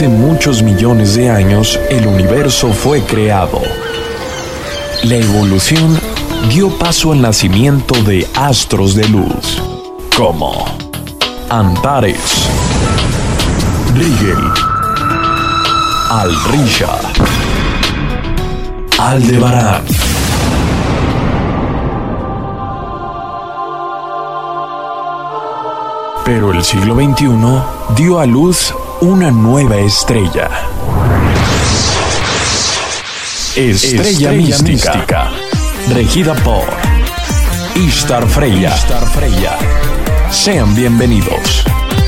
Hace muchos millones de años, el universo fue creado. La evolución dio paso al nacimiento de astros de luz, como Antares, Rigel, Alrisha, Aldebarán. Pero el siglo XXI dio a luz una nueva estrella. Estrella mística, regida por Ishtar Freya. Sean bienvenidos.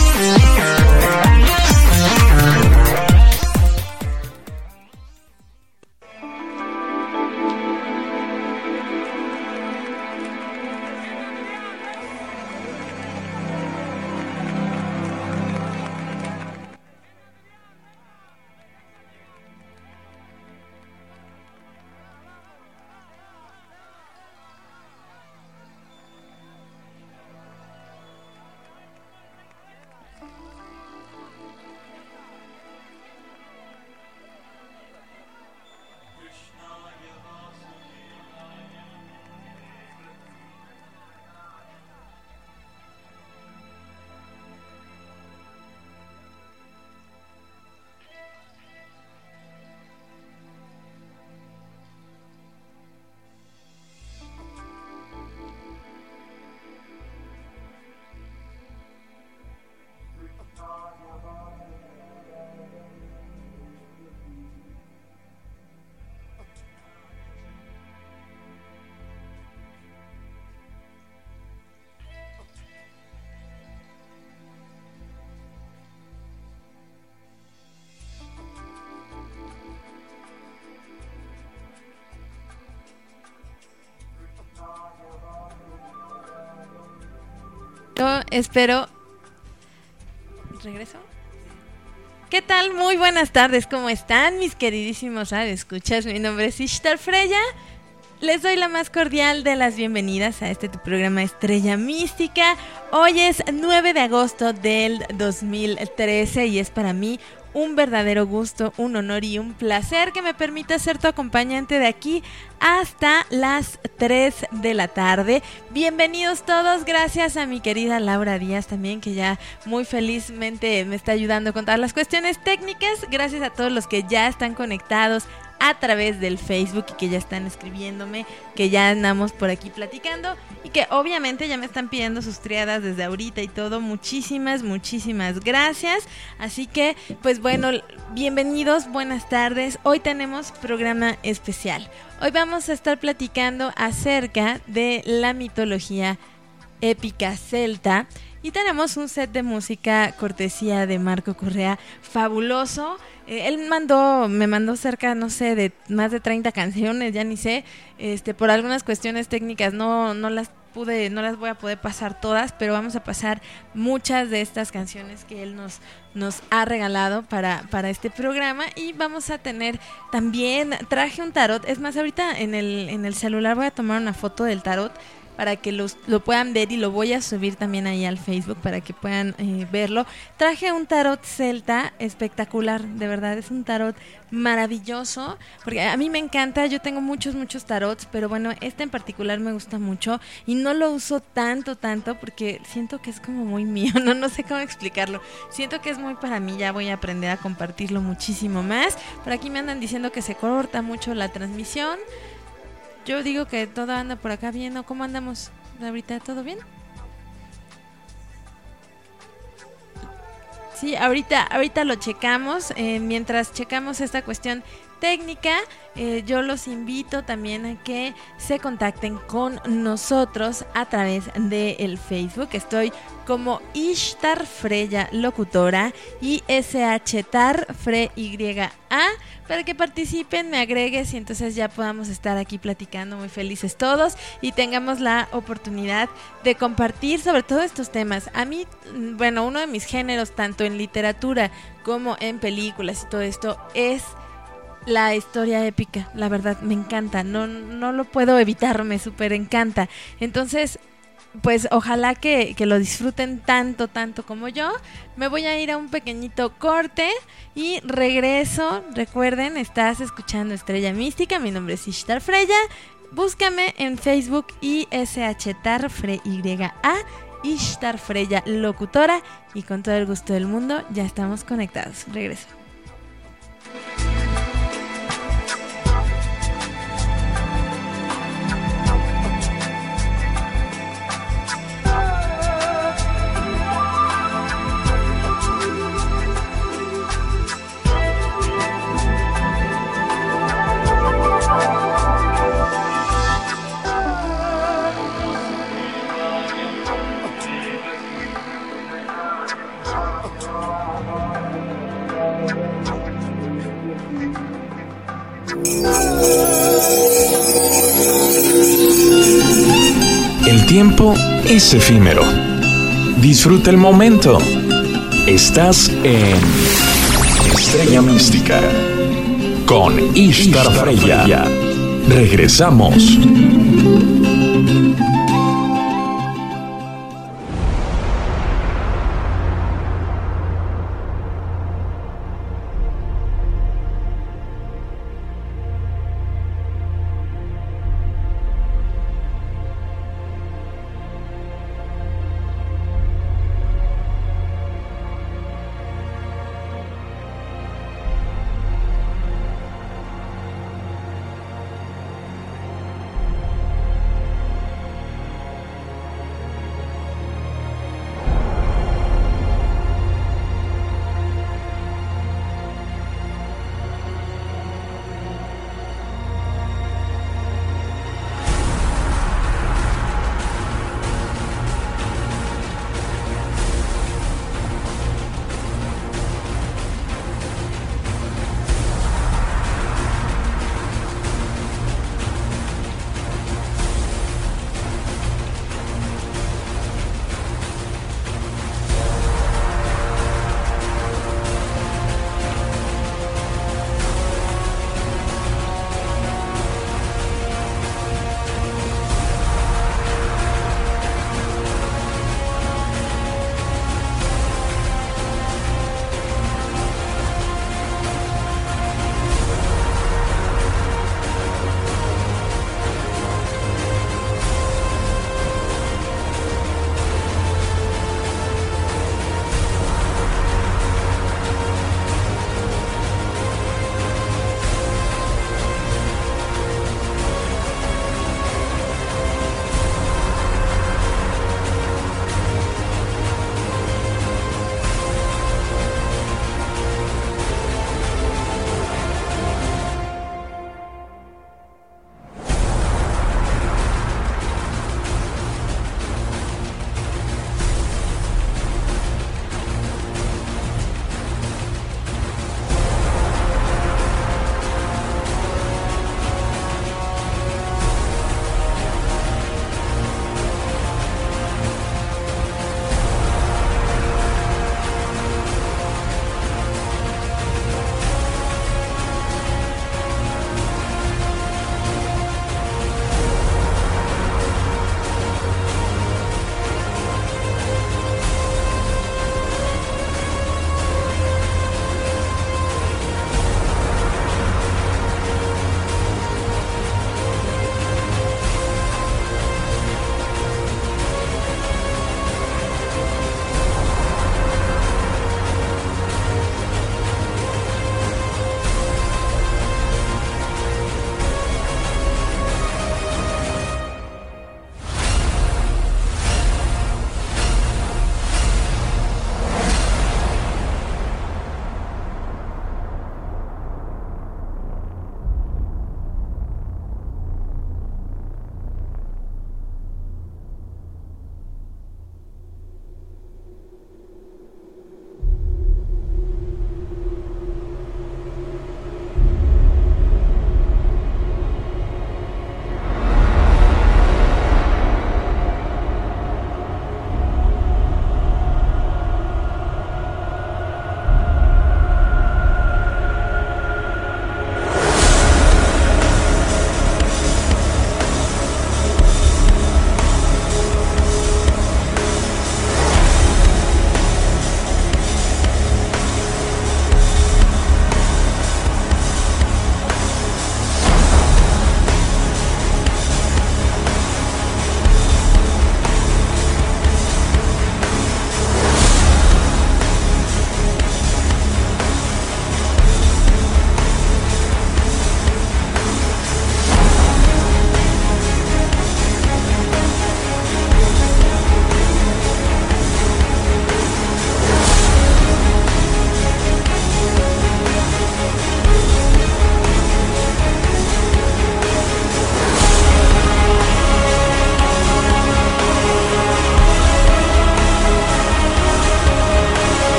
Yo espero... ¿Regreso? ¿Qué tal? Muy buenas tardes, ¿cómo están mis queridísimos radioescuchas? Mi nombre es Ishtar Freya. Les doy la más cordial de las bienvenidas a tu programa Estrella Mística. Hoy es 9 de agosto del 2013 y es para mí un verdadero gusto, un honor y un placer que me permita ser tu acompañante de aquí hasta las 3 de la tarde. Bienvenidos todos, gracias a mi querida Laura Díaz también, que ya muy felizmente me está ayudando con todas las cuestiones técnicas. Gracias a todos los que ya están conectados a través del Facebook y que ya están escribiéndome, que ya andamos por aquí platicando y que obviamente ya me están pidiendo sus triadas desde ahorita y todo. Muchísimas gracias. Así que, pues bueno, bienvenidos, buenas tardes. Hoy tenemos programa especial. Hoy vamos a estar platicando acerca de la mitología épica celta. Y tenemos un set de música cortesía de Marco Correa fabuloso. Él me mandó cerca, no sé, de más de 30 canciones, ya ni sé. Por algunas cuestiones técnicas no las voy a poder pasar todas, pero vamos a pasar muchas de estas canciones que él nos ha regalado para este programa. Y vamos a tener también, traje un tarot. Es más, ahorita en el celular voy a tomar una foto del tarot para que lo puedan ver y lo voy a subir también ahí al Facebook para que puedan verlo. Traje un tarot celta espectacular, de verdad, es un tarot maravilloso, porque a mí me encanta, yo tengo muchos tarots, pero bueno, este en particular me gusta mucho y no lo uso tanto, porque siento que es como muy mío, no sé cómo explicarlo, siento que es muy para mí, ya voy a aprender a compartirlo muchísimo más. Por aquí me andan diciendo que se corta mucho la transmisión. Yo digo que todo anda por acá bien, ¿o cómo andamos ahorita? ¿Todo bien? Sí, ahorita lo checamos. Mientras checamos esta cuestión técnica, yo los invito también a que se contacten con nosotros a través del Facebook. Estoy como Ishtar Freya Locutora y SHTAR FREYA para que participen, me agregues y entonces ya podamos estar aquí platicando muy felices todos y tengamos la oportunidad de compartir sobre todo estos temas. A mí, bueno, uno de mis géneros tanto en literatura como en películas y todo esto es la historia épica. La verdad me encanta, no lo puedo evitar, me súper encanta. Entonces pues ojalá que lo disfruten tanto como yo. Me voy a ir a un pequeñito corte y regreso. Recuerden, estás escuchando Estrella Mística. Mi nombre es Ishtar Freya. Búscame en Facebook ISHTAR FREYA, Ishtar Freya, locutora, y con todo el gusto del mundo ya estamos conectados. Regreso. El tiempo es efímero. Disfruta el momento. Estás en Estrella Mística con Ishtar Freya. Regresamos.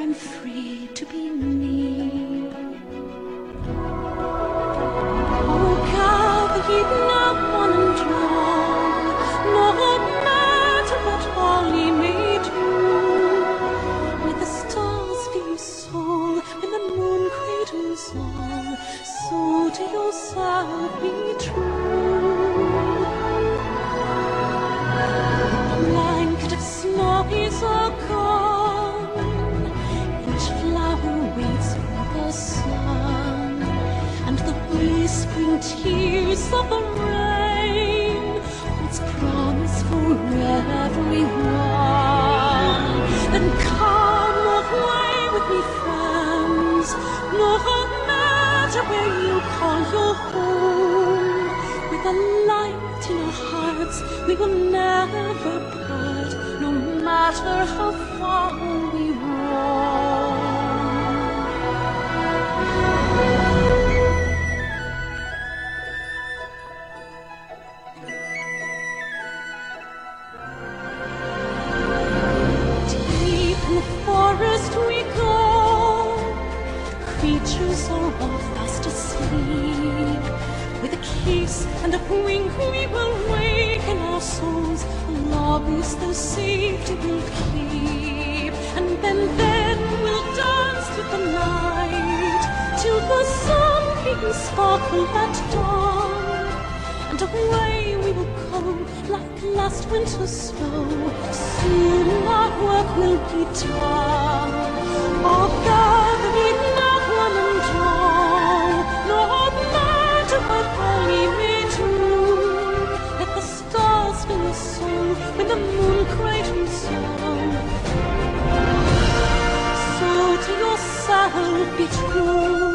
I'm free to be me. Oh, gather ye now one and all, no matter what all ye may do. With the stars fill your soul, when the moon cradles all, so to yourself be true. The blanket of snow is all gone, each flower waits for the sun, and the whispering tears of the rain holds promise for everyone. Then come away with me, friends, no matter where you call your home. With a light in our hearts, we will never part, no matter how far we roam. Deep in the forest we go, creatures are all fast asleep. With a kiss and a wink we will waken our souls. Love is the safety we'll keep. And then we'll dance through the night till the sun can sparkle at dawn. And away we will go like last winter's snow. Soon our work will be done. Oh, gather ye now one and all, no matter what all ye may do. Let the stars fill your soul when the moon cradles all. So to yourself be true.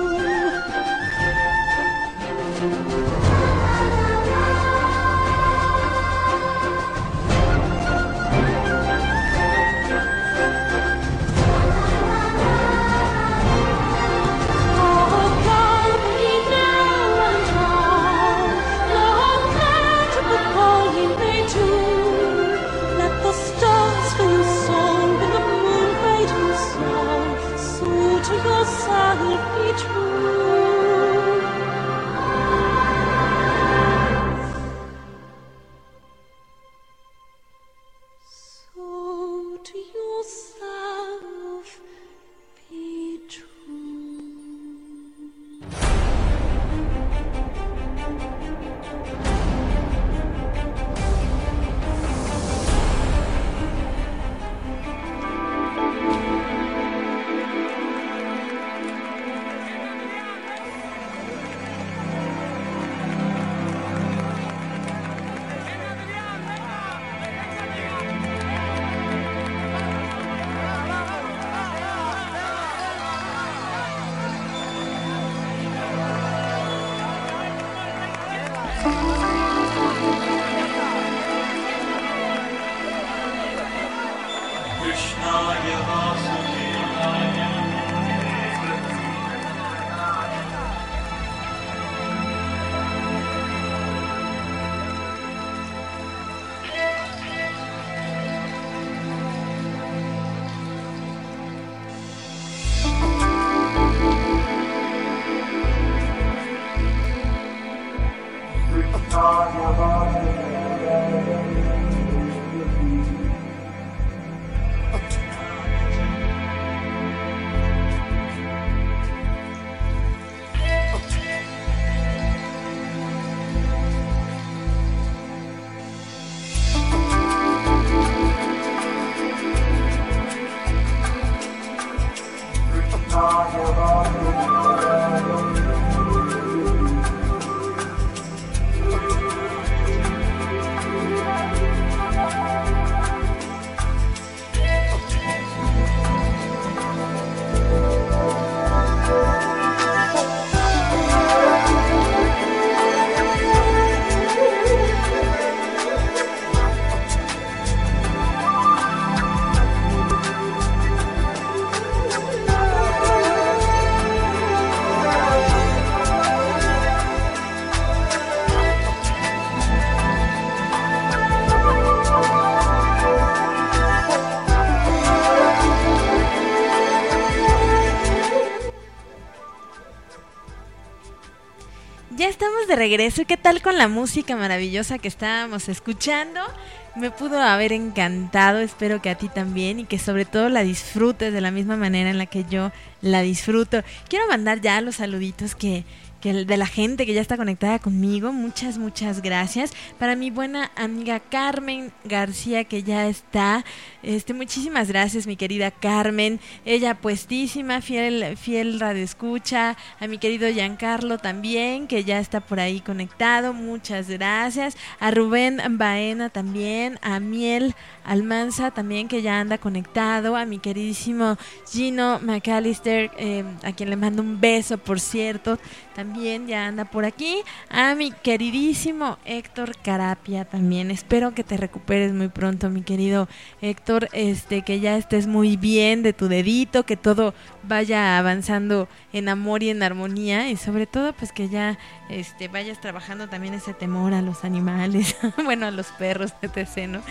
de regreso. ¿Y qué tal con la música maravillosa que estábamos escuchando? Me pudo haber encantado, espero que a ti también y que sobre todo la disfrutes de la misma manera en la que yo la disfruto. Quiero mandar ya los saluditos que de la gente que ya está conectada conmigo. Muchas gracias. Para mi buena amiga Carmen García, que ya está. Muchísimas gracias, mi querida Carmen. Ella puestísima, fiel radioescucha. A mi querido Giancarlo también, que ya está por ahí conectado. Muchas gracias. A Rubén Baena también. A Miel Almanza también, que ya anda conectado. A mi queridísimo Gino McAllister, a quien le mando un beso, por cierto. También ya anda por aquí. A mi queridísimo Héctor Carapia también. Espero que te recuperes muy pronto, mi querido Héctor. Que ya estés muy bien de tu dedito, que todo vaya avanzando en amor y en armonía, y sobre todo pues que ya vayas trabajando también ese temor a los animales, bueno, a los perros, etc., ¿no?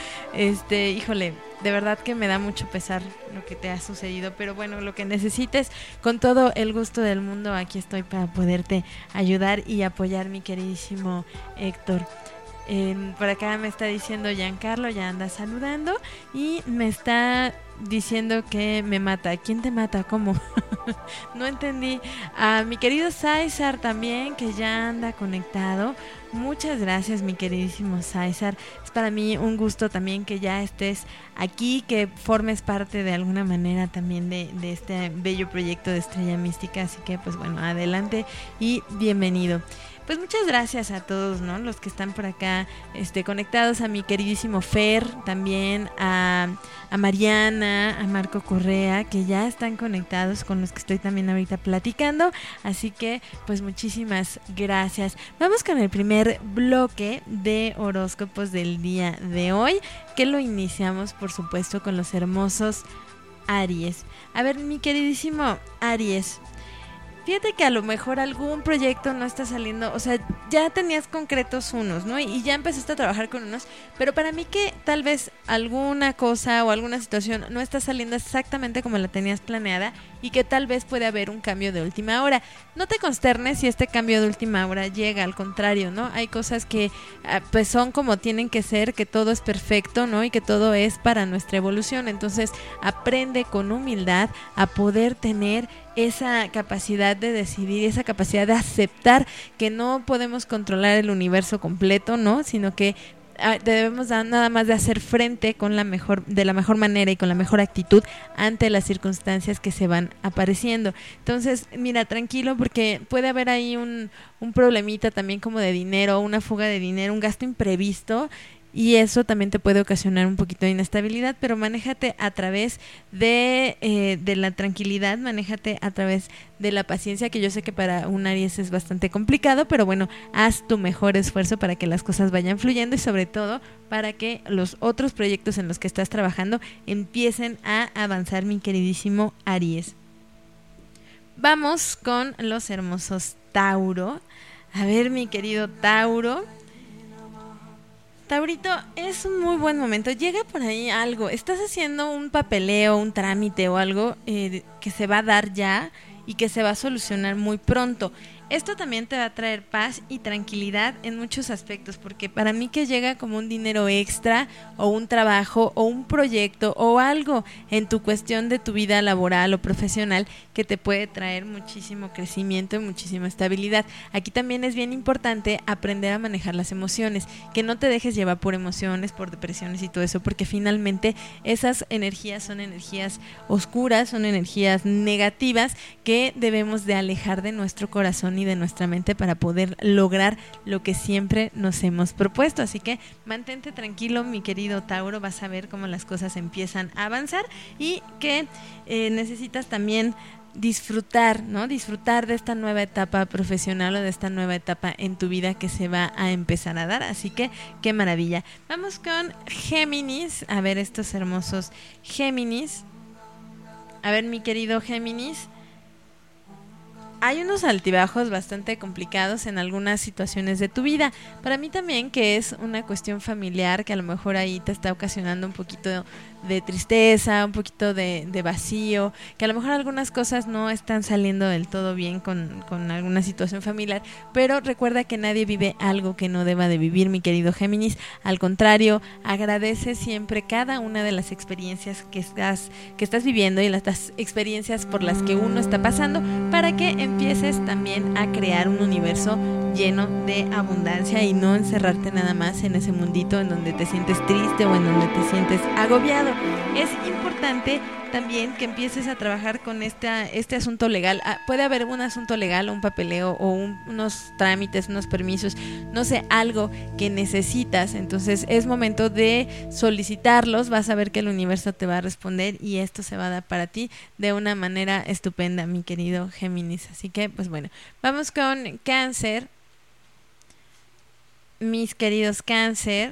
Híjole, de verdad que me da mucho pesar lo que te ha sucedido, pero bueno, lo que necesites, con todo el gusto del mundo, aquí estoy para poderte ayudar y apoyar, mi queridísimo Héctor. Por acá me está diciendo Giancarlo, ya anda saludando, y me está diciendo que me mata. ¿Quién te mata? ¿Cómo? No entendí. A mi querido César también, que ya anda conectado. Muchas gracias, mi queridísimo César. Es para mí un gusto también que ya estés aquí, que formes parte de alguna manera también de este bello proyecto de Estrella Mística. Así que pues bueno, adelante y bienvenido. Pues muchas gracias a todos, ¿no? Los que están por acá conectados, a mi queridísimo Fer, también a Mariana, a Marco Correa, que ya están conectados, con los que estoy también ahorita platicando. Así que pues muchísimas gracias. Vamos con el primer bloque de horóscopos del día de hoy, que lo iniciamos por supuesto con los hermosos Aries. A ver, mi queridísimo Aries, fíjate que a lo mejor algún proyecto no está saliendo, o sea, ya tenías concretos unos, ¿no? Y ya empezaste a trabajar con unos, pero para mí que tal vez alguna cosa o alguna situación no está saliendo exactamente como la tenías planeada, y que tal vez puede haber un cambio de última hora. No te consternes si este cambio de última hora llega, al contrario, ¿no? Hay cosas que pues son como tienen que ser, que todo es perfecto, ¿no? Y que todo es para nuestra evolución. Entonces aprende con humildad a poder tener esa capacidad de decidir, esa capacidad de aceptar que no podemos controlar el universo completo, ¿no? Sino que debemos nada más de hacer frente de la mejor manera y con la mejor actitud ante las circunstancias que se van apareciendo. Entonces, mira, tranquilo, porque puede haber ahí un problemita también como de dinero, una fuga de dinero, un gasto imprevisto, y eso también te puede ocasionar un poquito de inestabilidad, pero manéjate a través de la tranquilidad, manéjate a través de la paciencia, que yo sé que para un Aries es bastante complicado, pero bueno, haz tu mejor esfuerzo para que las cosas vayan fluyendo, y sobre todo para que los otros proyectos en los que estás trabajando empiecen a avanzar, mi queridísimo Aries. Vamos con los hermosos Tauro. A ver, mi querido Tauro. Taurito, es un muy buen momento. Llega por ahí algo. Estás haciendo un papeleo, un trámite o algo que se va a dar ya y que se va a solucionar muy pronto. Esto también te va a traer paz y tranquilidad en muchos aspectos, porque para mí que llega como un dinero extra o un trabajo o un proyecto o algo en tu cuestión de tu vida laboral o profesional que te puede traer muchísimo crecimiento y muchísima estabilidad. Aquí también es bien importante aprender a manejar las emociones, que no te dejes llevar por emociones, por depresiones y todo eso, porque finalmente esas energías son energías oscuras, son energías negativas que debemos de alejar de nuestro corazón y de nuestra mente para poder lograr lo que siempre nos hemos propuesto. Así que mantente tranquilo, mi querido Tauro, vas a ver cómo las cosas empiezan a avanzar, y que necesitas también disfrutar, ¿no? Disfrutar de esta nueva etapa profesional o de esta nueva etapa en tu vida que se va a empezar a dar. Así que qué maravilla. Vamos con Géminis. A ver, estos hermosos Géminis. A ver, mi querido Géminis, hay unos altibajos bastante complicados en algunas situaciones de tu vida. Para mí también, que es una cuestión familiar que a lo mejor ahí te está ocasionando un poquito de tristeza, un poquito de vacío, que a lo mejor algunas cosas no están saliendo del todo bien con alguna situación familiar, pero recuerda que nadie vive algo que no deba de vivir, mi querido Géminis. Al contrario, agradece siempre cada una de las experiencias que estás viviendo y las experiencias por las que uno está pasando, para que empieces también a crear un universo lleno de abundancia y no encerrarte nada más en ese mundito en donde te sientes triste o en donde te sientes agobiado. Es importante también que empieces a trabajar con este asunto legal. Puede haber un asunto legal o un papeleo o unos trámites, unos permisos, no sé, algo que necesitas. Entonces es momento de solicitarlos. Vas a ver que el universo te va a responder y esto se va a dar para ti de una manera estupenda, mi querido Géminis. Así que, pues bueno, vamos con Cáncer. Mis queridos Cáncer.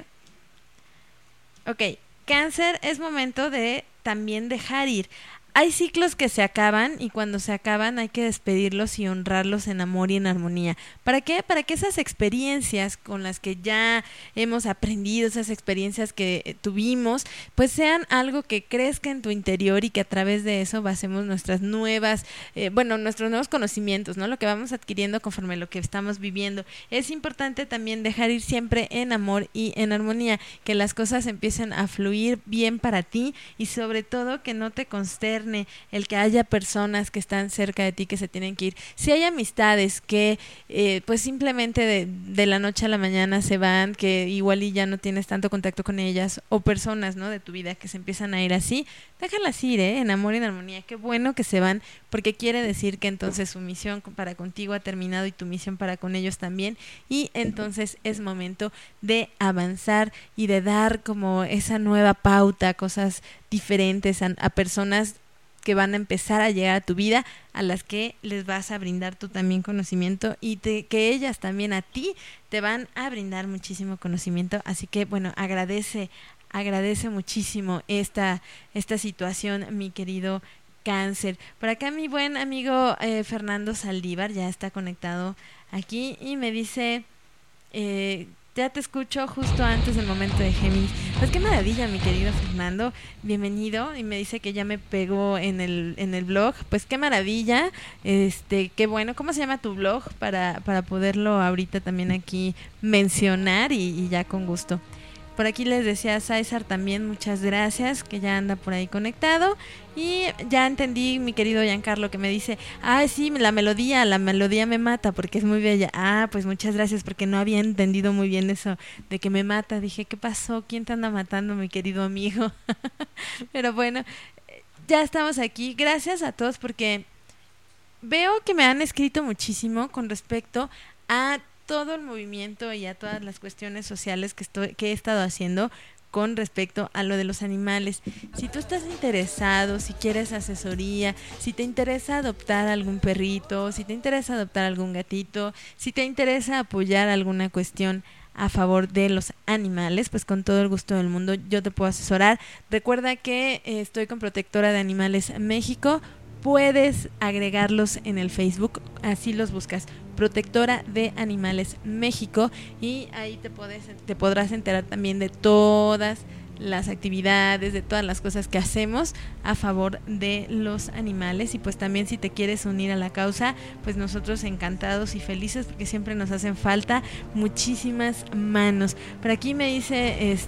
Ok, Cáncer, es momento de también dejar ir. Hay ciclos que se acaban y cuando se acaban hay que despedirlos y honrarlos en amor y en armonía. ¿Para qué? Para que esas experiencias con las que ya hemos aprendido, esas experiencias que tuvimos, pues sean algo que crezca en tu interior y que a través de eso basemos nuestros nuevos conocimientos, ¿no? Lo que vamos adquiriendo conforme lo que estamos viviendo. Es importante también dejar ir siempre en amor y en armonía, que las cosas empiecen a fluir bien para ti y sobre todo que no te consterne el que haya personas que están cerca de ti que se tienen que ir. Si hay amistades que pues simplemente de la noche a la mañana se van, que igual y ya no tienes tanto contacto con ellas, o personas, ¿no?, de tu vida que se empiezan a ir así, déjalas ir, en amor y en armonía. Qué bueno que se van, porque quiere decir que entonces su misión para contigo ha terminado y tu misión para con ellos también, y entonces es momento de avanzar y de dar como esa nueva pauta, cosas diferentes a personas que van a empezar a llegar a tu vida, a las que les vas a brindar tú también conocimiento y que ellas también a ti te van a brindar muchísimo conocimiento. Así que bueno, agradece muchísimo esta situación, mi querido Cáncer. Por acá mi buen amigo Fernando Saldívar ya está conectado aquí y me dice... ya te escucho justo antes del momento de Géminis. Pues qué maravilla, mi querido Fernando, bienvenido. Y me dice que ya me pegó en el blog. Pues qué maravilla, qué bueno. ¿Cómo se llama tu blog? Para poderlo ahorita también aquí mencionar y ya con gusto. Por aquí les decía a César también, muchas gracias, que ya anda por ahí conectado. Y ya entendí, mi querido Giancarlo, que me dice, sí, la melodía me mata porque es muy bella. Pues muchas gracias, porque no había entendido muy bien eso de que me mata. Dije, ¿qué pasó? ¿Quién te anda matando, mi querido amigo? Pero bueno, ya estamos aquí. Gracias a todos, porque veo que me han escrito muchísimo con respecto a todo el movimiento y a todas las cuestiones sociales que he estado haciendo con respecto a lo de los animales. Si tú estás interesado, si quieres asesoría, si te interesa adoptar algún perrito, si te interesa adoptar algún gatito, si te interesa apoyar alguna cuestión a favor de los animales, pues con todo el gusto del mundo yo te puedo asesorar. Recuerda que estoy con Protectora de Animales México. Puedes agregarlos en el Facebook, así los buscas, Protectora de Animales México, y ahí te podrás enterar también de todas las actividades, de todas las cosas que hacemos a favor de los animales. Y pues también si te quieres unir a la causa, pues nosotros encantados y felices, porque siempre nos hacen falta muchísimas manos. Por aquí me dice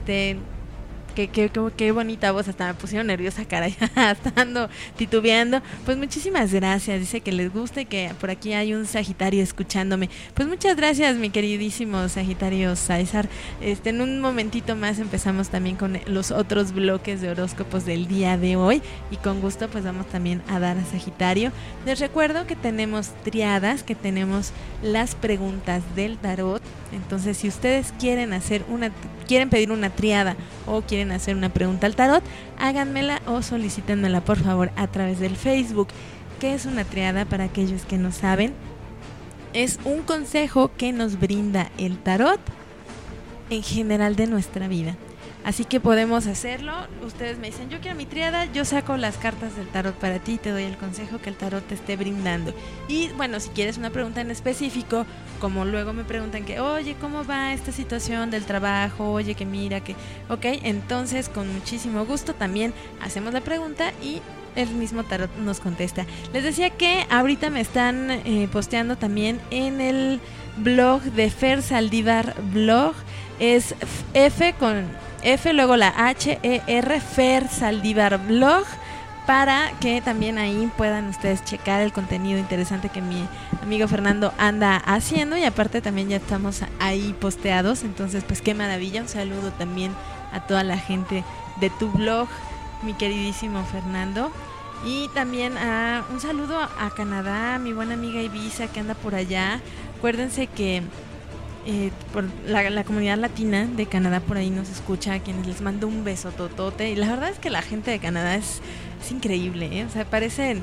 qué bonita voz, hasta me pusieron nerviosa, caray, hasta ando titubeando. Pues muchísimas gracias, dice que les gusta y que por aquí hay un Sagitario escuchándome. Pues muchas gracias, mi queridísimo Sagitario César. En un momentito más empezamos también con los otros bloques de horóscopos del día de hoy, y con gusto pues vamos también a dar a Sagitario. Les recuerdo que tenemos triadas, que tenemos las preguntas del tarot. Entonces, si ustedes quieren pedir una triada o quieren hacer una pregunta al tarot, háganmela o solicítenmela por favor a través del Facebook. ¿Qué es una triada? Para aquellos que no saben, es un consejo que nos brinda el tarot en general de nuestra vida. Así que podemos hacerlo. Ustedes me dicen, yo quiero mi tríada, yo saco las cartas del tarot para ti y te doy el consejo que el tarot te esté brindando. Y bueno, si quieres una pregunta en específico, como luego me preguntan que, oye, ¿cómo va esta situación del trabajo? Oye, que mira, que... Ok, entonces con muchísimo gusto también hacemos la pregunta y el mismo tarot nos contesta. Les decía que ahorita me están posteando también en el blog de Fer Saldívar Blog. Es F con F, luego la H-E-R, Fer Saldívar Blog, para que también ahí puedan ustedes checar el contenido interesante que mi amigo Fernando anda haciendo, y aparte también ya estamos ahí posteados, entonces pues qué maravilla. Un saludo también a toda la gente de tu blog, mi queridísimo Fernando, y también un saludo a Canadá, mi buena amiga Ibiza que anda por allá. Acuérdense que por la comunidad latina de Canadá por ahí nos escucha, a quienes les mando un beso totote, y la verdad es que la gente de Canadá es increíble, ¿eh? O sea, parecen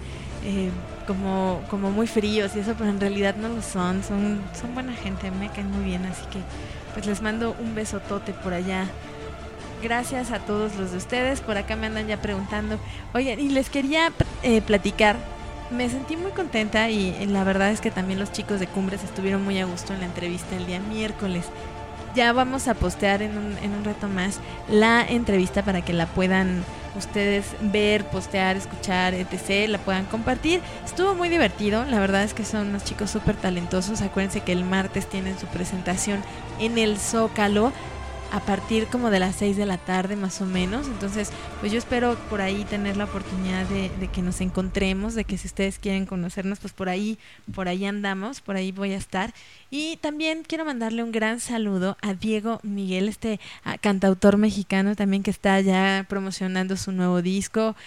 como muy fríos y eso, pero en realidad no lo son buena gente, me caen muy bien, así que pues les mando un besotote por allá. Gracias a todos los de ustedes. Por acá me andan ya preguntando, oye, y les quería platicar. Me sentí muy contenta y la verdad es que también los chicos de Cumbres estuvieron muy a gusto en la entrevista el día miércoles. Ya vamos a postear en un rato más la entrevista para que la puedan ustedes ver, postear, escuchar, etc., la puedan compartir. Estuvo muy divertido, la verdad es que son unos chicos súper talentosos. Acuérdense que el martes tienen su presentación en el Zócalo a partir como de las 6 de la tarde más o menos. Entonces pues yo espero por ahí tener la oportunidad de que nos encontremos, de que si ustedes quieren conocernos, pues por ahí andamos, por ahí voy a estar. Y también quiero mandarle un gran saludo a Diego Miguel, cantautor mexicano también, que está ya promocionando su nuevo disco,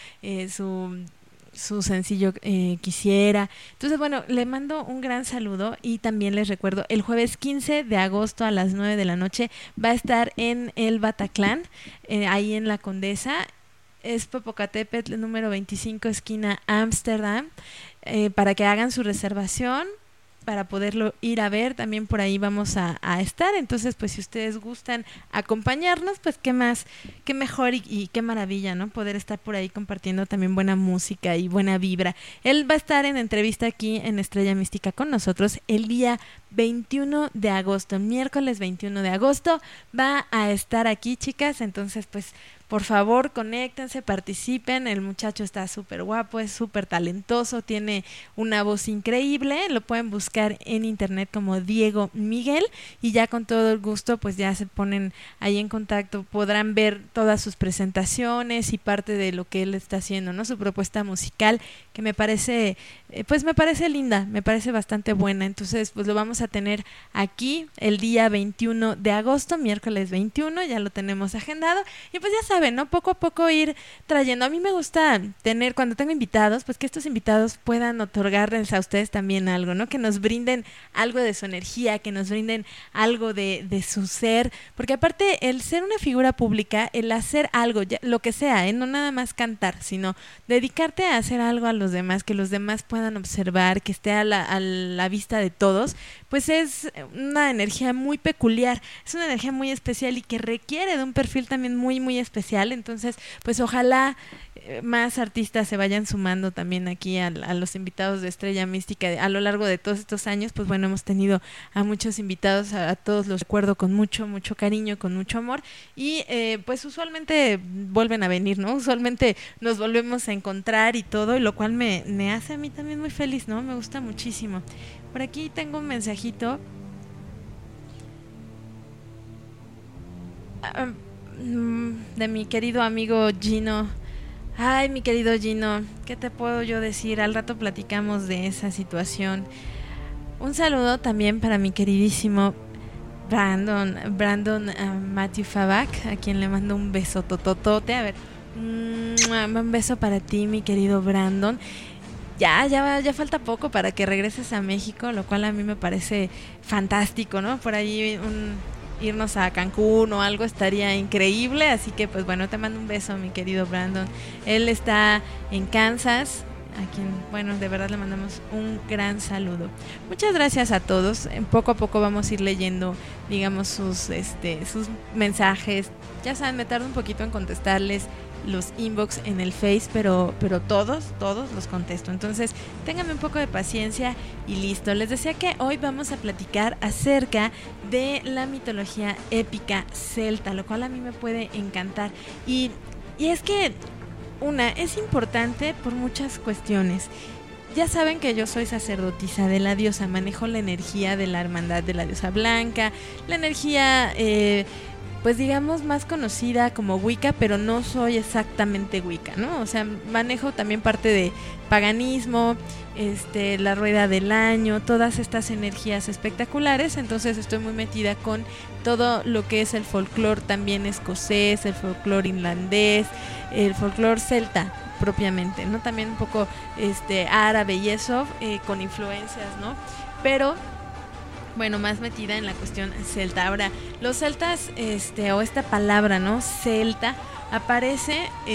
su sencillo Quisiera. Entonces bueno, le mando un gran saludo y también les recuerdo, el jueves 15 de agosto a las 9 de la noche va a estar en el Bataclan, ahí en la Condesa. Es Popocatépetl número 25, esquina Ámsterdam, para que hagan su reservación para poderlo ir a ver. También por ahí vamos a estar. Entonces pues si ustedes gustan acompañarnos, pues qué más, qué mejor y qué maravilla, ¿no? Poder estar por ahí compartiendo también buena música y buena vibra. Él va a estar en entrevista aquí en Estrella Mística con nosotros el día 21 de agosto, miércoles 21 de agosto va a estar aquí, chicas. Entonces pues por favor, conéctense, participen. El muchacho está súper guapo, es súper talentoso, tiene una voz increíble. Lo pueden buscar en internet como Diego Miguel y ya con todo el gusto pues ya se ponen ahí en contacto. Podrán ver todas sus presentaciones y parte de lo que él está haciendo, ¿no? Su propuesta musical, que me parece linda, me parece bastante buena. Entonces pues lo vamos a tener aquí el día 21 de agosto, miércoles 21, ya lo tenemos agendado. Y pues ya saben, ¿no? Poco a poco ir trayendo. A mí me gusta tener, cuando tengo invitados, pues que estos invitados puedan otorgarles a ustedes también algo, ¿no? Que nos brinden algo de su energía, que nos brinden algo de su ser, porque aparte el ser una figura pública, el hacer algo, ya, lo que sea, no nada más cantar, sino dedicarte a hacer algo a los demás, que los demás puedan observar, que esté a la vista de todos, pues es una energía muy peculiar, es una energía muy especial y que requiere de un perfil también muy, muy especial. Entonces, pues ojalá más artistas se vayan sumando también aquí a los invitados de Estrella Mística. A lo largo de todos estos años, pues bueno, hemos tenido a muchos invitados, a todos los recuerdo con mucho, mucho cariño, con mucho amor, y pues usualmente vuelven a venir, ¿no? Usualmente nos volvemos a encontrar y todo, y lo cual me hace a mí también muy feliz, ¿no? Me gusta muchísimo. Por aquí tengo un mensajito. De mi querido amigo Gino. Ay, mi querido Gino, ¿qué te puedo yo decir? Al rato platicamos de esa situación. Un saludo también para mi queridísimo Brandon Matthew Fabak, a quien le mando un beso tototote. A ver, un beso para ti, mi querido Brandon. Ya falta poco para que regreses a México, lo cual a mí me parece fantástico, ¿no? Por ahí irnos a Cancún o algo estaría increíble, así que pues bueno, te mando un beso, mi querido Brandon. Él está en Kansas, a quien, bueno, de verdad le mandamos un gran saludo. Muchas gracias a todos. Poco a poco vamos a ir leyendo, digamos, sus mensajes. Ya saben, me tardo un poquito en contestarles los inbox en el Face, pero todos los contesto. Entonces, ténganme un poco de paciencia y listo. Les decía que hoy vamos a platicar acerca de la mitología épica celta, lo cual a mí me puede encantar. Y es que es importante por muchas cuestiones. Ya saben que yo soy sacerdotisa de la diosa, manejo la energía de la hermandad de la diosa blanca, la energía pues digamos más conocida como Wicca, pero no soy exactamente Wicca, ¿no? O sea, manejo también parte de paganismo, la rueda del año, todas estas energías espectaculares. Entonces estoy muy metida con todo lo que es el folclore también escocés, el folclore irlandés, el folclore celta propiamente, ¿no? También un poco árabe y eso, con influencias, ¿no? Pero bueno, más metida en la cuestión celta. Ahora, los celtas, o esta palabra, ¿no? Celta, aparece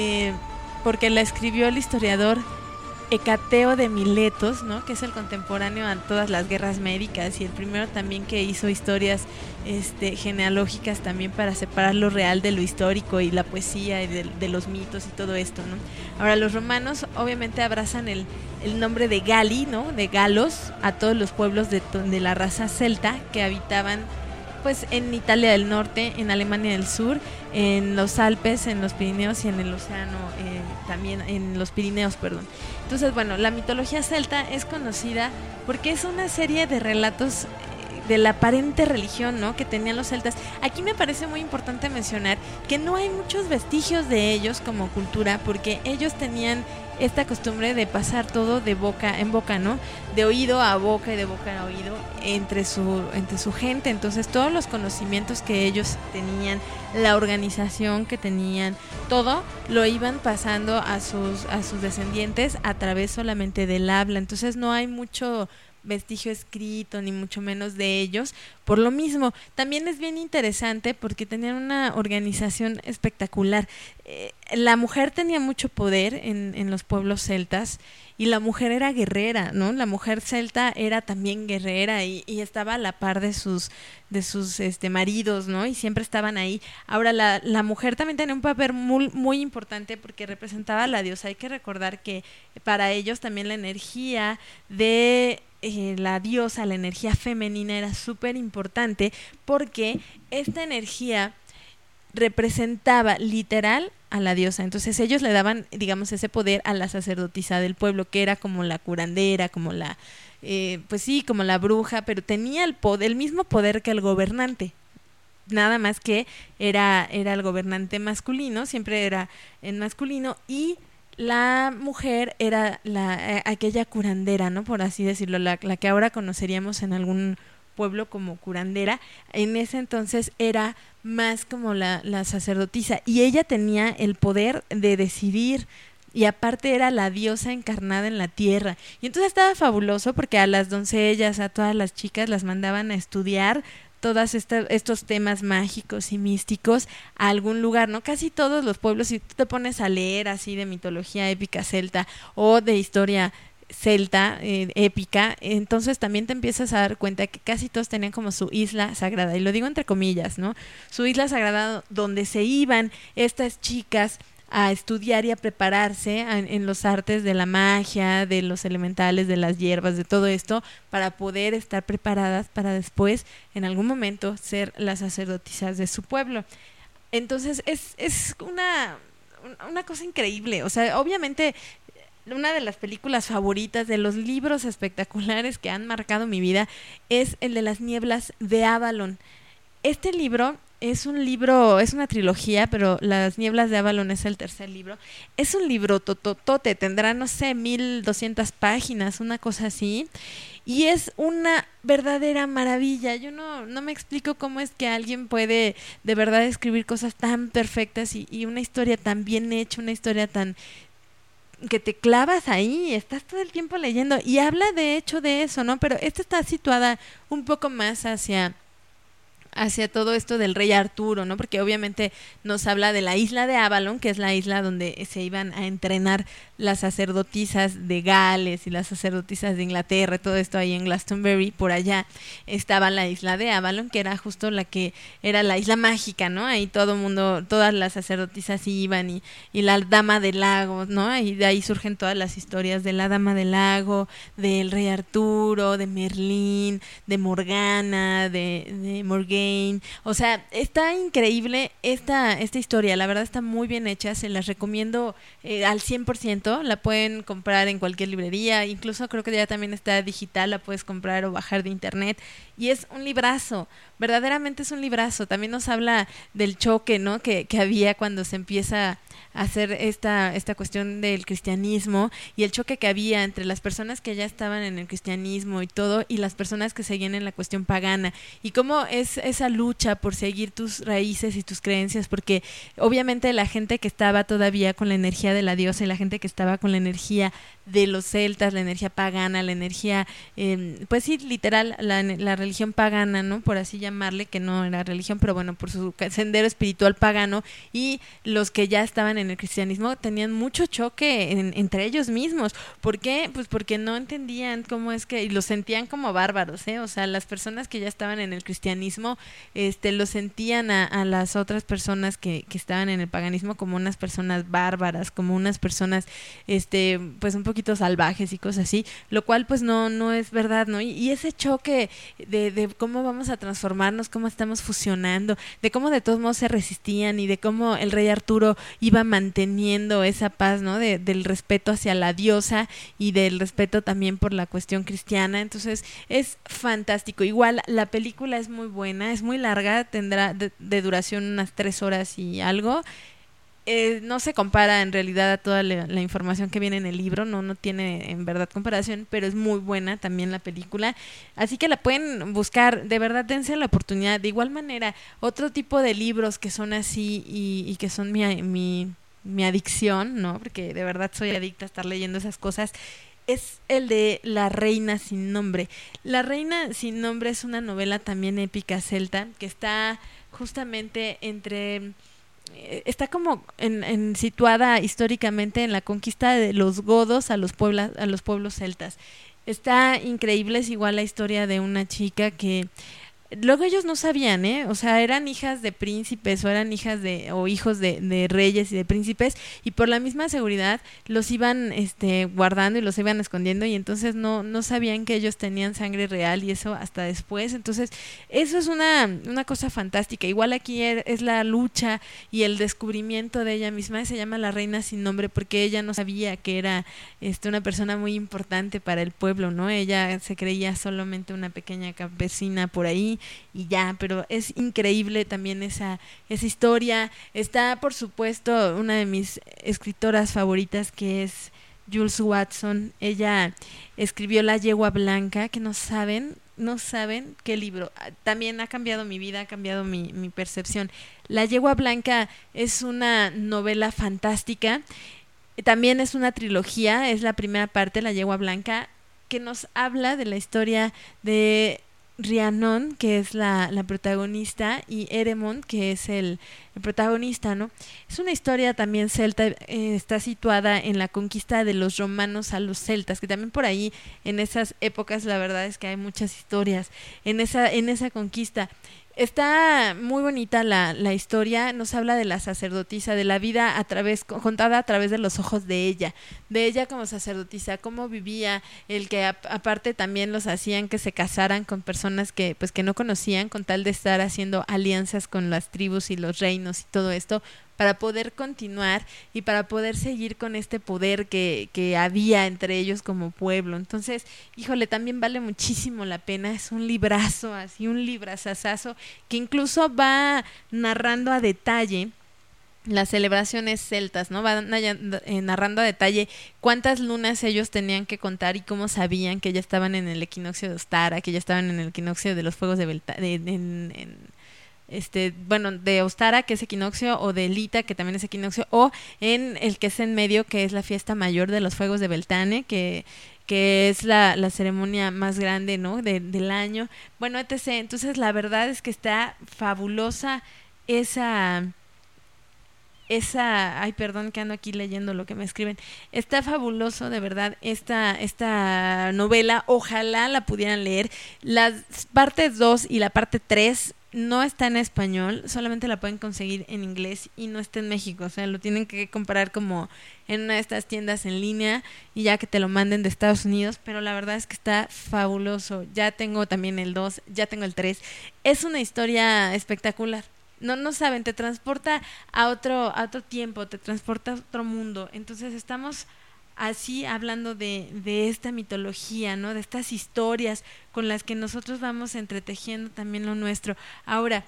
porque la escribió el historiador Hecateo de Miletos, ¿no? Que es el contemporáneo a todas las guerras médicas y el primero también que hizo historias genealógicas también para separar lo real de lo histórico y la poesía y de los mitos y todo esto, ¿no? Ahora, los romanos obviamente abrazan el nombre de Gali, ¿no? De Galos a todos los pueblos de la raza celta que habitaban pues en Italia del Norte, en Alemania del Sur, en los Alpes, en los Pirineos y en el océano, también en los Pirineos, perdón. Entonces, bueno, la mitología celta es conocida porque es una serie de relatos de la aparente religión, ¿no?, que tenían los celtas. Aquí me parece muy importante mencionar que no hay muchos vestigios de ellos como cultura, porque ellos tenían esta costumbre de pasar todo de boca en boca, ¿no? De oído a boca y de boca a oído entre su gente. Entonces todos los conocimientos que ellos tenían, la organización que tenían, todo lo iban pasando a sus descendientes a través solamente del habla. Entonces no hay mucho vestigio escrito, ni mucho menos de ellos. Por lo mismo, también es bien interesante porque tenían una organización espectacular. La mujer tenía mucho poder en los pueblos celtas y la mujer era guerrera, ¿no? La mujer celta era también guerrera y estaba a la par de sus maridos, ¿no? Y siempre estaban ahí. Ahora, la mujer también tenía un papel muy, muy importante porque representaba a la diosa. Hay que recordar que para ellos también la energía de la diosa, la energía femenina era súper importante porque esta energía representaba literal a la diosa. Entonces ellos le daban, digamos, ese poder a la sacerdotisa del pueblo, que era como la curandera, como la pues sí, como la bruja, pero tenía el mismo poder que el gobernante, nada más que era el gobernante masculino, siempre era en masculino, y la mujer era aquella curandera, ¿no?, por así decirlo, la que ahora conoceríamos en algún pueblo como curandera. En ese entonces era más como la sacerdotisa, y ella tenía el poder de decidir, y aparte era la diosa encarnada en la tierra. Y entonces estaba fabuloso porque a las doncellas, a todas las chicas las mandaban a estudiar todos estos temas mágicos y místicos a algún lugar, ¿no? Casi todos los pueblos, si tú te pones a leer así de mitología épica celta o de historia celta épica, entonces también te empiezas a dar cuenta que casi todos tenían como su isla sagrada, y lo digo entre comillas, ¿no? Su isla sagrada donde se iban estas chicas a estudiar y a prepararse en los artes de la magia, de los elementales, de las hierbas, de todo esto, para poder estar preparadas para después, en algún momento, ser las sacerdotisas de su pueblo. Entonces es una cosa increíble. O sea, obviamente una de las películas favoritas, de los libros espectaculares que han marcado mi vida, es el de Las nieblas de Avalon. Este libro es una trilogía, pero Las nieblas de Avalon es el tercer libro. Es un libro tototote, tendrá, no sé, 1200 páginas, una cosa así, y es una verdadera maravilla. Yo no me explico cómo es que alguien puede de verdad escribir cosas tan perfectas y una historia tan bien hecha, una historia tan que te clavas ahí, estás todo el tiempo leyendo, y habla de hecho de eso, ¿no? Pero esta está situada un poco más hacia hacia todo esto del rey Arturo, ¿no? Porque obviamente nos habla de la isla de Avalon, que es la isla donde se iban a entrenar las sacerdotisas de Gales y las sacerdotisas de Inglaterra, todo esto ahí en Glastonbury. Por allá estaba la isla de Avalon, que era justo la que era la isla mágica, ¿no? Ahí todo mundo, todas las sacerdotisas iban y la dama del lago, ¿no? Y de ahí surgen todas las historias de la dama del lago, del rey Arturo, de Merlín, de Morgana, de Morgaine. O sea, está increíble esta historia, la verdad está muy bien hecha, se las recomiendo al 100%, la pueden comprar en cualquier librería, incluso creo que ya también está digital, la puedes comprar o bajar de internet, y es un librazo, verdaderamente es un librazo. También nos habla del choque, ¿no? que había cuando se empieza a hacer esta cuestión del cristianismo, y el choque que había entre las personas que ya estaban en el cristianismo y todo, y las personas que seguían en la cuestión pagana, y cómo es esa lucha por seguir tus raíces y tus creencias, porque obviamente la gente que estaba todavía con la energía de la diosa y la gente que estaba con la energía de los celtas, la energía pagana, la energía, pues sí, literal, la religión pagana, ¿no? Por así llamarle, que no era religión, pero bueno, por su sendero espiritual pagano, y los que ya estaban en el cristianismo tenían mucho choque entre ellos mismos. ¿Por qué? Pues porque no entendían cómo es que, y los sentían como bárbaros, ¿eh? O sea, las personas que ya estaban en el cristianismo, lo sentían a las otras personas que estaban en el paganismo como unas personas bárbaras, como unas personas, pues un poquito salvajes y cosas así, lo cual pues no es verdad, ¿no? Y ese choque de cómo vamos a transformarnos, cómo estamos fusionando, de cómo de todos modos se resistían, y de cómo el rey Arturo iba manteniendo esa paz, ¿no? Del respeto hacia la diosa y del respeto también por la cuestión cristiana. Entonces es fantástico. Igual la película es muy buena, es muy larga, tendrá de duración unas 3 horas y algo. No se compara en realidad a toda la información que viene en el libro, no tiene en verdad comparación, pero es muy buena también la película, así que la pueden buscar, de verdad dense la oportunidad. De igual manera, otro tipo de libros que son así y que son mi adicción, ¿no? Porque de verdad soy adicta a estar leyendo esas cosas, es el de La Reina Sin Nombre. La Reina Sin Nombre es una novela también épica celta que está justamente está como situada históricamente en la conquista de los godos a los pueblos celtas. Está increíble, es igual la historia de una chica que luego ellos no sabían, o sea, eran hijas de príncipes o eran hijas o hijos de reyes y de príncipes, y por la misma seguridad los iban guardando y los iban escondiendo, y entonces no sabían que ellos tenían sangre real, y eso hasta después. Entonces eso es una cosa fantástica. Igual aquí es la lucha y el descubrimiento de ella misma. Se llama La Reina Sin Nombre porque ella no sabía que era una persona muy importante para el pueblo, ¿no? Ella se creía solamente una pequeña campesina por ahí y ya, pero es increíble también esa historia. Está, por supuesto, una de mis escritoras favoritas, que es Jules Watson. Ella escribió La Yegua Blanca, que no saben qué libro. También ha cambiado mi vida, ha cambiado mi percepción. La Yegua Blanca es una novela fantástica, también es una trilogía. Es la primera parte, La Yegua Blanca, que nos habla de la historia de Rhiannon, que es la protagonista, y Eремон, que es el protagonista, ¿no? Es una historia también celta, está situada en la conquista de los romanos a los celtas, que también por ahí en esas épocas la verdad es que hay muchas historias en esa conquista. Está muy bonita la historia. Nos habla de la sacerdotisa, de la vida contada a través de los ojos de ella como sacerdotisa, cómo vivía, el que aparte también los hacían que se casaran con personas que no conocían, con tal de estar haciendo alianzas con las tribus y los reinos y todo esto, para poder continuar y para poder seguir con este poder que había entre ellos como pueblo. Entonces, híjole, también vale muchísimo la pena. Es un librazo, así un librazazazo, que incluso va narrando a detalle las celebraciones celtas, ¿no? Van narrando a detalle cuántas lunas ellos tenían que contar y cómo sabían que ya estaban en el equinoccio de Ostara, que ya estaban en el equinoccio de los fuegos de de Ostara, que es equinoccio, o de Lita, que también es equinoccio, o en el que es en medio, que es la fiesta mayor de los fuegos de Beltane, que que es la ceremonia más grande, ¿no? Del año, bueno, etc. Entonces la verdad es que está fabulosa esa, ay, perdón que ando aquí leyendo lo que me escriben. Está fabuloso, de verdad, esta novela. Ojalá la pudieran leer. Las partes 2 y la parte 3 no está en español, solamente la pueden conseguir en inglés y no está en México. O sea, lo tienen que comprar como en una de estas tiendas en línea y ya que te lo manden de Estados Unidos. Pero la verdad es que está fabuloso. Ya tengo también el 2, ya tengo el 3. Es una historia espectacular. No saben, te transporta a otro tiempo, te transporta a otro mundo. Entonces estamos así hablando de esta mitología, ¿no? De estas historias con las que nosotros vamos entretejiendo también lo nuestro. Ahora,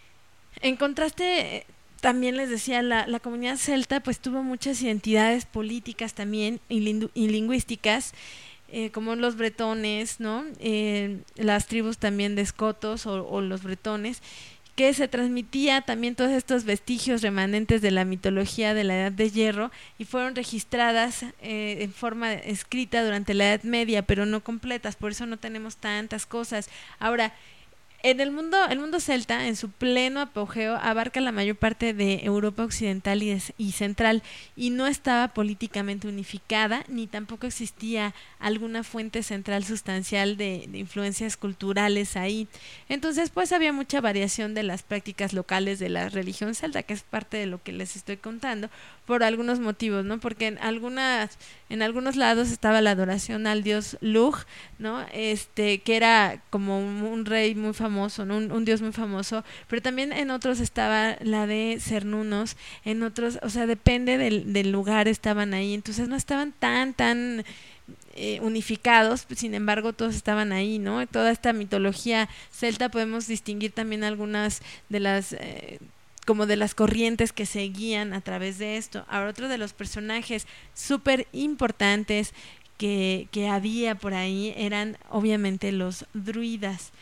en contraste, también les decía, la comunidad celta pues tuvo muchas identidades políticas también y lingüísticas, como los bretones, ¿no? Las tribus también de escotos o los bretones, que se transmitía también todos estos vestigios remanentes de la mitología de la Edad de Hierro y fueron registradas en forma escrita durante la Edad Media, pero no completas, por eso no tenemos tantas cosas. Ahora, el mundo celta, en su pleno apogeo, abarca la mayor parte de Europa occidental y central, y no estaba políticamente unificada, ni tampoco existía alguna fuente central sustancial de influencias culturales ahí. Entonces, pues había mucha variación de las prácticas locales de la religión celta, que es parte de lo que les estoy contando, por algunos motivos, ¿no? Porque en algunos lados estaba la adoración al dios Lugh, ¿no? Que era como un rey muy famoso, ¿no? Un dios muy famoso, pero también en otros estaba la de Cernunnos, en otros, o sea, depende del lugar estaban ahí, entonces no estaban tan unificados, sin embargo todos estaban ahí, ¿no? Toda esta mitología celta podemos distinguir también algunas de las como de las corrientes que seguían a través de esto. Ahora, otro de los personajes súper importantes que había por ahí eran obviamente los druidas.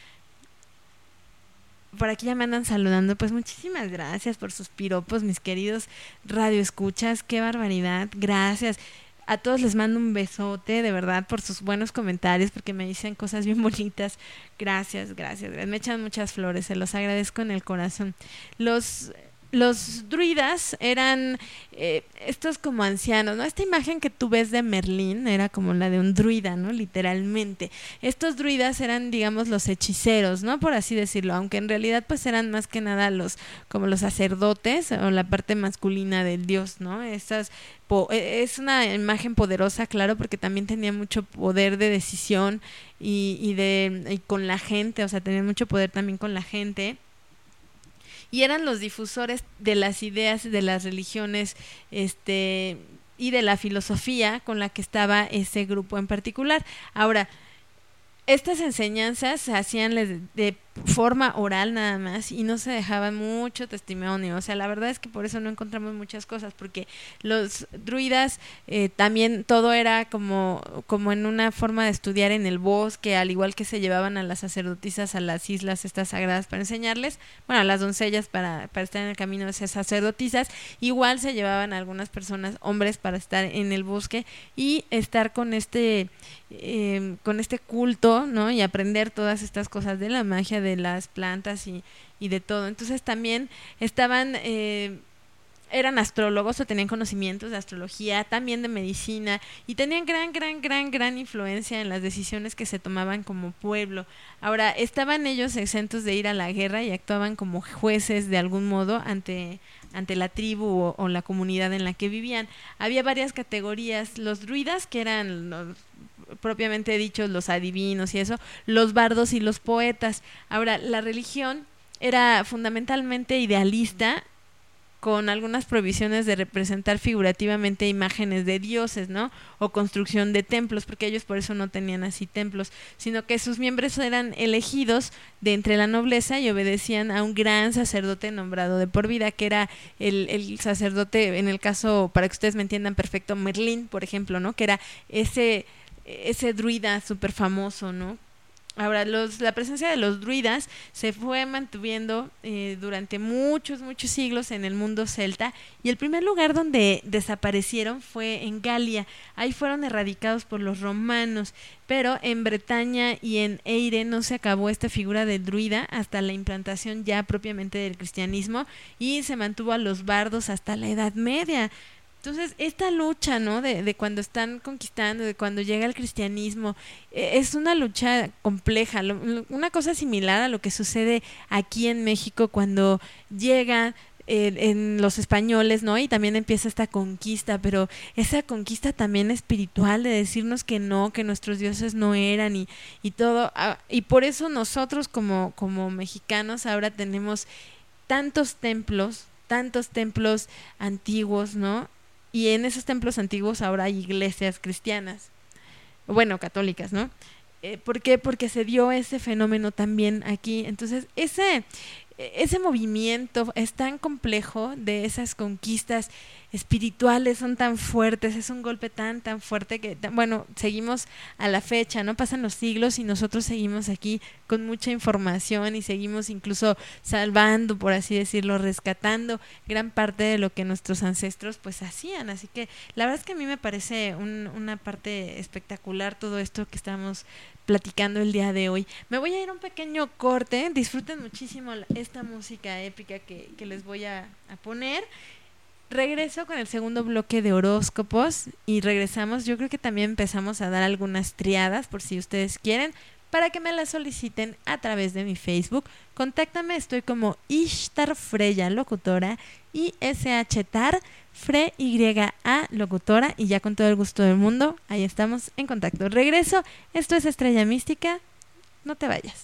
Por aquí ya me andan saludando, pues muchísimas gracias por sus piropos, mis queridos radioescuchas, qué barbaridad, gracias. A todos les mando un besote, de verdad, por sus buenos comentarios, porque me dicen cosas bien bonitas. Gracias. Me echan muchas flores, se los agradezco en el corazón. Los druidas eran estos como ancianos, ¿no? Esta imagen que tú ves de Merlín era como la de un druida, ¿no? Literalmente. Estos druidas eran, digamos, los hechiceros, ¿no? Por así decirlo, aunque en realidad pues eran más que nada como los sacerdotes o la parte masculina del dios, ¿no? Es una imagen poderosa, claro, porque también tenía mucho poder de decisión y con la gente, o sea, tenía mucho poder también con la gente. Y eran los difusores de las ideas de las religiones y de la filosofía con la que estaba ese grupo en particular. Ahora, estas enseñanzas se hacían de forma oral nada más y no se dejaba mucho testimonio. O sea, la verdad es que por eso no encontramos muchas cosas, porque los druidas también todo era como en una forma de estudiar en el bosque, al igual que se llevaban a las sacerdotisas a las islas estas sagradas para enseñarles, bueno, a las doncellas para estar en el camino de esas sacerdotisas, igual se llevaban a algunas personas, hombres, para estar en el bosque y estar con este culto, ¿no? Y aprender todas estas cosas de la magia, de las plantas y de todo. Entonces también eran astrólogos o tenían conocimientos de astrología, también de medicina, y tenían gran influencia en las decisiones que se tomaban como pueblo. Ahora, estaban ellos exentos de ir a la guerra y actuaban como jueces de algún modo ante la tribu o la comunidad en la que vivían. Había varias categorías: los druidas, que eran propiamente dichos los adivinos y eso, los bardos y los poetas. Ahora, la religión era fundamentalmente idealista, con algunas provisiones de representar figurativamente imágenes de dioses, ¿no? O construcción de templos, porque ellos por eso no tenían así templos, sino que sus miembros eran elegidos de entre la nobleza y obedecían a un gran sacerdote nombrado de por vida, que era el sacerdote, en el caso, para que ustedes me entiendan perfecto, Merlín, por ejemplo, ¿no? Que era ese druida súper famoso, ¿no? Ahora, la presencia de los druidas se fue mantuviendo durante muchos siglos en el mundo celta, y el primer lugar donde desaparecieron fue en Galia. Ahí fueron erradicados por los romanos, pero en Bretaña y en Eire no se acabó esta figura del druida hasta la implantación ya propiamente del cristianismo, y se mantuvo a los bardos hasta la Edad Media. Entonces, esta lucha, ¿no? De cuando están conquistando, de cuando llega el cristianismo, es una lucha compleja, una cosa similar a lo que sucede aquí en México cuando llegan en los españoles, ¿no? Y también empieza esta conquista, pero esa conquista también espiritual de decirnos que no, que nuestros dioses no eran y todo. Y por eso nosotros como mexicanos ahora tenemos tantos templos antiguos, ¿no? Y en esos templos antiguos ahora hay iglesias cristianas, bueno, católicas, ¿no? ¿Por qué? Porque se dio ese fenómeno también aquí. Entonces, ese movimiento es tan complejo, de esas conquistas espirituales son tan fuertes, es un golpe tan fuerte que, bueno, seguimos a la fecha, ¿no? Pasan los siglos y nosotros seguimos aquí con mucha información y seguimos incluso salvando, por así decirlo, rescatando gran parte de lo que nuestros ancestros pues hacían. Así que la verdad es que a mí me parece una parte espectacular todo esto que estamos platicando el día de hoy. Me voy a ir a un pequeño corte. Disfruten muchísimo esta música épica que les voy a poner. Regreso con el segundo bloque de horóscopos y regresamos. Yo creo que también empezamos a dar algunas triadas por si ustedes quieren, para que me las soliciten a través de mi Facebook. Contáctame, estoy como Ishtar Freya Locutora, ISHTAR FREYA Locutora, y ya con todo el gusto del mundo, ahí estamos en contacto. Regreso, esto es Estrella Mística, no te vayas.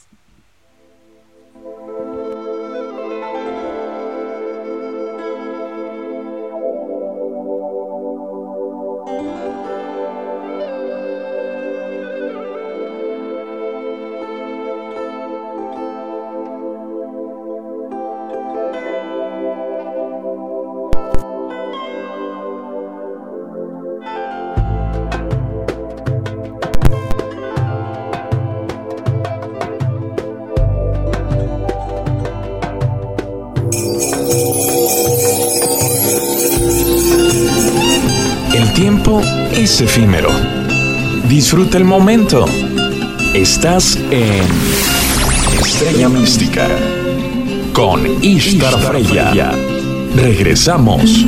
El tiempo es efímero. Disfruta el momento. Estás en Estrella Mística con Ishtar Freya. Regresamos.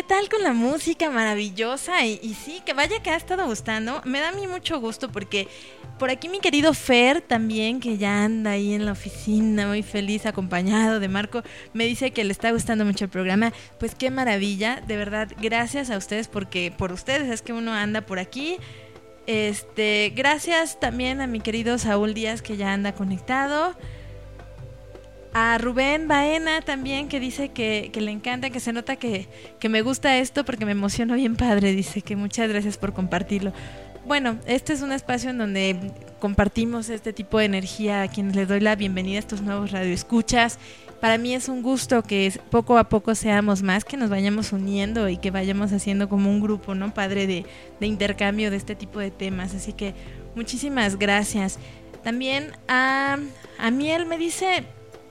tal con la música maravillosa? Y sí, que vaya que ha estado gustando. Me da a mí mucho gusto porque por aquí mi querido Fer también, que ya anda ahí en la oficina muy feliz acompañado de Marco, me dice que le está gustando mucho el programa. Pues qué maravilla, de verdad, gracias a ustedes porque por ustedes es que uno anda por aquí. Gracias también a mi querido Saúl Díaz, que ya anda conectado. A Rubén Baena también, que dice que le encanta, que se nota que me gusta esto porque me emociono bien padre. Dice que muchas gracias por compartirlo. Bueno, este es un espacio en donde compartimos este tipo de energía a quienes les doy la bienvenida a estos nuevos radioescuchas. Para mí es un gusto que poco a poco seamos más, que nos vayamos uniendo y que vayamos haciendo como un grupo, ¿no? Padre de intercambio de este tipo de temas. Así que muchísimas gracias. También a Miel me dice...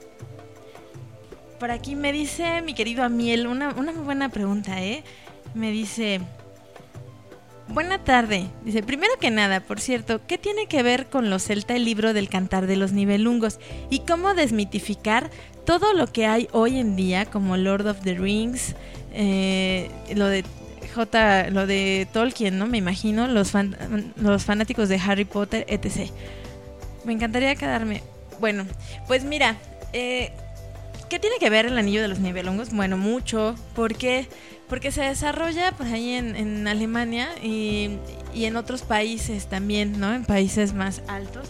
Por aquí me dice mi querido Amiel, una muy buena pregunta, Me dice, buena tarde. Dice, primero que nada, por cierto, ¿qué tiene que ver con lo celta el libro del Cantar de los Nibelungos? ¿Y cómo desmitificar todo lo que hay hoy en día, como Lord of the Rings, lo de Tolkien, ¿no? Me imagino, los fanáticos de Harry Potter, etc. Me encantaría quedarme... Bueno, pues mira... ¿Qué tiene que ver el Anillo de los Nibelungos? Bueno, mucho, porque se desarrolla pues ahí en Alemania y en otros países también, ¿no? En países más altos.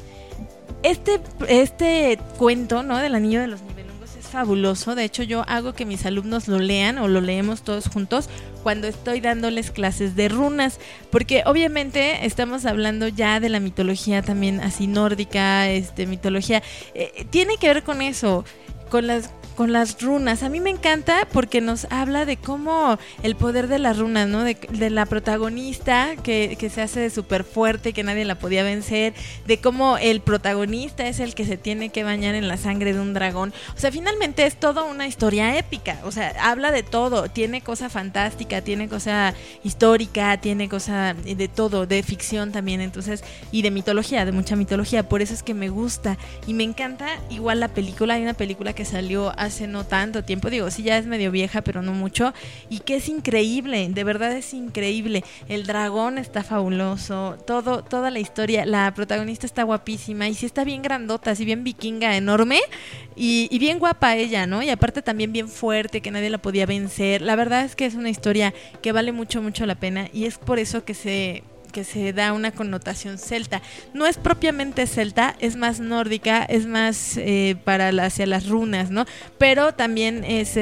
Este cuento, ¿no? Del Anillo de los Nibelungos es fabuloso. De hecho, yo hago que mis alumnos lo lean o lo leemos todos juntos cuando estoy dándoles clases de runas, porque obviamente estamos hablando ya de la mitología también así nórdica, mitología. Tiene que ver con eso, con las runas. A mí me encanta porque nos habla de cómo el poder de las runas, ¿no? De la protagonista que se hace súper fuerte, que nadie la podía vencer, de cómo el protagonista es el que se tiene que bañar en la sangre de un dragón. O sea, finalmente es toda una historia épica. O sea, habla de todo. Tiene cosa fantástica, tiene cosa histórica, tiene cosa de todo, de ficción también. Entonces, y de mitología, de mucha mitología. Por eso es que me gusta. Y me encanta igual la película. Hay una película que salió hace no tanto tiempo, digo, sí ya es medio vieja, pero no mucho, y que es increíble, de verdad es increíble. El dragón está fabuloso, toda la historia, la protagonista está guapísima, y sí está bien grandota, así bien vikinga, enorme, y bien guapa ella, ¿no? Y aparte también bien fuerte, que nadie la podía vencer. La verdad es que es una historia que vale mucho, mucho la pena, y es por eso que se da una connotación celta. No es propiamente celta, es más nórdica, es más hacia las runas, ¿no? Pero también es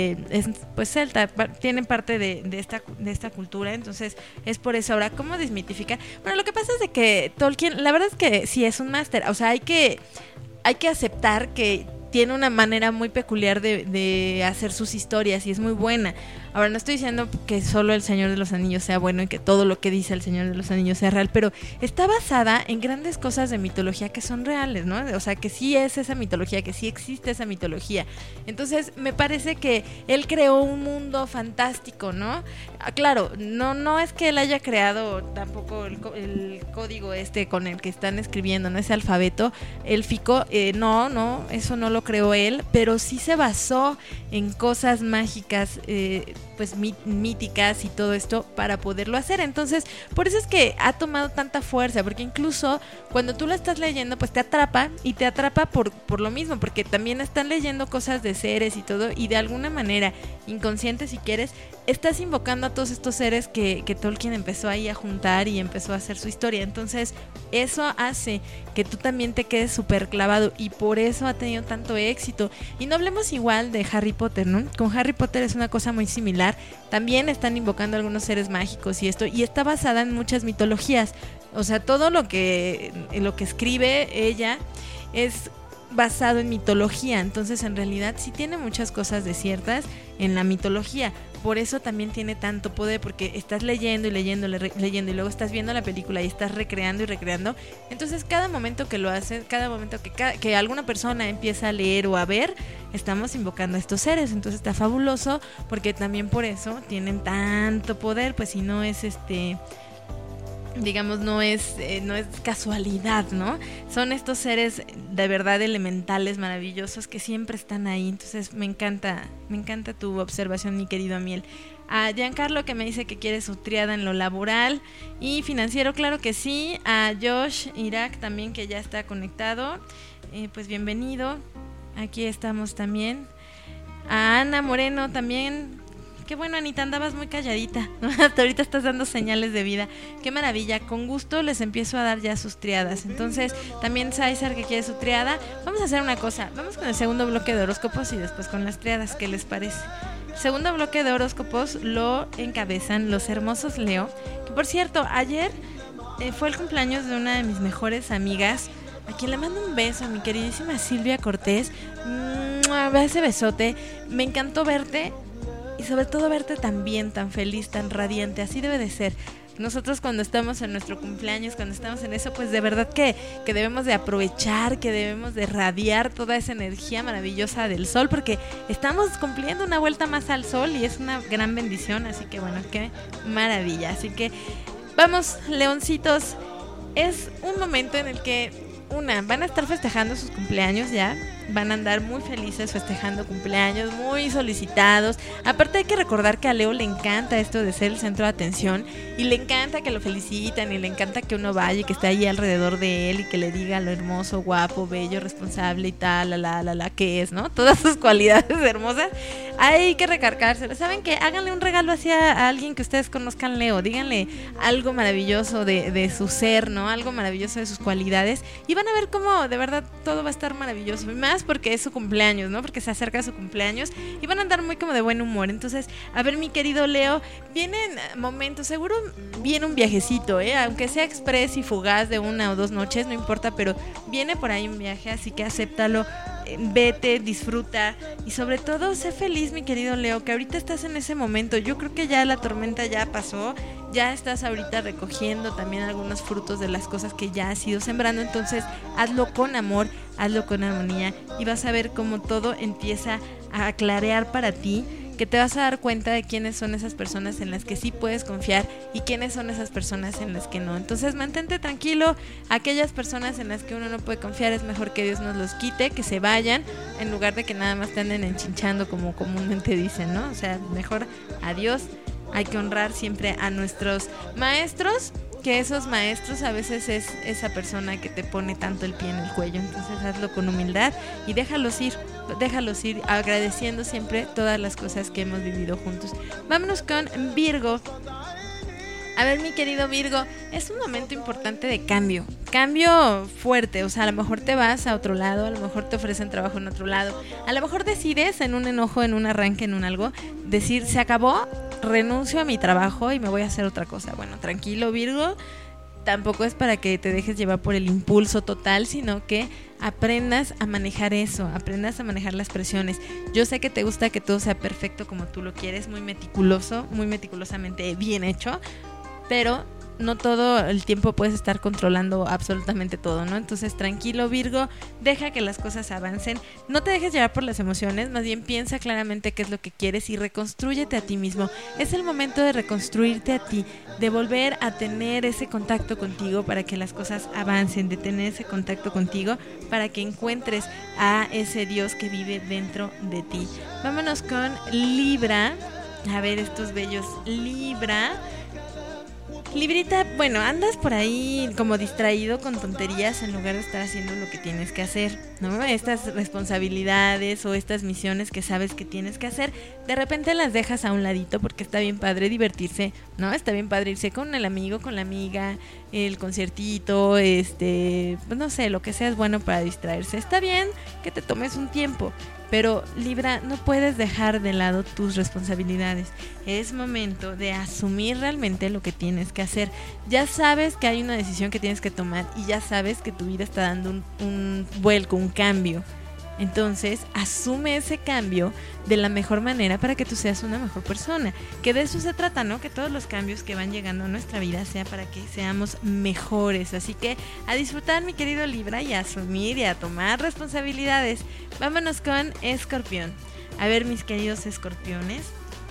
pues celta, tiene parte de esta cultura, entonces es por eso. Ahora, ¿cómo desmitificar? Bueno, lo que pasa es de que Tolkien, la verdad es que sí es un máster, o sea, hay que aceptar que tiene una manera muy peculiar de hacer sus historias y es muy buena. Ahora, no estoy diciendo que solo El Señor de los Anillos sea bueno y que todo lo que dice El Señor de los Anillos sea real, pero está basada en grandes cosas de mitología que son reales, ¿no? O sea, que sí es esa mitología, que sí existe esa mitología. Entonces, me parece que él creó un mundo fantástico, ¿no? Claro, no es que él haya creado tampoco el código con el que están escribiendo, ¿no? Ese alfabeto élfico, no, eso no lo creó él, pero sí se basó en cosas mágicas, pues míticas y todo esto para poderlo hacer. Entonces, por eso es que ha tomado tanta fuerza, porque incluso cuando tú lo estás leyendo, pues te atrapa, y te atrapa por lo mismo, porque también están leyendo cosas de seres y todo, y de alguna manera inconsciente, si quieres, estás invocando a todos estos seres que Tolkien empezó ahí a juntar y empezó a hacer su historia. Entonces, eso hace que tú también te quedes súper clavado, y por eso ha tenido tanto éxito. Y no hablemos igual de Harry Potter, ¿no? Con Harry Potter es una cosa muy similar. También están invocando algunos seres mágicos y está basada en muchas mitologías. O sea, todo lo que escribe ella es basado en mitología. Entonces, en realidad sí tiene muchas cosas desiertas en la mitología. Por eso también tiene tanto poder, porque estás leyendo y leyendo y luego estás viendo la película y estás recreando y recreando. Entonces, cada momento que lo haces, cada momento que alguna persona empieza a leer o a ver, estamos invocando a estos seres. Entonces está fabuloso, porque también por eso tienen tanto poder. Pues si no es digamos, no es casualidad, ¿no? Son estos seres de verdad elementales, maravillosos, que siempre están ahí. Entonces me encanta tu observación, mi querido Amiel. A Giancarlo, que me dice que quiere su triada en lo laboral y financiero, claro que sí. A Josh Irak también, que ya está conectado, pues bienvenido, aquí estamos también. A Ana Moreno también. Qué bueno, Anita, andabas muy calladita, ¿no? Hasta ahorita estás dando señales de vida. Qué maravilla, con gusto les empiezo a dar ya sus triadas. Entonces, también César, que quiere su triada. Vamos a hacer una cosa, vamos con el segundo bloque de horóscopos y después con las triadas, ¿qué les parece? El segundo bloque de horóscopos lo encabezan los hermosos Leo, que por cierto, ayer fue el cumpleaños de una de mis mejores amigas, a quien le mando un beso, a mi queridísima Silvia Cortés. Ese besote, me encantó verte. Y sobre todo verte tan bien, tan feliz, tan radiante, así debe de ser. Nosotros cuando estamos en nuestro cumpleaños, cuando estamos en eso, pues de verdad que debemos de aprovechar, que debemos de radiar toda esa energía maravillosa del sol, porque estamos cumpliendo una vuelta más al sol y es una gran bendición, así que bueno, qué maravilla. Así que vamos, leoncitos, es un momento en el que van a estar festejando sus cumpleaños ya, van a andar muy felices festejando cumpleaños, muy solicitados. Aparte hay que recordar que a Leo le encanta esto de ser el centro de atención y le encanta que lo felicitan y le encanta que uno vaya y que esté ahí alrededor de él y que le diga lo hermoso, guapo, bello, responsable y tal, que es, ¿no? Todas sus cualidades hermosas. Hay que recargárselo. ¿Saben qué? Háganle un regalo así a alguien que ustedes conozcan, Leo. Díganle algo maravilloso de su ser, ¿no? Algo maravilloso de sus cualidades y van a ver cómo de verdad todo va a estar maravilloso. Y más porque es su cumpleaños, ¿no? Porque se acerca su cumpleaños y van a andar muy como de buen humor. Entonces, a ver, mi querido Leo, vienen momentos, seguro viene un viajecito, aunque sea express y fugaz de 1 o 2 noches, no importa, pero viene por ahí un viaje, así que acéptalo, vete, disfruta y sobre todo sé feliz, mi querido Leo, que ahorita estás en ese momento. Yo creo que ya la tormenta ya pasó, ya estás ahorita recogiendo también algunos frutos de las cosas que ya has ido sembrando. Entonces hazlo con amor, hazlo con armonía y vas a ver cómo todo empieza a clarear para ti, que te vas a dar cuenta de quiénes son esas personas en las que sí puedes confiar y quiénes son esas personas en las que no. Entonces mantente tranquilo, aquellas personas en las que uno no puede confiar es mejor que Dios nos los quite, que se vayan, en lugar de que nada más te anden enchinchando como comúnmente dicen, ¿no? O sea, mejor adiós. Hay que honrar siempre a nuestros maestros, que esos maestros a veces es esa persona que te pone tanto el pie en el cuello. Entonces hazlo con humildad y déjalos ir agradeciendo siempre todas las cosas que hemos vivido juntos. Vámonos con Virgo. A ver, mi querido Virgo, es un momento importante de cambio fuerte. O sea, a lo mejor te vas a otro lado, a lo mejor te ofrecen trabajo en otro lado, a lo mejor decides en un enojo, en un arranque, en un algo, decir, se acabó, renuncio a mi trabajo y me voy a hacer otra cosa. Bueno, tranquilo, Virgo, tampoco es para que te dejes llevar por el impulso total, sino que aprendas a manejar eso, aprendas a manejar las presiones. Yo sé que te gusta que todo sea perfecto como tú lo quieres, muy meticuloso, muy meticulosamente bien hecho, pero no todo el tiempo puedes estar controlando absolutamente todo, ¿no? Entonces, tranquilo, Virgo, deja que las cosas avancen, no te dejes llevar por las emociones, más bien piensa claramente qué es lo que quieres y reconstrúyete a ti mismo. Es el momento de reconstruirte a ti, de volver a tener ese contacto contigo para que las cosas avancen, de tener ese contacto contigo para que encuentres a ese Dios que vive dentro de ti. Vámonos con Libra. A ver, estos bellos Libra. Librita, bueno, andas por ahí como distraído con tonterías en lugar de estar haciendo lo que tienes que hacer, ¿no? Estas responsabilidades o estas misiones que sabes que tienes que hacer, de repente las dejas a un ladito porque está bien padre divertirse, ¿no? Está bien padre irse con el amigo, con la amiga, el conciertito, pues no sé, lo que sea es bueno para distraerse. Está bien que te tomes un tiempo, pero Libra, no puedes dejar de lado tus responsabilidades. Es momento de asumir realmente lo que tienes que hacer. Ya sabes que hay una decisión que tienes que tomar y ya sabes que tu vida está dando un vuelco, un cambio. Entonces, asume ese cambio de la mejor manera para que tú seas una mejor persona. Que de eso se trata, ¿no? Que todos los cambios que van llegando a nuestra vida sea para que seamos mejores. Así que a disfrutar, mi querido Libra, y a asumir y a tomar responsabilidades. Vámonos con Escorpión. A ver, mis queridos escorpiones.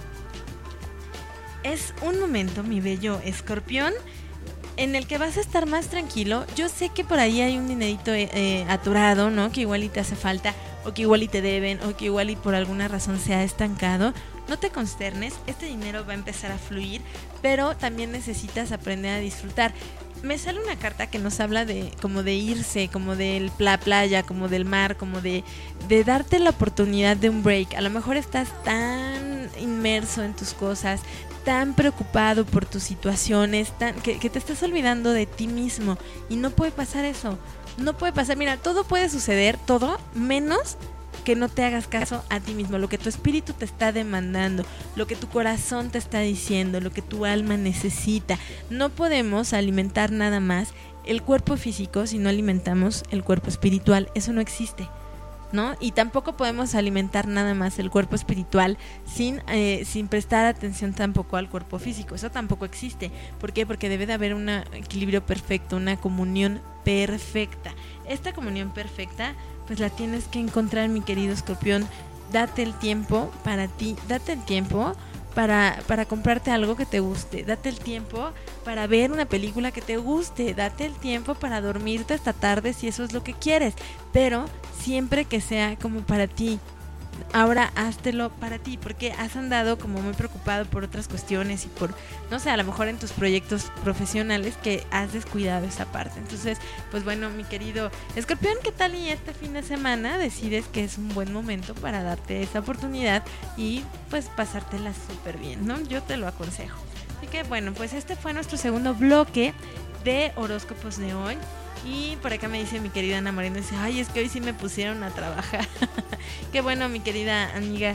Es un momento, mi bello Escorpión, en el que vas a estar más tranquilo. Yo sé que por ahí hay un dinerito aturado, ¿no? Que igual y te hace falta. o que igual y te deben, o que igual y por alguna razón se ha estancado, no te consternes, este dinero va a empezar a fluir, pero también necesitas aprender a disfrutar. Me sale una carta que nos habla de como de irse, como de la playa, como del mar, como de darte la oportunidad de un break. A lo mejor estás tan inmerso en tus cosas, tan preocupado por tus situaciones, que te estás olvidando de ti mismo, y no puede pasar eso. No puede pasar, mira, todo puede suceder, todo, menos que no te hagas caso a ti mismo, lo que tu espíritu te está demandando, lo que tu corazón te está diciendo, lo que tu alma necesita. No podemos alimentar nada más el cuerpo físico si no alimentamos el cuerpo espiritual, eso no existe, ¿no? Y tampoco podemos alimentar nada más el cuerpo espiritual sin prestar atención tampoco al cuerpo físico, eso tampoco existe. ¿Por qué? Porque debe de haber un equilibrio perfecto, una comunión perfecta. Esta comunión perfecta pues la tienes que encontrar, mi querido Escorpión. Date el tiempo para ti, date el tiempo para comprarte algo que te guste, date el tiempo para ver una película que te guste, date el tiempo para dormirte hasta tarde si eso es lo que quieres, pero siempre que sea como para ti. Ahora háztelo para ti, porque has andado como muy preocupado por otras cuestiones y por, no sé, a lo mejor en tus proyectos profesionales que has descuidado esa parte. Entonces, pues bueno, mi querido Escorpión, ¿qué tal? Y este fin de semana decides que es un buen momento para darte esa oportunidad y pues pasártela súper bien, ¿no? Yo te lo aconsejo. Así que bueno, pues este fue nuestro segundo bloque de horóscopos de hoy. Y por acá me dice mi querida Ana Moreno, dice, ay, es que hoy sí me pusieron a trabajar. Qué bueno, mi querida amiga.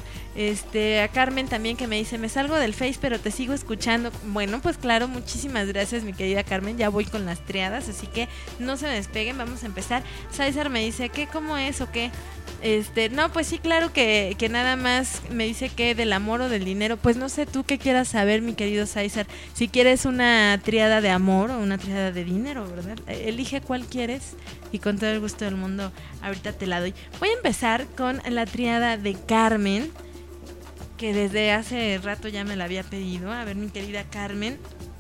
A Carmen también, que me dice, me salgo del Face pero te sigo escuchando. Bueno, pues claro, muchísimas gracias, mi querida Carmen. Ya voy con las triadas, así que no se me despeguen, vamos a empezar. César me dice, ¿qué? ¿Cómo es o qué? No, pues sí, claro que nada más me dice que del amor o del dinero. Pues no sé tú qué quieras saber, mi querido César. Si quieres una triada de amor o una triada de dinero, ¿verdad? Elige cuál quieres y con todo el gusto del mundo ahorita te la doy. Voy a empezar con la triada de Carmen, que desde hace rato ya me la había pedido. A ver, mi querida Carmen,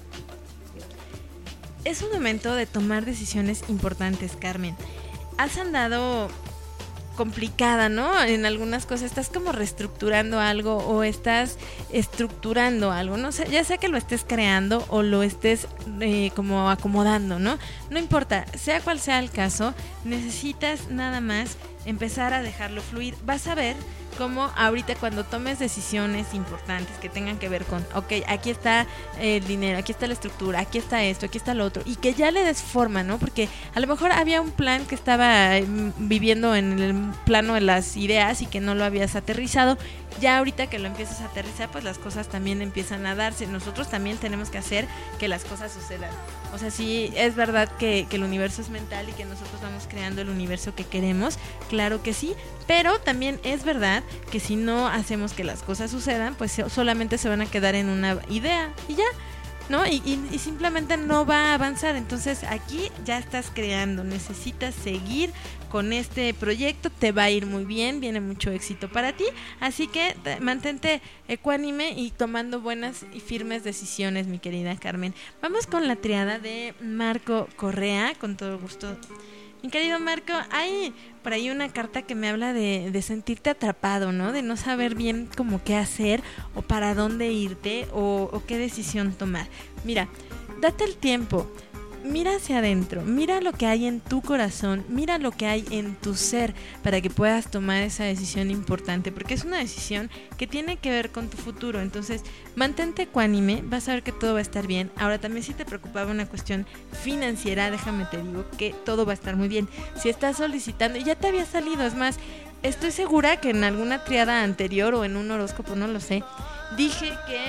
es un momento de tomar decisiones importantes, Carmen. Has andado complicada, ¿no? En algunas cosas estás como reestructurando algo o estás estructurando algo, no sé, ya sea que lo estés creando o lo estés como acomodando, ¿no? No importa, sea cual sea el caso, necesitas nada más empezar a dejarlo fluir. Vas a ver cómo ahorita cuando tomes decisiones importantes que tengan que ver con, ok, aquí está el dinero, aquí está la estructura, aquí está esto, aquí está lo otro, y que ya le des forma, ¿no? Porque a lo mejor había un plan que estaba viviendo en el plano de las ideas y que no lo habías aterrizado. Ya ahorita que lo empiezas a aterrizar, pues las cosas también empiezan a darse. Nosotros también tenemos que hacer que las cosas sucedan. O sea, sí, es verdad que el universo es mental y que nosotros vamos creando el universo que queremos, claro que sí, pero también es verdad que si no hacemos que las cosas sucedan, pues solamente se van a quedar en una idea y ya, ¿no? Y simplemente no va a avanzar. Entonces aquí ya estás creando, necesitas seguir con este proyecto, te va a ir muy bien, viene mucho éxito para ti, así que mantente ecuánime y tomando buenas y firmes decisiones, mi querida Carmen. Vamos con la triada de Marco Correa, con todo gusto. Mi querido Marco, hay por ahí una carta que me habla de sentirte atrapado, ¿no? De no saber bien cómo qué hacer o para dónde irte o qué decisión tomar. Mira, date el tiempo. Mira hacia adentro, mira lo que hay en tu corazón, mira lo que hay en tu ser para que puedas tomar esa decisión importante, porque es una decisión que tiene que ver con tu futuro. Entonces, mantente ecuánime, vas a ver que todo va a estar bien. Ahora, también si te preocupaba una cuestión financiera, déjame te digo que todo va a estar muy bien. Si estás solicitando, y ya te había salido, es más, estoy segura que en alguna triada anterior o en un horóscopo, no lo sé, dije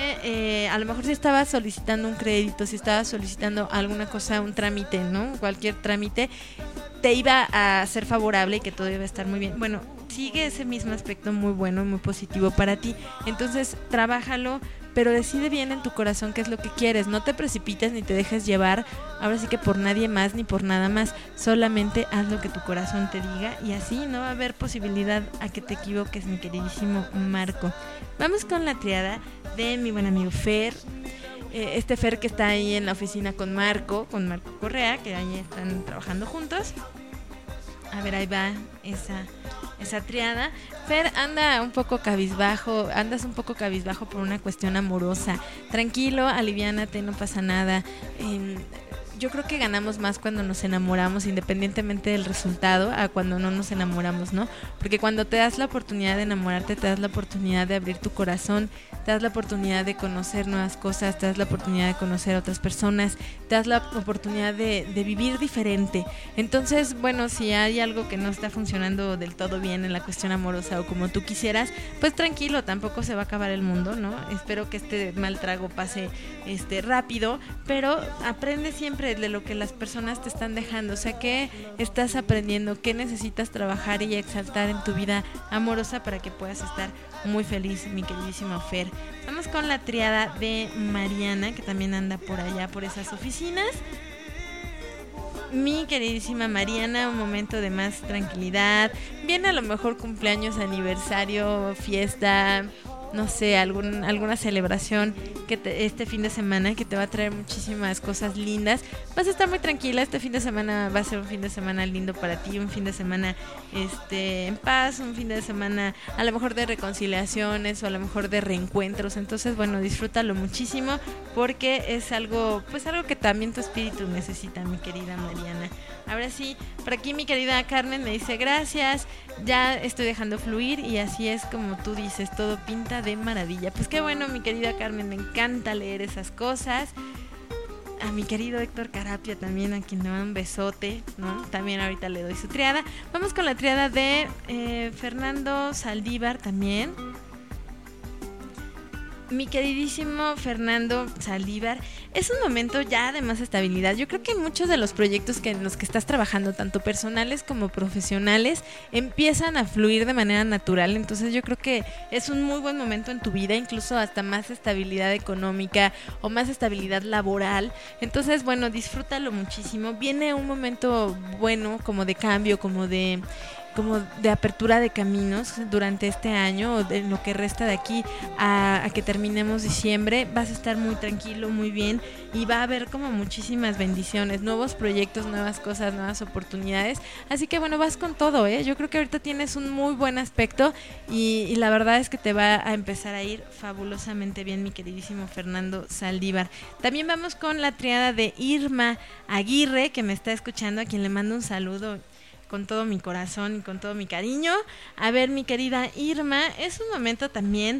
que a lo mejor si estabas solicitando un crédito, si estabas solicitando alguna cosa, un trámite, ¿no? Cualquier trámite, te iba a ser favorable y que todo iba a estar muy bien. Bueno, sigue ese mismo aspecto muy bueno, muy positivo para ti. Entonces, trabájalo, pero decide bien en tu corazón qué es lo que quieres. No te precipites ni te dejes llevar, ahora sí que por nadie más ni por nada más. Solamente haz lo que tu corazón te diga y así no va a haber posibilidad a que te equivoques, mi queridísimo Marco. Vamos con la triada de mi buen amigo Fer. Fer que está ahí en la oficina con Marco Correa, que ahí están trabajando juntos. A ver, ahí va esa triada. Fer andas un poco cabizbajo por una cuestión amorosa. Tranquilo, aliviánate, no pasa nada. Yo creo que ganamos más cuando nos enamoramos, independientemente del resultado, a cuando no nos enamoramos, ¿no? Porque cuando te das la oportunidad de enamorarte, te das la oportunidad de abrir tu corazón, te das la oportunidad de conocer nuevas cosas, te das la oportunidad de conocer a otras personas, te das la oportunidad de vivir diferente. Entonces, bueno, si hay algo que no está funcionando del todo bien en la cuestión amorosa o como tú quisieras, pues tranquilo, tampoco se va a acabar el mundo, ¿no? Espero que este mal trago pase rápido, pero aprende siempre de lo que las personas te están dejando, o sea, qué estás aprendiendo, qué necesitas trabajar y exaltar en tu vida amorosa para que puedas estar muy feliz, mi queridísimo Fer. Vamos con la triada de Mariana, que también anda por allá, por esas oficinas. Mi queridísima Mariana, un momento de más tranquilidad. Viene a lo mejor cumpleaños, aniversario, fiesta, no sé, alguna celebración este fin de semana que te va a traer muchísimas cosas lindas. Vas a estar muy tranquila, este fin de semana va a ser un fin de semana lindo para ti, un fin de semana en paz, un fin de semana a lo mejor de reconciliaciones o a lo mejor de reencuentros. Entonces, bueno, disfrútalo muchísimo porque es algo que también tu espíritu necesita, mi querida Mariana. Ahora sí, por aquí mi querida Carmen me dice gracias, ya estoy dejando fluir y así es como tú dices, todo pinta de maravilla. Pues qué bueno, mi querida Carmen, me encanta leer esas cosas. A mi querido Héctor Carapia también, a quien le mando un besote, ¿no? También ahorita le doy su triada. Vamos con la triada de Fernando Saldívar también. Mi queridísimo Fernando Saldívar, es un momento ya de más estabilidad. Yo creo que muchos de los proyectos en los que estás trabajando, tanto personales como profesionales, empiezan a fluir de manera natural. Entonces yo creo que es un muy buen momento en tu vida, incluso hasta más estabilidad económica o más estabilidad laboral. Entonces, bueno, disfrútalo muchísimo. Viene un momento bueno, como de cambio, como de apertura de caminos durante este año o en lo que resta de aquí a que terminemos diciembre. Vas a estar muy tranquilo, muy bien y va a haber como muchísimas bendiciones, nuevos proyectos, nuevas cosas, nuevas oportunidades. Así que bueno, vas con todo, ¿eh? Yo creo que ahorita tienes un muy buen aspecto y la verdad es que te va a empezar a ir fabulosamente bien, mi queridísimo Fernando Saldívar. También vamos con la triada de Irma Aguirre, que me está escuchando, a quien le mando un saludo con todo mi corazón y con todo mi cariño. A ver, mi querida Irma, es un momento también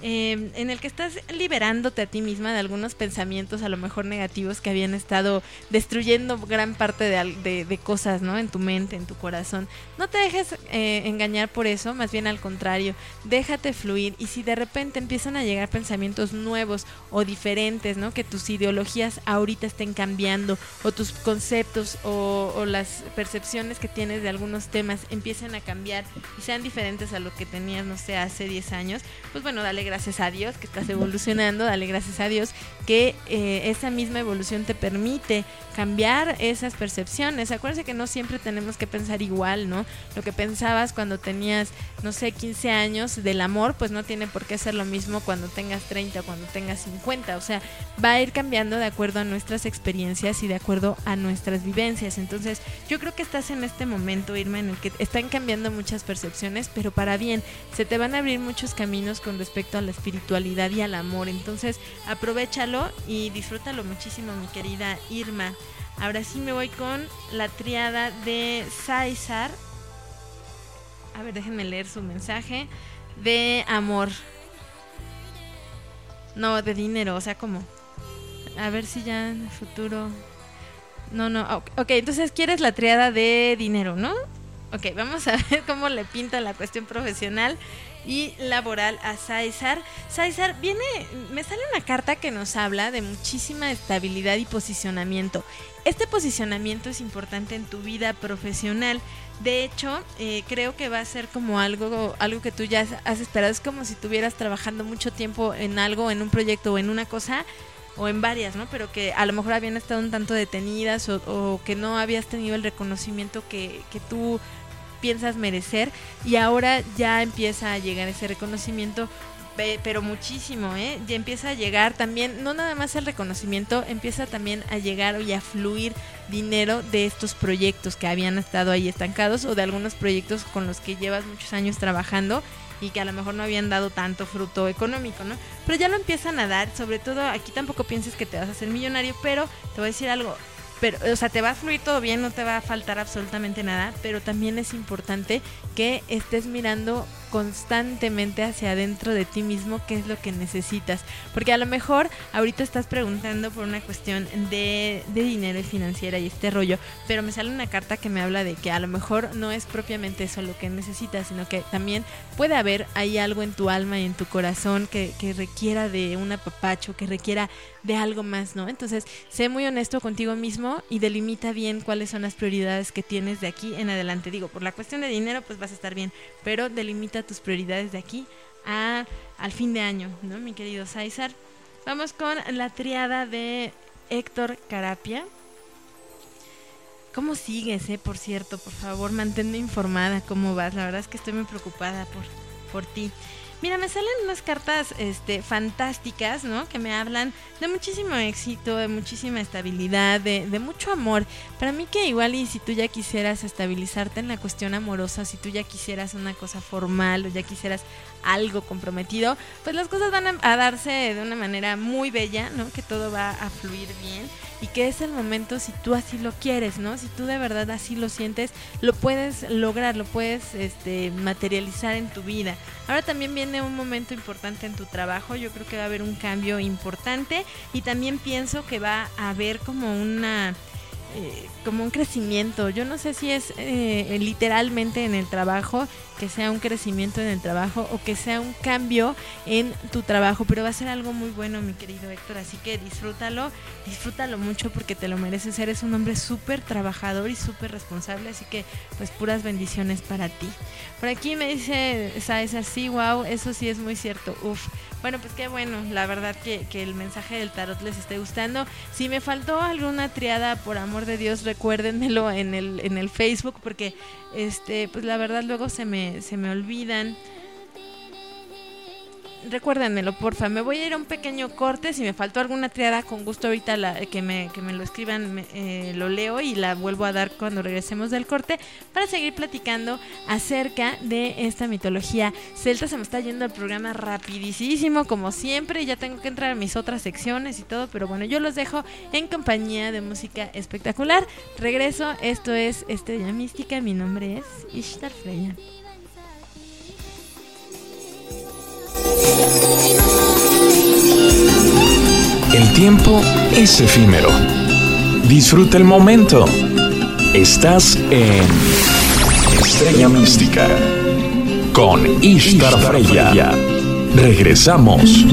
en el que estás liberándote a ti misma de algunos pensamientos a lo mejor negativos que habían estado destruyendo gran parte de cosas, ¿no? En tu mente, en tu corazón. No te dejes engañar por eso, más bien al contrario, déjate fluir. Y si de repente empiezan a llegar pensamientos nuevos o diferentes, ¿no? Que tus ideologías ahorita estén cambiando o tus conceptos o las percepciones que tienes de algunos temas empiecen a cambiar y sean diferentes a lo que tenías, no sé, hace 10 años, pues bueno, dale gracias a Dios que estás evolucionando, dale gracias a Dios que esa misma evolución te permite cambiar esas percepciones. Acuérdense que no siempre tenemos que pensar igual, ¿no? Lo que pensabas cuando tenías, no sé, 15 años del amor, pues no tiene por qué ser lo mismo cuando tengas 30 o cuando tengas 50, o sea, va a ir cambiando de acuerdo a nuestras experiencias y de acuerdo a nuestras vivencias. Entonces, yo creo que estás en este momento, Irma, en el que están cambiando muchas percepciones, pero para bien, se te van a abrir muchos caminos con respecto a la espiritualidad y al amor. Entonces, aprovéchalo y disfrútalo muchísimo, mi querida Irma. Ahora sí me voy con la triada de César. A ver, déjenme leer su mensaje. De amor. No, de dinero, o sea, ¿cómo? A ver si ya en el futuro... No, ok, entonces quieres la triada de dinero, ¿no? Ok, vamos a ver cómo le pinta la cuestión profesional y laboral a César. César, me sale una carta que nos habla de muchísima estabilidad y posicionamiento. Este posicionamiento es importante en tu vida profesional. De hecho, creo que va a ser como algo que tú ya has esperado. Es como si estuvieras trabajando mucho tiempo en algo, en un proyecto o en una cosa, o en varias, ¿no? Pero que a lo mejor habían estado un tanto detenidas o que no habías tenido el reconocimiento que tú piensas merecer, y ahora ya empieza a llegar ese reconocimiento, pero muchísimo, ya empieza a llegar también, no nada más el reconocimiento, empieza también a llegar y a fluir dinero de estos proyectos que habían estado ahí estancados o de algunos proyectos con los que llevas muchos años trabajando y que a lo mejor no habían dado tanto fruto económico, ¿no? Pero ya lo empiezan a dar, sobre todo aquí tampoco pienses que te vas a hacer millonario, pero te voy a decir algo, pero, o sea, te va a fluir todo bien, no te va a faltar absolutamente nada, pero también es importante que estés mirando constantemente hacia adentro de ti mismo qué es lo que necesitas, porque a lo mejor ahorita estás preguntando por una cuestión de dinero y financiera y este rollo, pero me sale una carta que me habla de que a lo mejor no es propiamente eso lo que necesitas, sino que también puede haber ahí algo en tu alma y en tu corazón que requiera de un apapacho, que requiera de algo más, ¿no? Entonces, sé muy honesto contigo mismo y delimita bien cuáles son las prioridades que tienes de aquí en adelante. Digo, por la cuestión de dinero, pues vas a estar bien, pero delimita tus prioridades de aquí al fin de año, ¿no, mi querido César? Vamos con la triada de Héctor Carapia. ¿Cómo sigues, por cierto? Por favor, manténme informada cómo vas. La verdad es que estoy muy preocupada por ti. Mira, me salen unas cartas fantásticas, ¿no? Que me hablan de muchísimo éxito, de muchísima estabilidad, de mucho amor. Para mí que igual y si tú ya quisieras estabilizarte en la cuestión amorosa, si tú ya quisieras una cosa formal o ya quisieras algo comprometido, pues las cosas van a darse de una manera muy bella, ¿no? Que todo va a fluir bien y que es el momento si tú así lo quieres, ¿no? Si tú de verdad así lo sientes, lo puedes lograr, lo puedes materializar en tu vida. Ahora también viene un momento importante en tu trabajo, yo creo que va a haber un cambio importante y también pienso que va a haber como un crecimiento. Yo no sé si es literalmente en el trabajo, que sea un crecimiento en el trabajo o que sea un cambio en tu trabajo, pero va a ser algo muy bueno, mi querido Héctor, así que disfrútalo mucho porque te lo mereces. Eres un hombre súper trabajador y súper responsable, así que pues puras bendiciones para ti. Por aquí me dice César, sí, wow, eso sí es muy cierto, uf. Bueno, pues qué bueno, la verdad que el mensaje del tarot les esté gustando. Si me faltó alguna triada, por amor de Dios, recuérdenmelo en el Facebook, porque pues la verdad luego se me olvidan. Recuérdenmelo, porfa. Me voy a ir a un pequeño corte. Si me faltó alguna triada, con gusto ahorita que me lo escriban, lo leo y la vuelvo a dar cuando regresemos del corte para seguir platicando acerca de esta mitología celta. Se me está yendo el programa rapidísimo, como siempre. Ya tengo que entrar a mis otras secciones y todo, pero bueno, yo los dejo en compañía de música espectacular. Regreso, esto es Estrella Mística. Mi nombre es Ishtar Freya. El tiempo es efímero. Disfruta el momento. Estás en Estrella Mística con Ishtar Freya. Regresamos.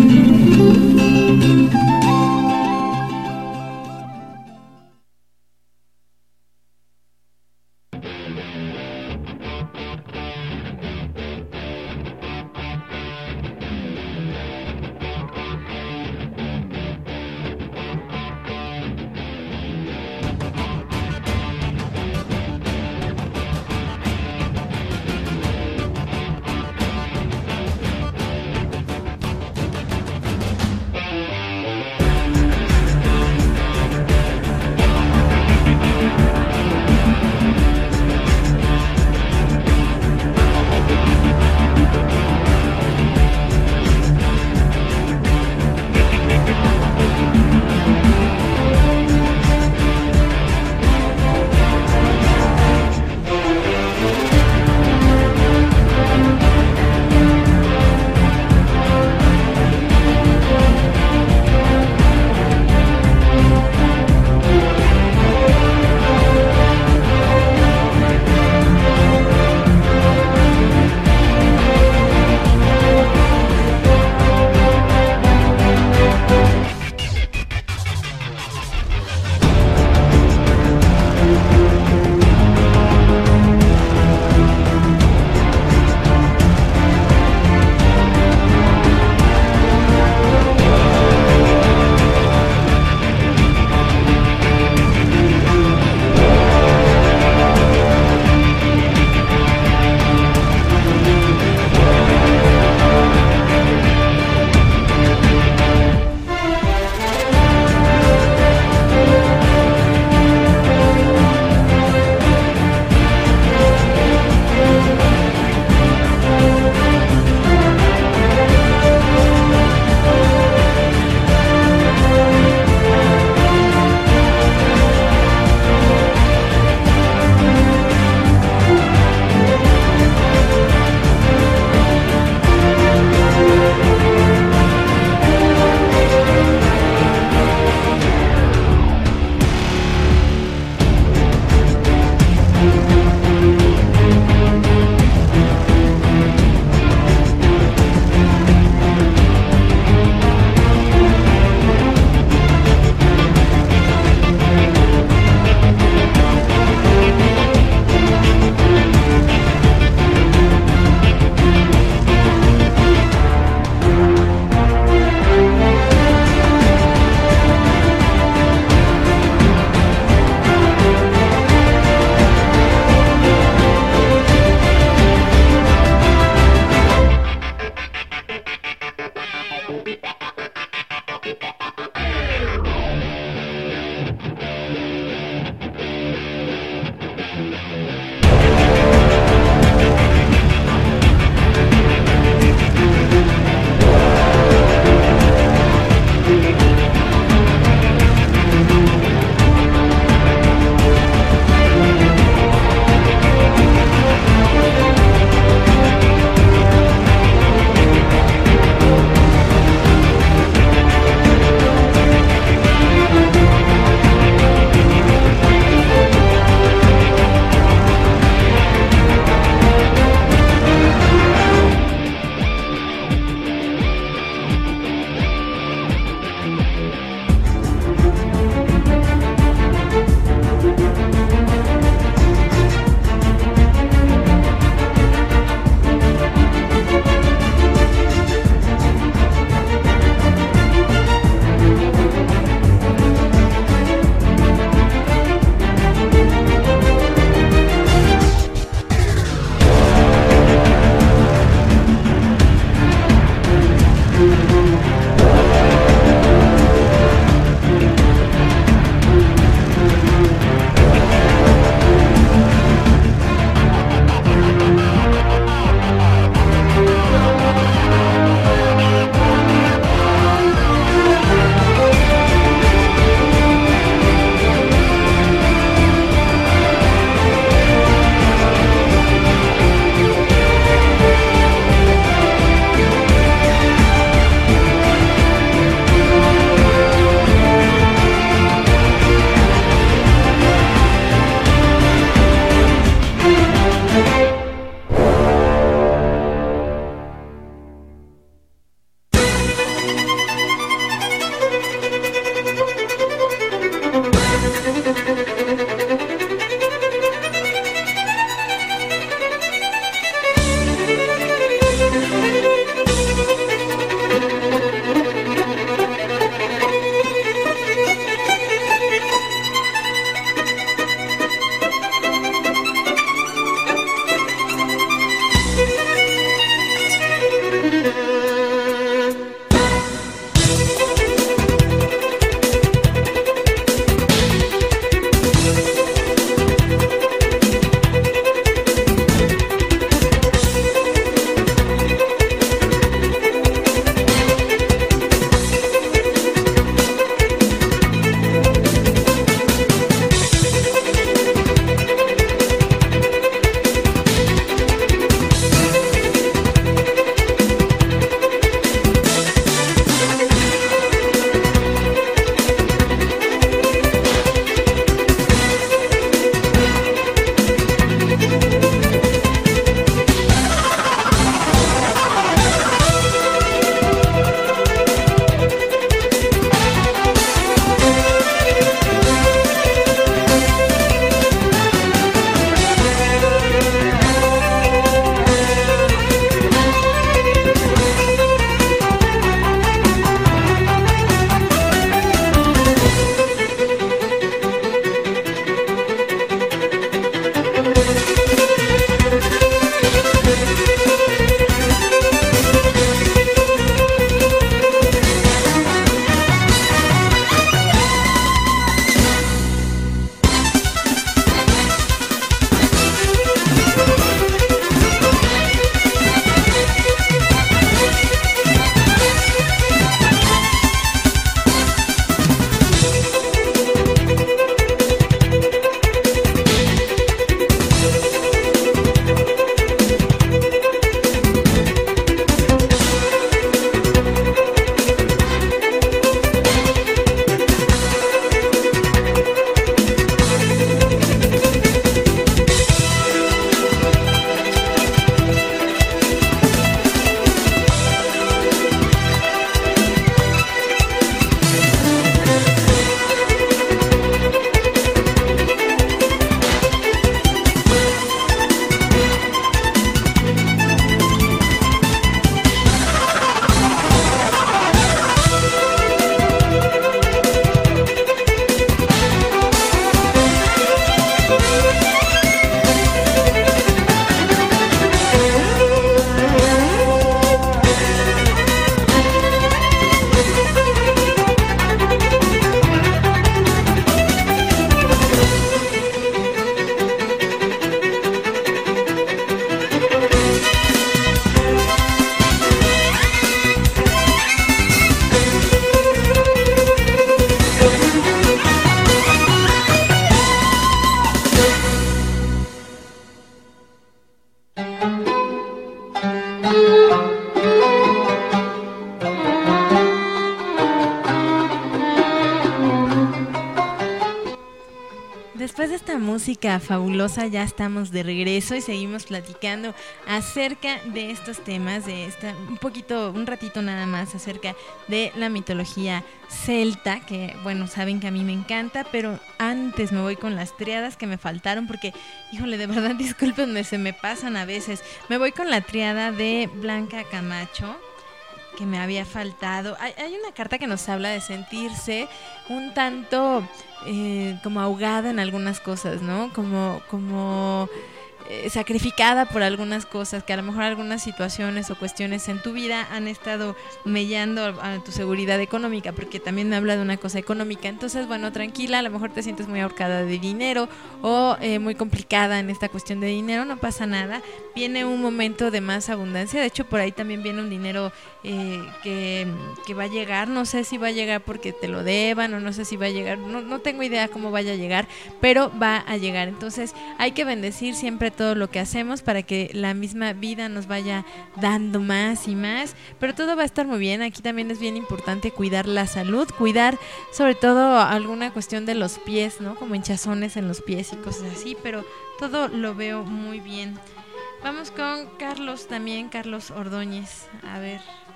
Después de esta música fabulosa ya estamos de regreso y seguimos platicando acerca de estos temas, un ratito nada más acerca de la mitología celta, que bueno, saben que a mí me encanta, pero antes me voy con las tríadas que me faltaron porque, híjole, de verdad, discúlpenme, se me pasan a veces. Me voy con la tríada de Blanca Camacho, que me había faltado. Hay una carta que nos habla de sentirse un tanto como ahogada en algunas cosas, ¿no? Como sacrificada por algunas cosas, que a lo mejor algunas situaciones o cuestiones en tu vida han estado mellando a tu seguridad económica, porque también me habla de una cosa económica. Entonces, bueno, tranquila, a lo mejor te sientes muy ahorcada de dinero o muy complicada en esta cuestión de dinero, no pasa nada, viene un momento de más abundancia. De hecho, por ahí también viene un dinero que va a llegar, no sé si va a llegar porque te lo deban o no sé si va a llegar, no tengo idea cómo vaya a llegar, pero va a llegar. Entonces hay que bendecir siempre todo lo que hacemos para que la misma vida nos vaya dando más y más, pero todo va a estar muy bien. Aquí también es bien importante cuidar la salud, cuidar sobre todo alguna cuestión de los pies, ¿no? Como hinchazones en los pies y cosas así, pero todo lo veo muy bien. Vamos con Carlos también, Carlos Ordóñez, a ver.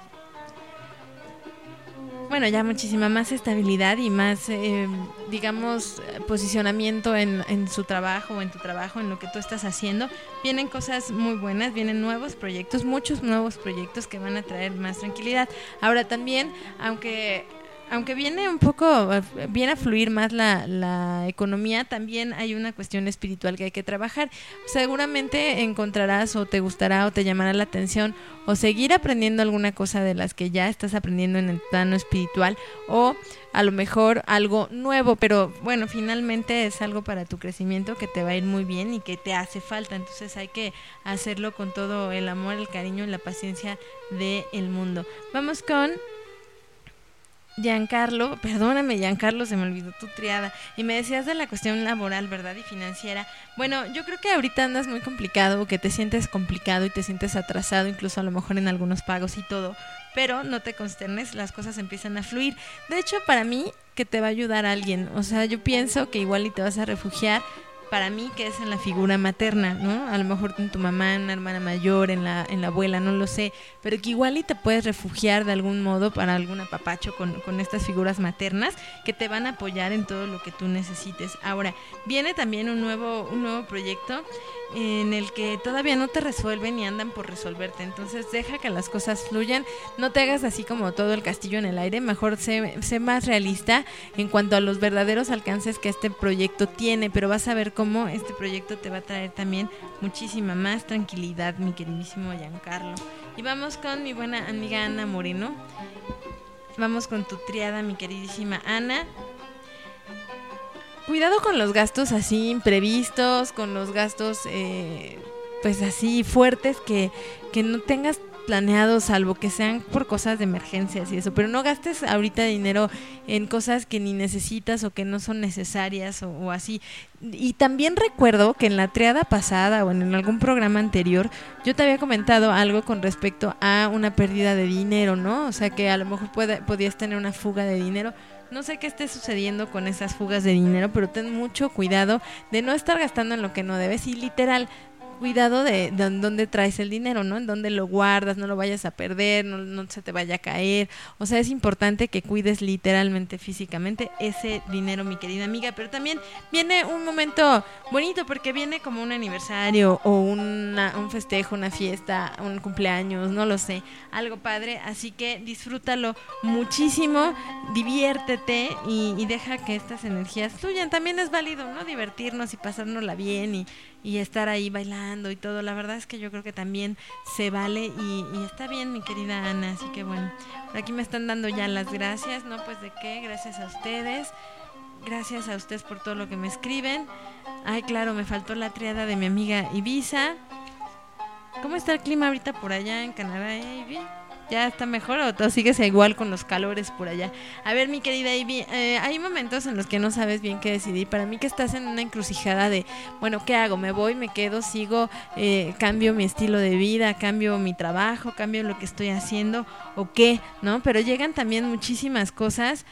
Bueno, ya muchísima más estabilidad y más, digamos, posicionamiento en su trabajo o en tu trabajo, en lo que tú estás haciendo. Vienen cosas muy buenas, vienen nuevos proyectos, muchos nuevos proyectos que van a traer más tranquilidad. Ahora también, aunque viene un poco, viene a fluir más la economía, también hay una cuestión espiritual que hay que trabajar. Seguramente encontrarás o te gustará o te llamará la atención o seguir aprendiendo alguna cosa de las que ya estás aprendiendo en el plano espiritual, o a lo mejor algo nuevo, pero bueno, finalmente es algo para tu crecimiento que te va a ir muy bien y que te hace falta. Entonces hay que hacerlo con todo el amor, el cariño y la paciencia del mundo. Vamos con Giancarlo, perdóname Giancarlo, se me olvidó tu triada. Y me decías de la cuestión laboral, ¿verdad? Y financiera. Bueno, yo creo que ahorita andas muy complicado, que te sientes complicado y te sientes atrasado, incluso a lo mejor en algunos pagos y todo. Pero no te consternes, las cosas empiezan a fluir. De hecho, para mí, que te va a ayudar alguien. O sea, yo pienso que igual y te vas a refugiar, para mí, que es en la figura materna, ¿no? A lo mejor en tu mamá, en una hermana mayor, en la abuela, no lo sé, pero que igual y te puedes refugiar de algún modo para algún apapacho con estas figuras maternas que te van a apoyar en todo lo que tú necesites. Ahora, viene también un nuevo proyecto en el que todavía no te resuelven y andan por resolverte. Entonces deja que las cosas fluyan, no te hagas así como todo el castillo en el aire, mejor sé más realista en cuanto a los verdaderos alcances que este proyecto tiene, pero vas a ver cómo este proyecto te va a traer también muchísima más tranquilidad, mi queridísimo Giancarlo. Y vamos con mi buena amiga Ana Moreno, vamos con tu triada, mi queridísima Ana. Cuidado con los gastos así imprevistos, con los gastos pues así fuertes que no tengas planeados, salvo que sean por cosas de emergencias y eso, pero no gastes ahorita dinero en cosas que ni necesitas o que no son necesarias o así. Y también recuerdo que en la triada pasada o en algún programa anterior yo te había comentado algo con respecto a una pérdida de dinero, ¿no? O sea, que a lo mejor podías tener una fuga de dinero. No sé qué esté sucediendo con esas fugas de dinero, pero ten mucho cuidado de no estar gastando en lo que no debes y literal, cuidado de dónde traes el dinero, ¿no? En dónde lo guardas, no lo vayas a perder, no se te vaya a caer. O sea, es importante que cuides literalmente, físicamente ese dinero, mi querida amiga. Pero también viene un momento bonito porque viene como un aniversario o un festejo, una fiesta, un cumpleaños, no lo sé, algo padre. Así que disfrútalo muchísimo, diviértete y deja que estas energías fluyan. También es válido, ¿no? Divertirnos y pasárnosla bien y estar ahí bailando y todo. La verdad es que yo creo que también se vale y está bien, mi querida Ana. Así que bueno, por aquí me están dando ya las gracias, ¿no? Pues de qué, gracias a ustedes. Gracias a ustedes por todo lo que me escriben. Ay, claro, me faltó la triada de mi amiga Ibiza. ¿Cómo está el clima ahorita por allá en Canadá, Ivy? ¿Ya está mejor o sigues igual con los calores por allá? A ver, mi querida Ivy, hay momentos en los que no sabes bien qué decidir. Para mí que estás en una encrucijada de, bueno, ¿qué hago? ¿Me voy? ¿Me quedo? ¿Sigo? ¿Cambio mi estilo de vida? ¿Cambio mi trabajo? ¿Cambio lo que estoy haciendo? ¿O qué? ¿No? Pero llegan también muchísimas cosas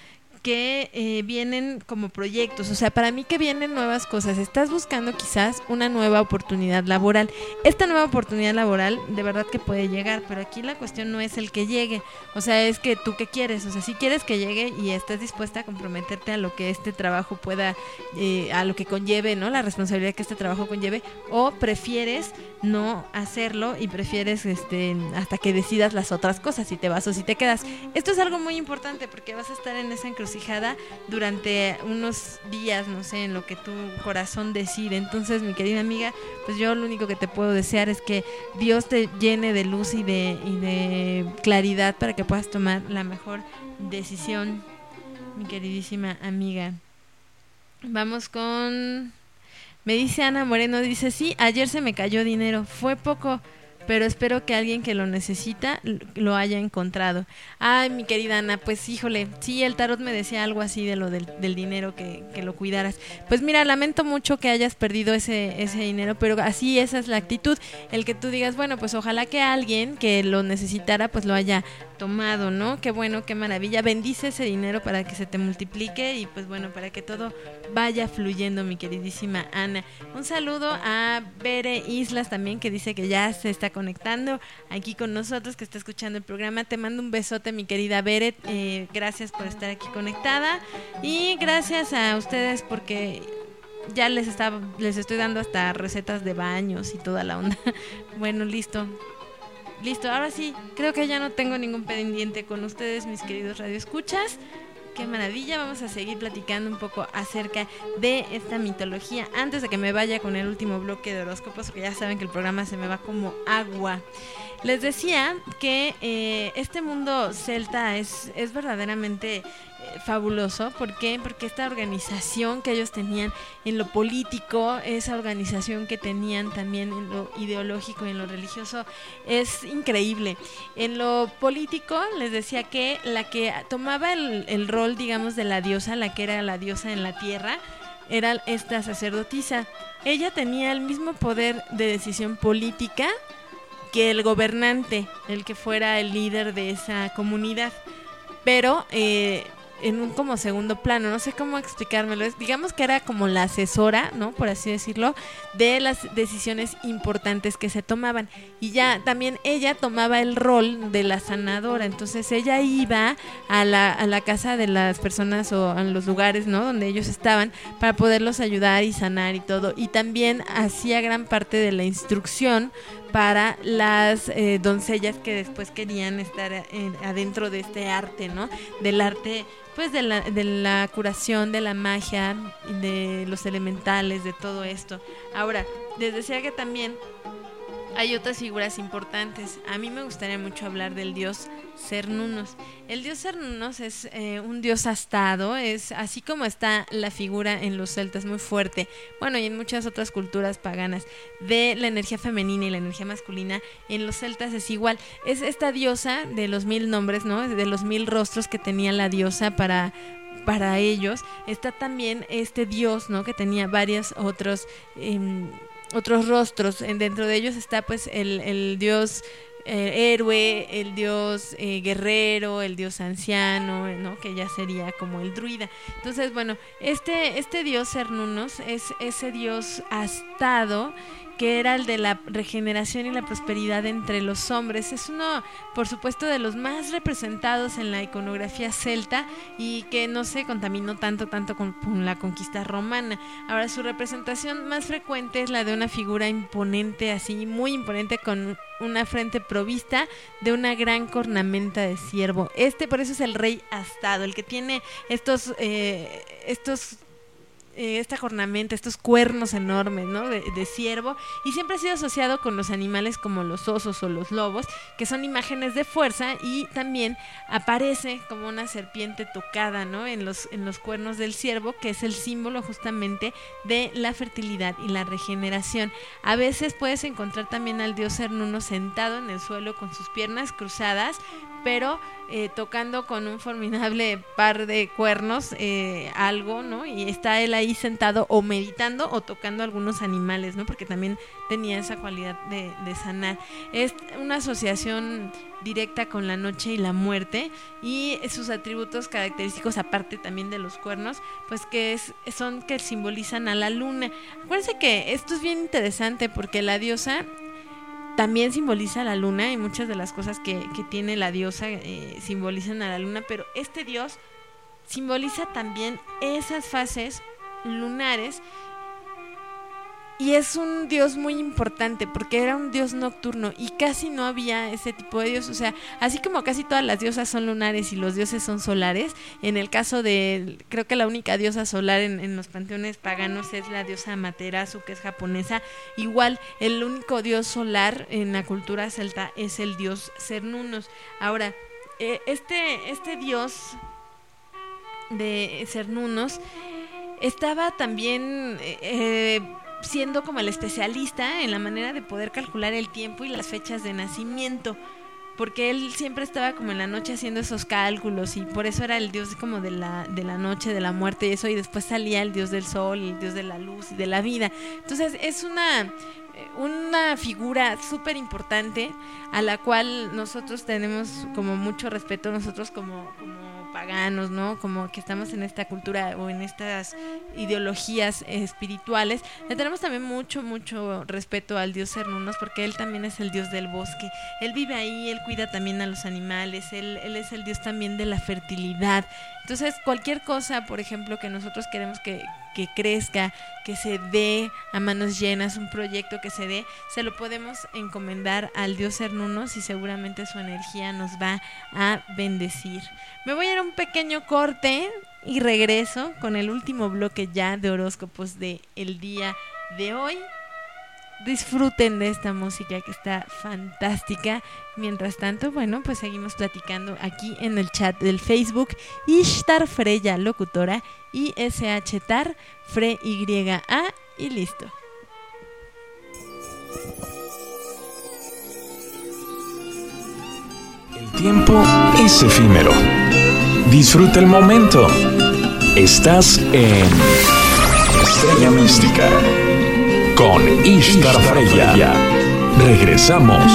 que vienen como proyectos, o sea, para mí que vienen nuevas cosas. Estás buscando quizás una nueva oportunidad laboral. Esta nueva oportunidad laboral de verdad que puede llegar, pero aquí la cuestión no es el que llegue, o sea, es que tú qué quieres, o sea, si quieres que llegue y estás dispuesta a comprometerte a lo que este trabajo pueda, a lo que conlleve, ¿no? La responsabilidad que este trabajo conlleve, o prefieres no hacerlo y prefieres hasta que decidas las otras cosas, si te vas o si te quedas. Esto es algo muy importante porque vas a estar en esa encrucijada durante unos días, no sé, en lo que tu corazón decide. Entonces, mi querida amiga, pues yo lo único que te puedo desear es que Dios te llene de luz y de claridad para que puedas tomar la mejor decisión, mi queridísima amiga. Vamos con... Me dice Ana Moreno, dice, sí, ayer se me cayó dinero, fue poco, pero espero que alguien que lo necesita lo haya encontrado. Ay, mi querida Ana, pues híjole, sí, el tarot me decía algo así de lo del dinero, que lo cuidaras. Pues mira, lamento mucho que hayas perdido ese dinero, pero así esa es la actitud, el que tú digas, bueno, pues ojalá que alguien que lo necesitara pues lo haya tomado, ¿no? Qué bueno, qué maravilla, bendice ese dinero para que se te multiplique y pues bueno, para que todo vaya fluyendo, mi queridísima Ana. Un saludo a Bere Islas también, que dice que ya se está conectando aquí con nosotros, que está escuchando el programa. Te mando un besote, mi querida Bere, gracias por estar aquí conectada y gracias a ustedes porque ya les estoy dando hasta recetas de baños y toda la onda. Bueno, listo, ahora sí, creo que ya no tengo ningún pendiente con ustedes, mis queridos radioescuchas. Qué maravilla, vamos a seguir platicando un poco acerca de esta mitología antes de que me vaya con el último bloque de horóscopos, porque ya saben que el programa se me va como agua. Les decía que este mundo celta es verdaderamente fabuloso. ¿Por qué? Porque esta organización que ellos tenían en lo político, esa organización que tenían también en lo ideológico y en lo religioso, es increíble. En lo político les decía que la que tomaba el rol, digamos, de la diosa, la que era la diosa en la tierra, era esta sacerdotisa. Ella tenía el mismo poder de decisión política que el gobernante, el que fuera el líder de esa comunidad, pero en un como segundo plano, no sé cómo explicármelo, digamos que era como la asesora, ¿no? Por así decirlo, de las decisiones importantes que se tomaban, y ya también ella tomaba el rol de la sanadora. Entonces ella iba a la casa de las personas o a los lugares, ¿no? Donde ellos estaban, para poderlos ayudar y sanar y todo, y también hacía gran parte de la instrucción para las doncellas que después querían estar adentro de este arte, ¿no? Del arte, pues de la curación, de la magia, de los elementales, de todo esto. Ahora, les decía que también hay otras figuras importantes. A mí me gustaría mucho hablar del dios Cernunnos. El dios Cernunnos es un dios astado, es así como está la figura en los celtas, muy fuerte, bueno, y en muchas otras culturas paganas, de la energía femenina y la energía masculina. En los celtas es igual, es esta diosa de los 1000 nombres, ¿no? De los 1000 rostros que tenía la diosa para ellos. Está también este dios, ¿no? Que tenía varios otros rostros. Dentro de ellos está pues el dios héroe, el dios guerrero, el dios anciano, ¿no? Que ya sería como el druida. Entonces, bueno, este dios Cernunnos es ese dios astado que era el de la regeneración y la prosperidad entre los hombres. Es uno, por supuesto, de los más representados en la iconografía celta y que no se contaminó tanto con la conquista romana. Ahora, su representación más frecuente es la de una figura imponente, así, muy imponente, con una frente provista de una gran cornamenta de ciervo. Por eso es el rey astado, el que tiene esta cornamenta, estos cuernos enormes, ¿no? de ciervo, y siempre ha sido asociado con los animales como los osos o los lobos, que son imágenes de fuerza, y también aparece como una serpiente tocada, ¿no? en los cuernos del ciervo, que es el símbolo justamente de la fertilidad y la regeneración. A veces puedes encontrar también al dios Cernunnos sentado en el suelo con sus piernas cruzadas, pero tocando con un formidable par de cuernos algo, ¿no? Y está él ahí sentado o meditando o tocando algunos animales, ¿no? Porque también tenía esa cualidad de sanar. Es una asociación directa con la noche y la muerte, y sus atributos característicos, aparte también de los cuernos, pues que son que simbolizan a la luna. Acuérdense que esto es bien interesante porque la diosa también simboliza a la luna, y muchas de las cosas que tiene la diosa simbolizan a la luna, pero este dios simboliza también esas fases lunares. Y es un dios muy importante porque era un dios nocturno y casi no había ese tipo de dios. O sea, así como casi todas las diosas son lunares y los dioses son solares, en el caso de, creo que la única diosa solar en los panteones paganos es la diosa Amaterasu, que es japonesa. Igual, el único dios solar en la cultura celta es el dios Cernunnos. Ahora, este dios de Cernunnos estaba también siendo como el especialista en la manera de poder calcular el tiempo y las fechas de nacimiento, porque él siempre estaba como en la noche haciendo esos cálculos, y por eso era el dios como de la noche, de la muerte y eso, y después salía el dios del sol, el dios de la luz y de la vida. Entonces es una figura súper importante a la cual nosotros tenemos como mucho respeto, nosotros como paganos, ¿no? Como que estamos en esta cultura o en estas ideologías espirituales, le tenemos también mucho respeto al dios Cernunnos, porque él también es el dios del bosque. Él vive ahí, él cuida también a los animales, él es el dios también de la fertilidad. Entonces, cualquier cosa, por ejemplo, que nosotros queremos que crezca, que se dé a manos llenas, un proyecto que se dé, se lo podemos encomendar al dios Cernunnos y seguramente su energía nos va a bendecir. Me voy a ir a un pequeño corte y regreso con el último bloque ya de horóscopos de el día de hoy. Disfruten de esta música que está fantástica. Mientras tanto, bueno, pues seguimos platicando aquí en el chat del Facebook. Ishtar Freya, locutora, ISHTAR, Fre YA, y listo. El tiempo es efímero. Disfruta el momento. Estás en Estrella Mística con Ishtar Freya. Regresamos.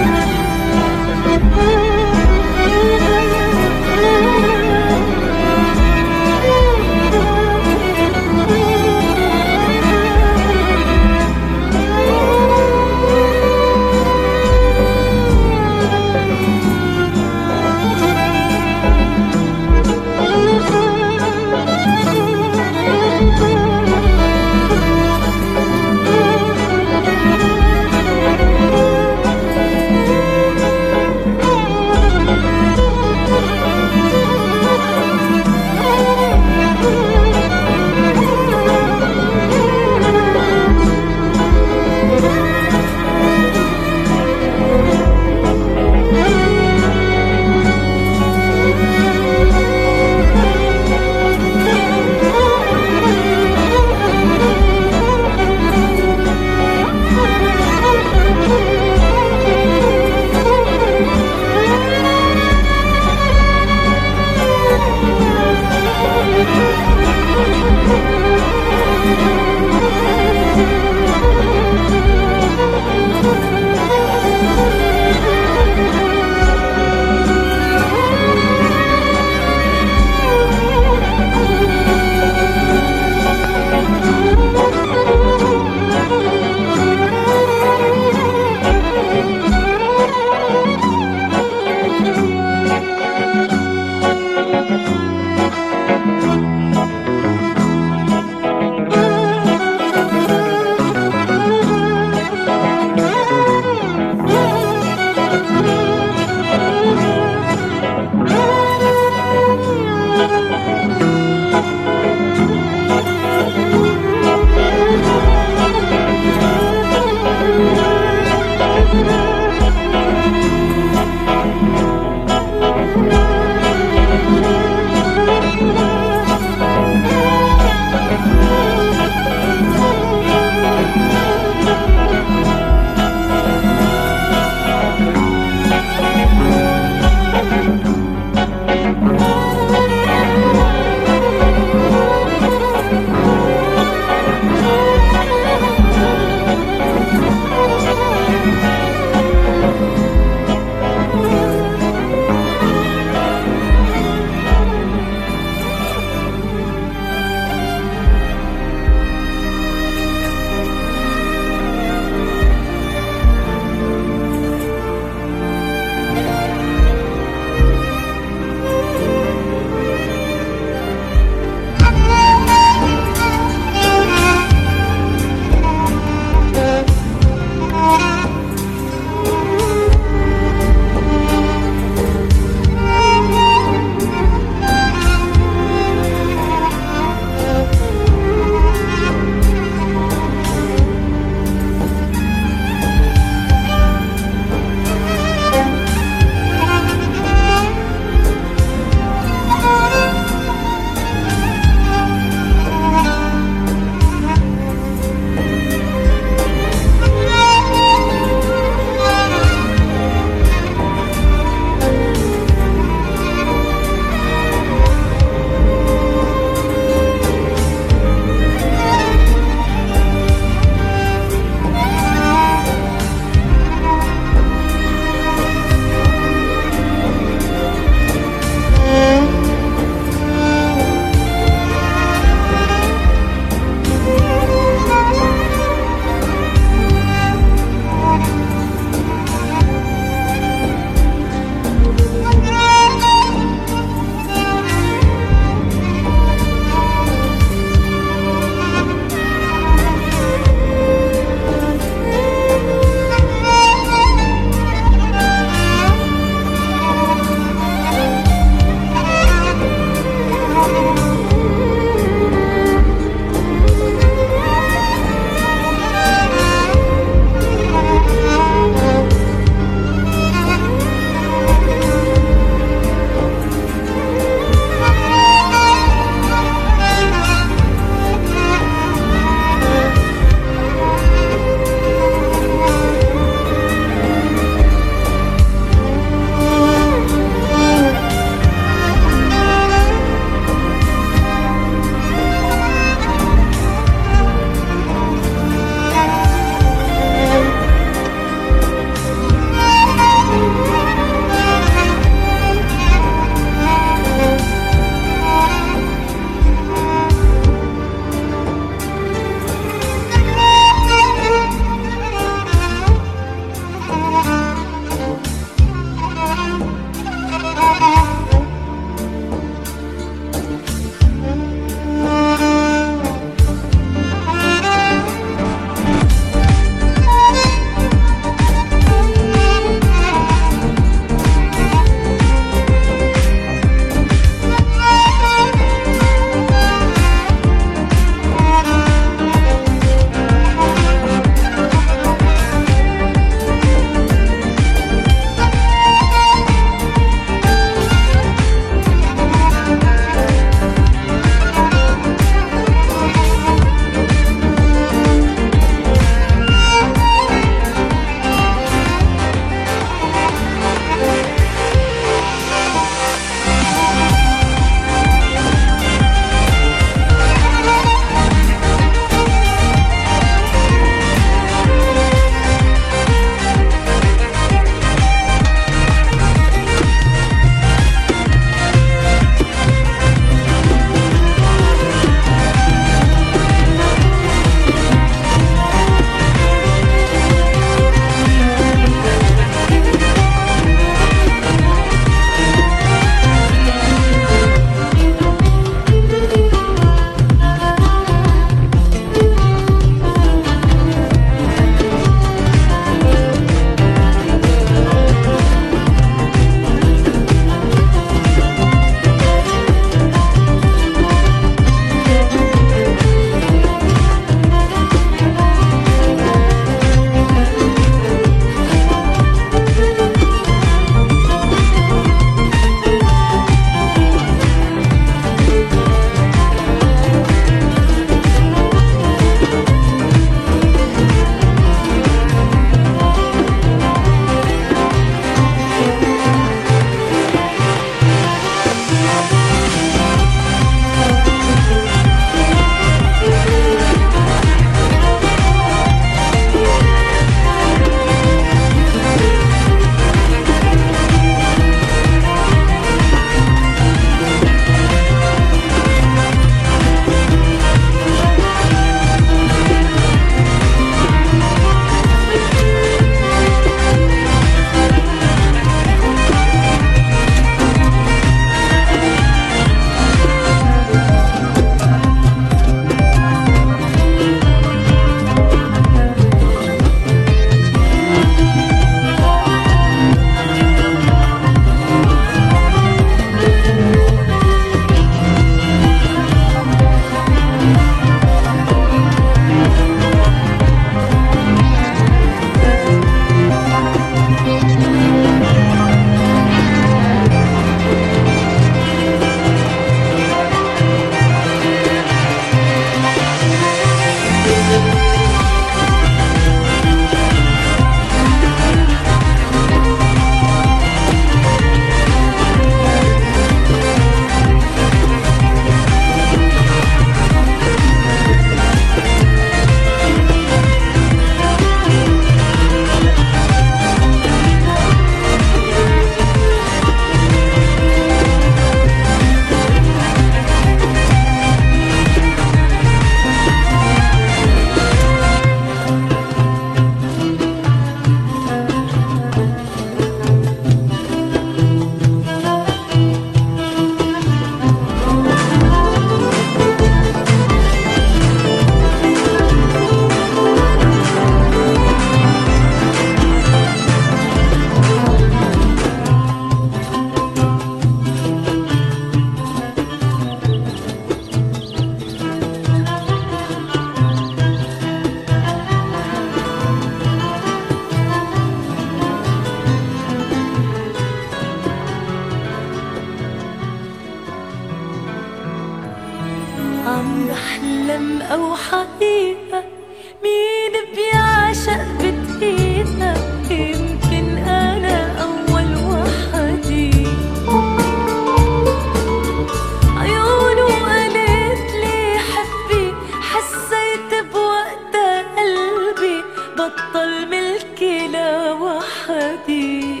بطل ملكي لوحدي.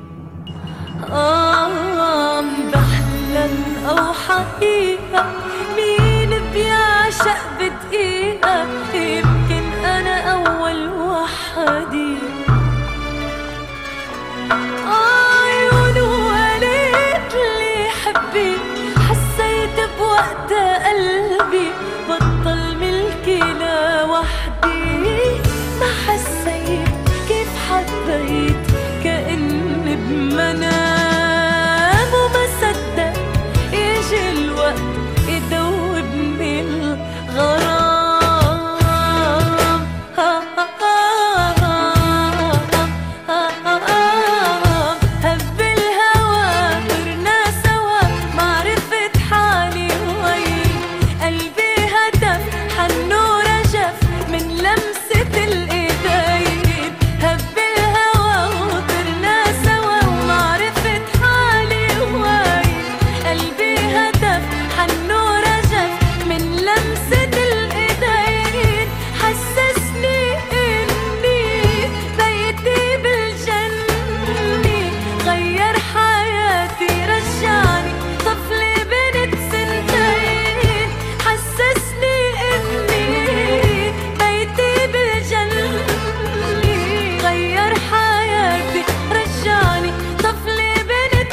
بحلم أو حقيقة، مين بيعشق بدقيقة؟ يمكن أنا أول وحدي. عيونه قالت لي حبي، حسيت بوقتها قلبي بطل ملكي لوحدي. ما حسيت كيف حبيت، كأني بمنام، وما صدق يجي الوقت يدوبني الغرام. هب الهوى طرنا سوا، معرفة حالي وين قلبي هدف حنو رجف من لمسة الإيدين. هب الهوى وطرنا سوا، ومعرفة حالي وين قلبي هدف حنو رجف من لمسة الإيدين. حسسني إني بيتي بالجنة، غير حياتي رجعني طفلة بنت سنتين. حسسني إني بيتي بالجنة، غير حياتي رجعني طفلة بنت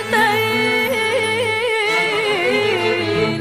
سنتين.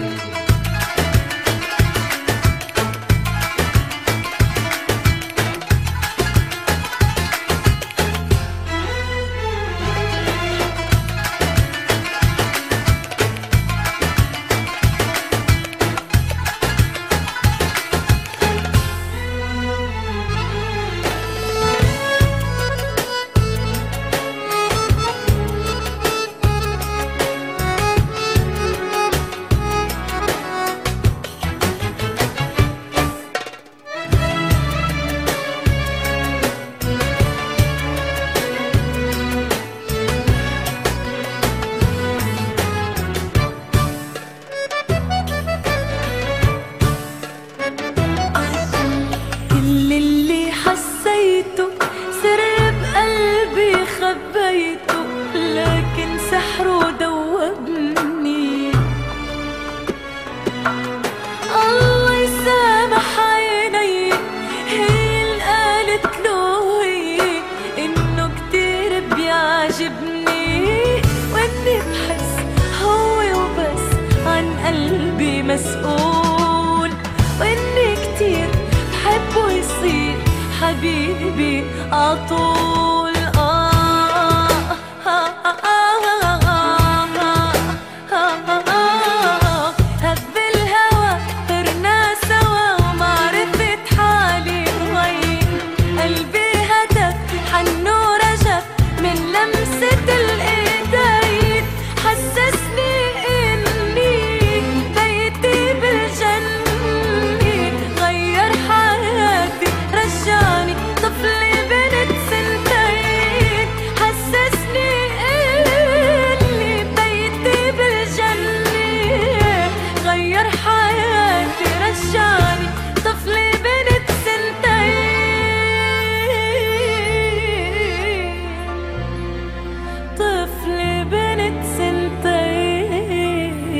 كل اللي حسيته سر بقلبي خبيته، لكن سحره دوبني. الله يسامح عيني، هي اللي قالت له هي إنه كتير بيعجبني، وإني بحس هو وبس عن قلبي مسؤول، وإني كتير بحبه يصير حبيبي عطول. هب الهوى طرنا سوا، ومعرفة حالي وين قلبي هدف حنو رجف من لمسة الإيدين. حسسني إني بيتي بالجنة، غير حياتي رجعني طفلة بنت سنتين. حسسني إني بيتي بالجنة، غير حياتي رجعني طفلة بنت سنتين. طفلة بنت سنتين.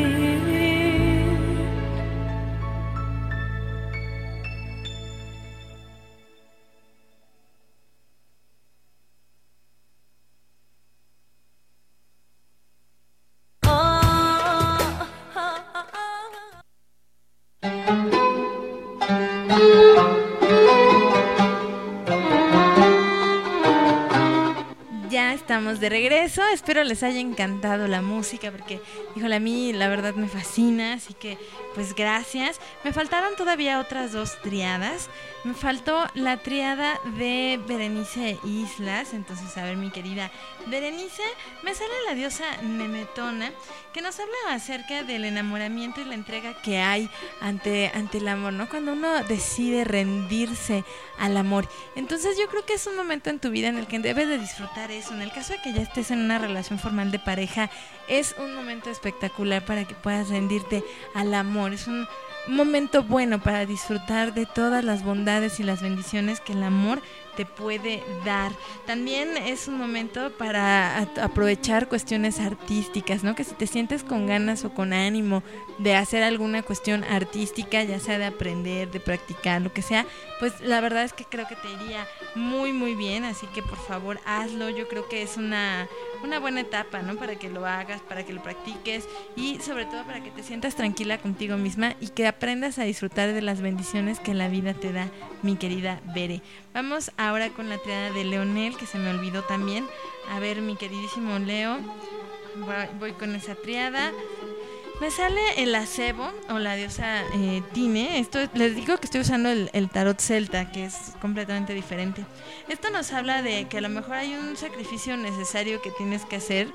Ya estamos de regreso, espero les haya encantado la música porque, híjole, a mí la verdad me fascina, así que pues gracias. Me faltaron todavía otras dos triadas, me faltó la triada de Berenice Islas, entonces a ver mi querida Berenice, me sale la diosa Nemetona, que nos habla acerca del enamoramiento y la entrega que hay ante el amor, ¿no? Cuando uno decide rendirse al amor. Entonces yo creo que es un momento en tu vida en el que debes de disfrutar eso. En el caso de que ya estés en una relación formal de pareja, es un momento espectacular para que puedas rendirte al amor. Es un un momento bueno para disfrutar de todas las bondades y las bendiciones que el amor te puede dar. También es un momento para aprovechar cuestiones artísticas, ¿no? Que si te sientes con ganas o con ánimo de hacer alguna cuestión artística, ya sea de aprender, de practicar, lo que sea, pues la verdad es que creo que te iría muy muy bien, así que por favor hazlo. Yo creo que es una buena etapa, ¿no? Para que lo hagas, para que lo practiques y sobre todo para que te sientas tranquila contigo misma y que aprendas a disfrutar de las bendiciones que la vida te da, mi querida Bere. Vamos ahora con la tríada de Leonel, que se me olvidó también. A ver, mi queridísimo Leo, voy con esa tríada. Me sale el acebo o la diosa Tine. Esto les digo que estoy usando el tarot celta, que es completamente diferente. Esto nos habla de que a lo mejor hay un sacrificio necesario que tienes que hacer.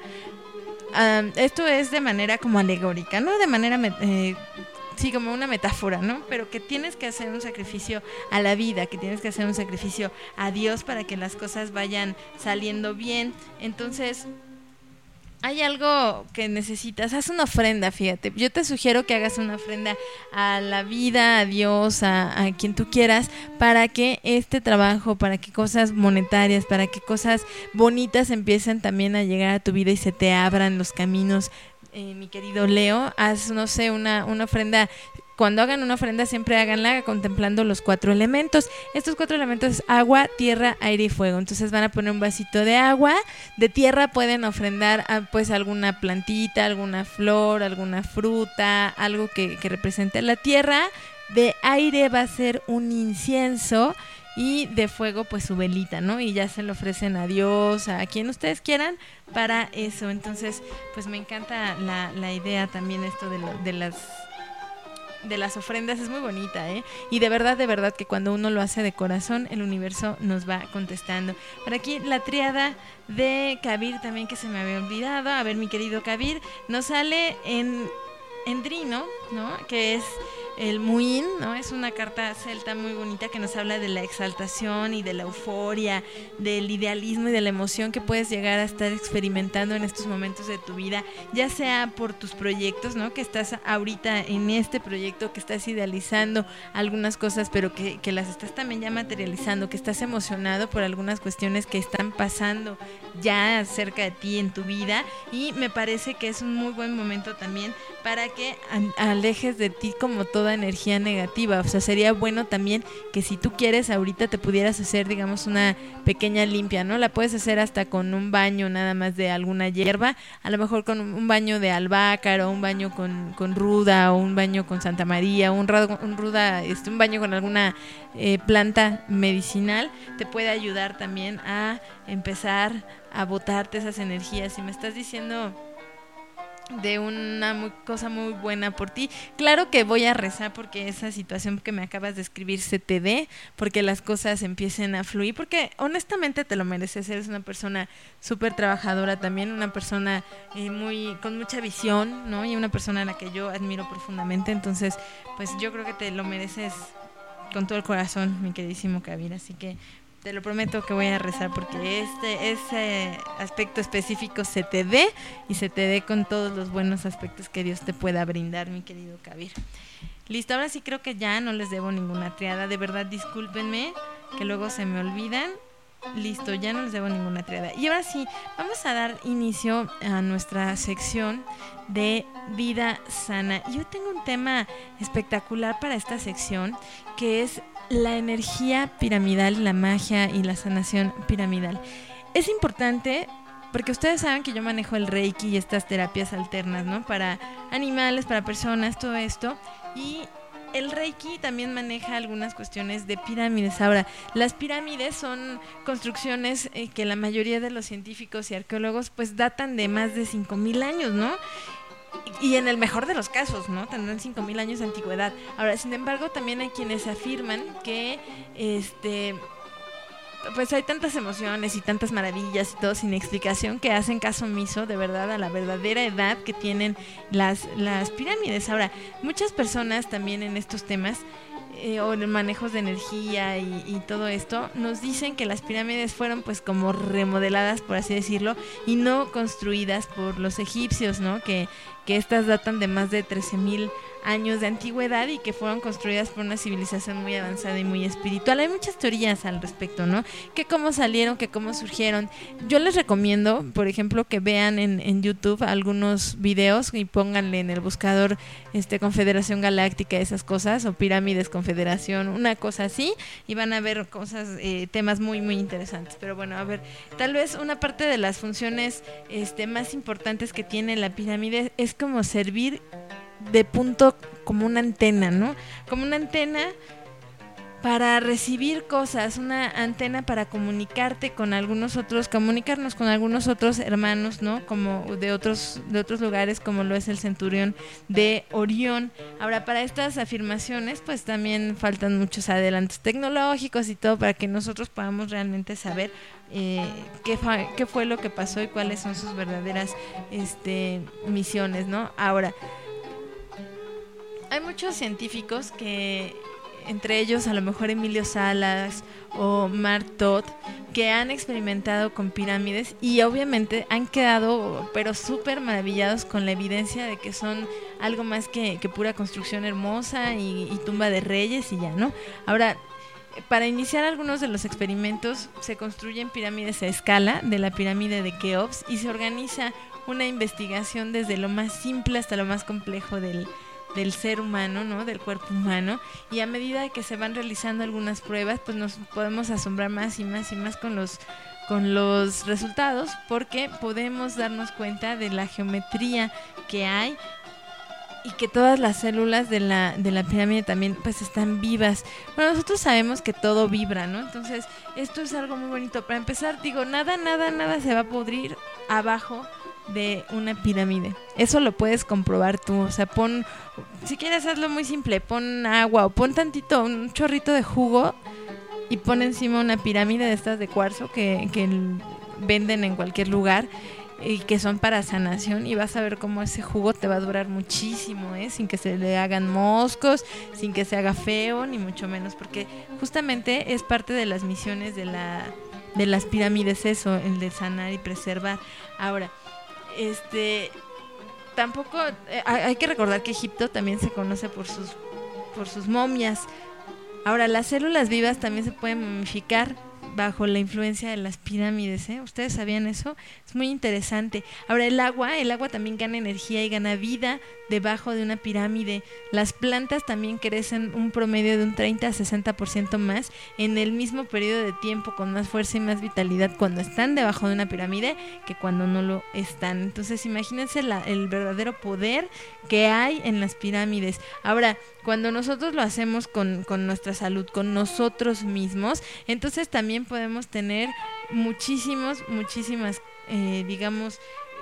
Esto es de manera como alegórica, no de manera sí, como una metáfora, ¿no? Pero que tienes que hacer un sacrificio a la vida, que tienes que hacer un sacrificio a Dios para que las cosas vayan saliendo bien. Entonces, hay algo que necesitas, haz una ofrenda, fíjate. Yo te sugiero que hagas una ofrenda a la vida, a Dios, a quien tú quieras, para que este trabajo, para que cosas monetarias, para que cosas bonitas empiecen también a llegar a tu vida y se te abran los caminos. Mi querido Leo, haz, no sé, una ofrenda. Cuando hagan una ofrenda, siempre háganla contemplando los 4 elementos. Estos 4 elementos es agua, tierra, aire y fuego. Entonces van a poner un vasito de agua. De tierra pueden ofrendar pues alguna plantita, alguna flor, alguna fruta, algo que represente la tierra. De aire va a ser un incienso. Y de fuego, pues su velita, ¿no? Y ya se lo ofrecen a Dios, a quien ustedes quieran, para eso. Entonces, pues me encanta la idea también esto de las ofrendas, es muy bonita, ¿eh? Y de verdad que cuando uno lo hace de corazón, el universo nos va contestando. Por aquí la tríada de Kabir también, que se me había olvidado. A ver, mi querido Kabir, nos sale en Drino, ¿no? Que es el Muin, ¿no? Es una carta celta muy bonita que nos habla de la exaltación y de la euforia, del idealismo y de la emoción que puedes llegar a estar experimentando en estos momentos de tu vida, ya sea por tus proyectos, ¿no? Que estás ahorita en este proyecto, que estás idealizando algunas cosas, pero que las estás también ya materializando, que estás emocionado por algunas cuestiones que están pasando ya cerca de ti en tu vida, y me parece que es un muy buen momento también para que alejes de ti como toda energía negativa. O sea, sería bueno también que si tú quieres ahorita te pudieras hacer, digamos, una pequeña limpia, ¿no? La puedes hacer hasta con un baño nada más de alguna hierba, a lo mejor con un baño de albahaca, o un baño con ruda, o un baño con Santa María, un baño con alguna planta medicinal, te puede ayudar también a empezar a botarte esas energías. Si me estás diciendo de una cosa muy buena por ti, claro que voy a rezar porque esa situación que me acabas de escribir se te dé, porque las cosas empiecen a fluir, porque honestamente te lo mereces. Eres una persona súper trabajadora también, una persona con mucha visión, ¿no? Y una persona a la que yo admiro profundamente. Entonces, pues yo creo que te lo mereces con todo el corazón, mi queridísimo Kabir. Así que te lo prometo que voy a rezar porque ese aspecto específico se te dé, y se te dé con todos los buenos aspectos que Dios te pueda brindar, mi querido Kabir. Listo, ahora sí creo que ya no les debo ninguna triada. De verdad, discúlpenme, que luego se me olvidan. Listo, ya no les debo ninguna triada. Y ahora sí, vamos a dar inicio a nuestra sección de vida sana. Yo tengo un tema espectacular para esta sección, que es la energía piramidal, la magia y la sanación piramidal. Es importante porque ustedes saben que yo manejo el Reiki y estas terapias alternas, ¿no? Para animales, para personas, todo esto. Y el Reiki también maneja algunas cuestiones de pirámides. Ahora, las pirámides son construcciones que la mayoría de los científicos y arqueólogos pues datan de más de 5,000 años, ¿no? Y en el mejor de los casos, ¿no? Tendrán 5,000 años de antigüedad. Ahora, sin embargo, también hay quienes afirman que pues hay tantas emociones y tantas maravillas y todo sin explicación, que hacen caso omiso de verdad a la verdadera edad que tienen las pirámides. Ahora, muchas personas también en estos temas o en manejos de energía y todo esto, nos dicen que las pirámides fueron pues como remodeladas, por así decirlo, y no construidas por los egipcios, ¿no? Que estas datan de más de 13,000 años de antigüedad y que fueron construidas por una civilización muy avanzada y muy espiritual. Hay muchas teorías al respecto, ¿no? Que cómo salieron, que cómo surgieron. Yo les recomiendo, por ejemplo, que vean en YouTube algunos videos y pónganle en el buscador Confederación Galáctica, esas cosas, o Pirámides Confederación, una cosa así, y van a ver cosas, temas muy, muy interesantes. Pero bueno, a ver, tal vez una parte de las funciones más importantes que tiene la pirámide es como servir de punto, como una antena, ¿no? Como una antena para recibir cosas, una antena para comunicarnos con algunos otros hermanos, ¿no? Como de otros lugares, como lo es el centurión de Orión. Ahora, para estas afirmaciones, pues también faltan muchos adelantos tecnológicos y todo para que nosotros podamos realmente saber qué fue lo que pasó y cuáles son sus verdaderas misiones, ¿no? Ahora, hay muchos científicos que, entre ellos a lo mejor Emilio Salas o Mark Todd, que han experimentado con pirámides y obviamente han quedado pero súper maravillados con la evidencia de que son algo más que pura construcción hermosa y tumba de reyes y ya, ¿no? Ahora, para iniciar algunos de los experimentos se construyen pirámides a escala de la pirámide de Keops y se organiza una investigación desde lo más simple hasta lo más complejo del ser humano, ¿no? Del cuerpo humano, y a medida que se van realizando algunas pruebas, pues nos podemos asombrar más y más y más con los resultados, porque podemos darnos cuenta de la geometría que hay y que todas las células de la pirámide también pues están vivas. Bueno, nosotros sabemos que todo vibra, ¿no? Entonces, esto es algo muy bonito. Para empezar, digo, nada se va a pudrir abajo de una pirámide. Eso lo puedes comprobar tú. O sea, si quieres hazlo muy simple, pon agua o pon un chorrito de jugo y pon encima una pirámide de estas de cuarzo que venden en cualquier lugar y que son para sanación, y vas a ver cómo ese jugo te va a durar muchísimo, sin que se le hagan moscos, sin que se haga feo, ni mucho menos, porque justamente es parte de las misiones de las pirámides eso, el de sanar y preservar. Ahora, tampoco hay que recordar que Egipto también se conoce por sus momias. Ahora, las células vivas también se pueden momificar bajo la influencia de las pirámides, ¿eh? ¿Ustedes sabían eso? Es muy interesante. Ahora, el agua también gana energía y gana vida debajo de una pirámide. Las plantas también crecen un promedio de un 30 a 60% más en el mismo periodo de tiempo, con más fuerza y más vitalidad cuando están debajo de una pirámide que cuando no lo están. Entonces, imagínense el verdadero poder que hay en las pirámides. Ahora, cuando nosotros lo hacemos con nuestra salud, con nosotros mismos, entonces también podemos tener muchísimas, digamos,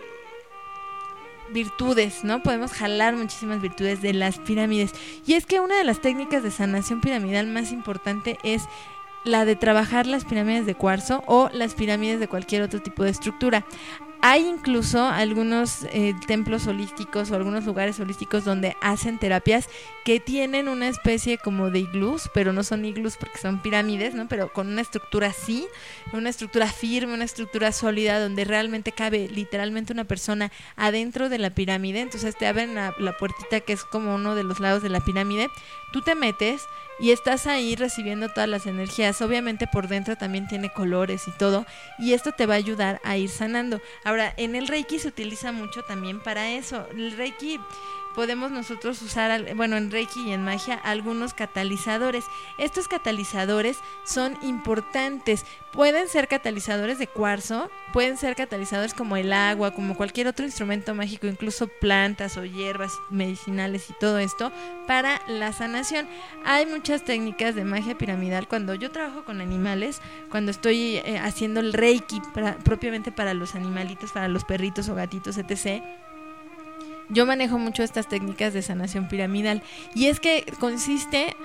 virtudes, ¿no? Podemos jalar muchísimas virtudes de las pirámides. Y es que una de las técnicas de sanación piramidal más importante es la de trabajar las pirámides de cuarzo o las pirámides de cualquier otro tipo de estructura. Hay incluso algunos templos holísticos o algunos lugares holísticos donde hacen terapias que tienen una especie como de iglús, pero no son iglús porque son pirámides, ¿no? Pero con una estructura así, una estructura firme, una estructura sólida, donde realmente cabe literalmente una persona adentro de la pirámide. Entonces te abren la puertita que es como uno de los lados de la pirámide, tú te metes y estás ahí recibiendo todas las energías. Obviamente por dentro también tiene colores y todo, y esto te va a ayudar a ir sanando. Ahora, en el Reiki se utiliza mucho también para eso. El Reiki podemos nosotros usar, en Reiki y en magia, algunos catalizadores. Estos catalizadores son importantes. Pueden ser catalizadores de cuarzo, pueden ser catalizadores como el agua, como cualquier otro instrumento mágico, incluso plantas o hierbas medicinales y todo esto para la sanación. Hay muchas técnicas de magia piramidal. Cuando yo trabajo con animales, cuando estoy haciendo el Reiki propiamente para los animalitos, para los perritos o gatitos, etc., yo manejo mucho estas técnicas de sanación piramidal, y es que consiste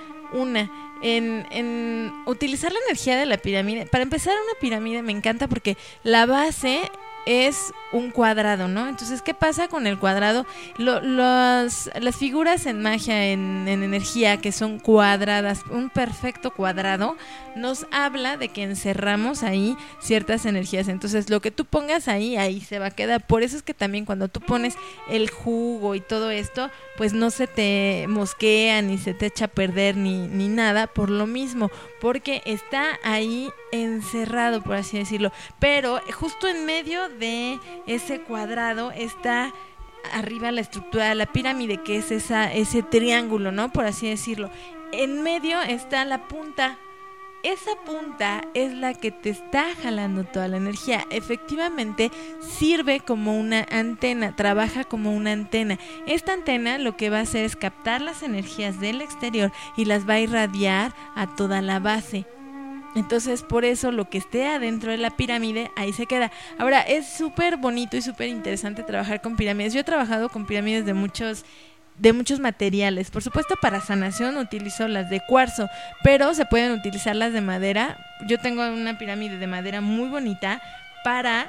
en utilizar la energía de la pirámide. Para empezar, una pirámide me encanta porque la base es un cuadrado, ¿no? Entonces, ¿qué pasa con el cuadrado? Las figuras en magia, en energía, que son cuadradas, un perfecto cuadrado, nos habla de que encerramos ahí ciertas energías. Entonces, lo que tú pongas ahí se va a quedar. Por eso es que también cuando tú pones el jugo y todo esto, pues no se te mosquea, ni se te echa a perder, ni nada, por lo mismo, porque está ahí encerrado, por así decirlo. Pero justo en medio de ese cuadrado está arriba la estructura de la pirámide, que es ese triángulo, ¿no? Por así decirlo. En medio está la punta. Esa punta es la que te está jalando toda la energía. Efectivamente, sirve como una antena, trabaja como una antena. Esta antena lo que va a hacer es captar las energías del exterior y las va a irradiar a toda la base. Entonces, por eso lo que esté adentro de la pirámide, ahí se queda. Ahora, es súper bonito y súper interesante trabajar con pirámides. Yo he trabajado con pirámides de muchos materiales. Por supuesto, para sanación utilizo las de cuarzo, pero se pueden utilizar las de madera. Yo tengo una pirámide de madera muy bonita para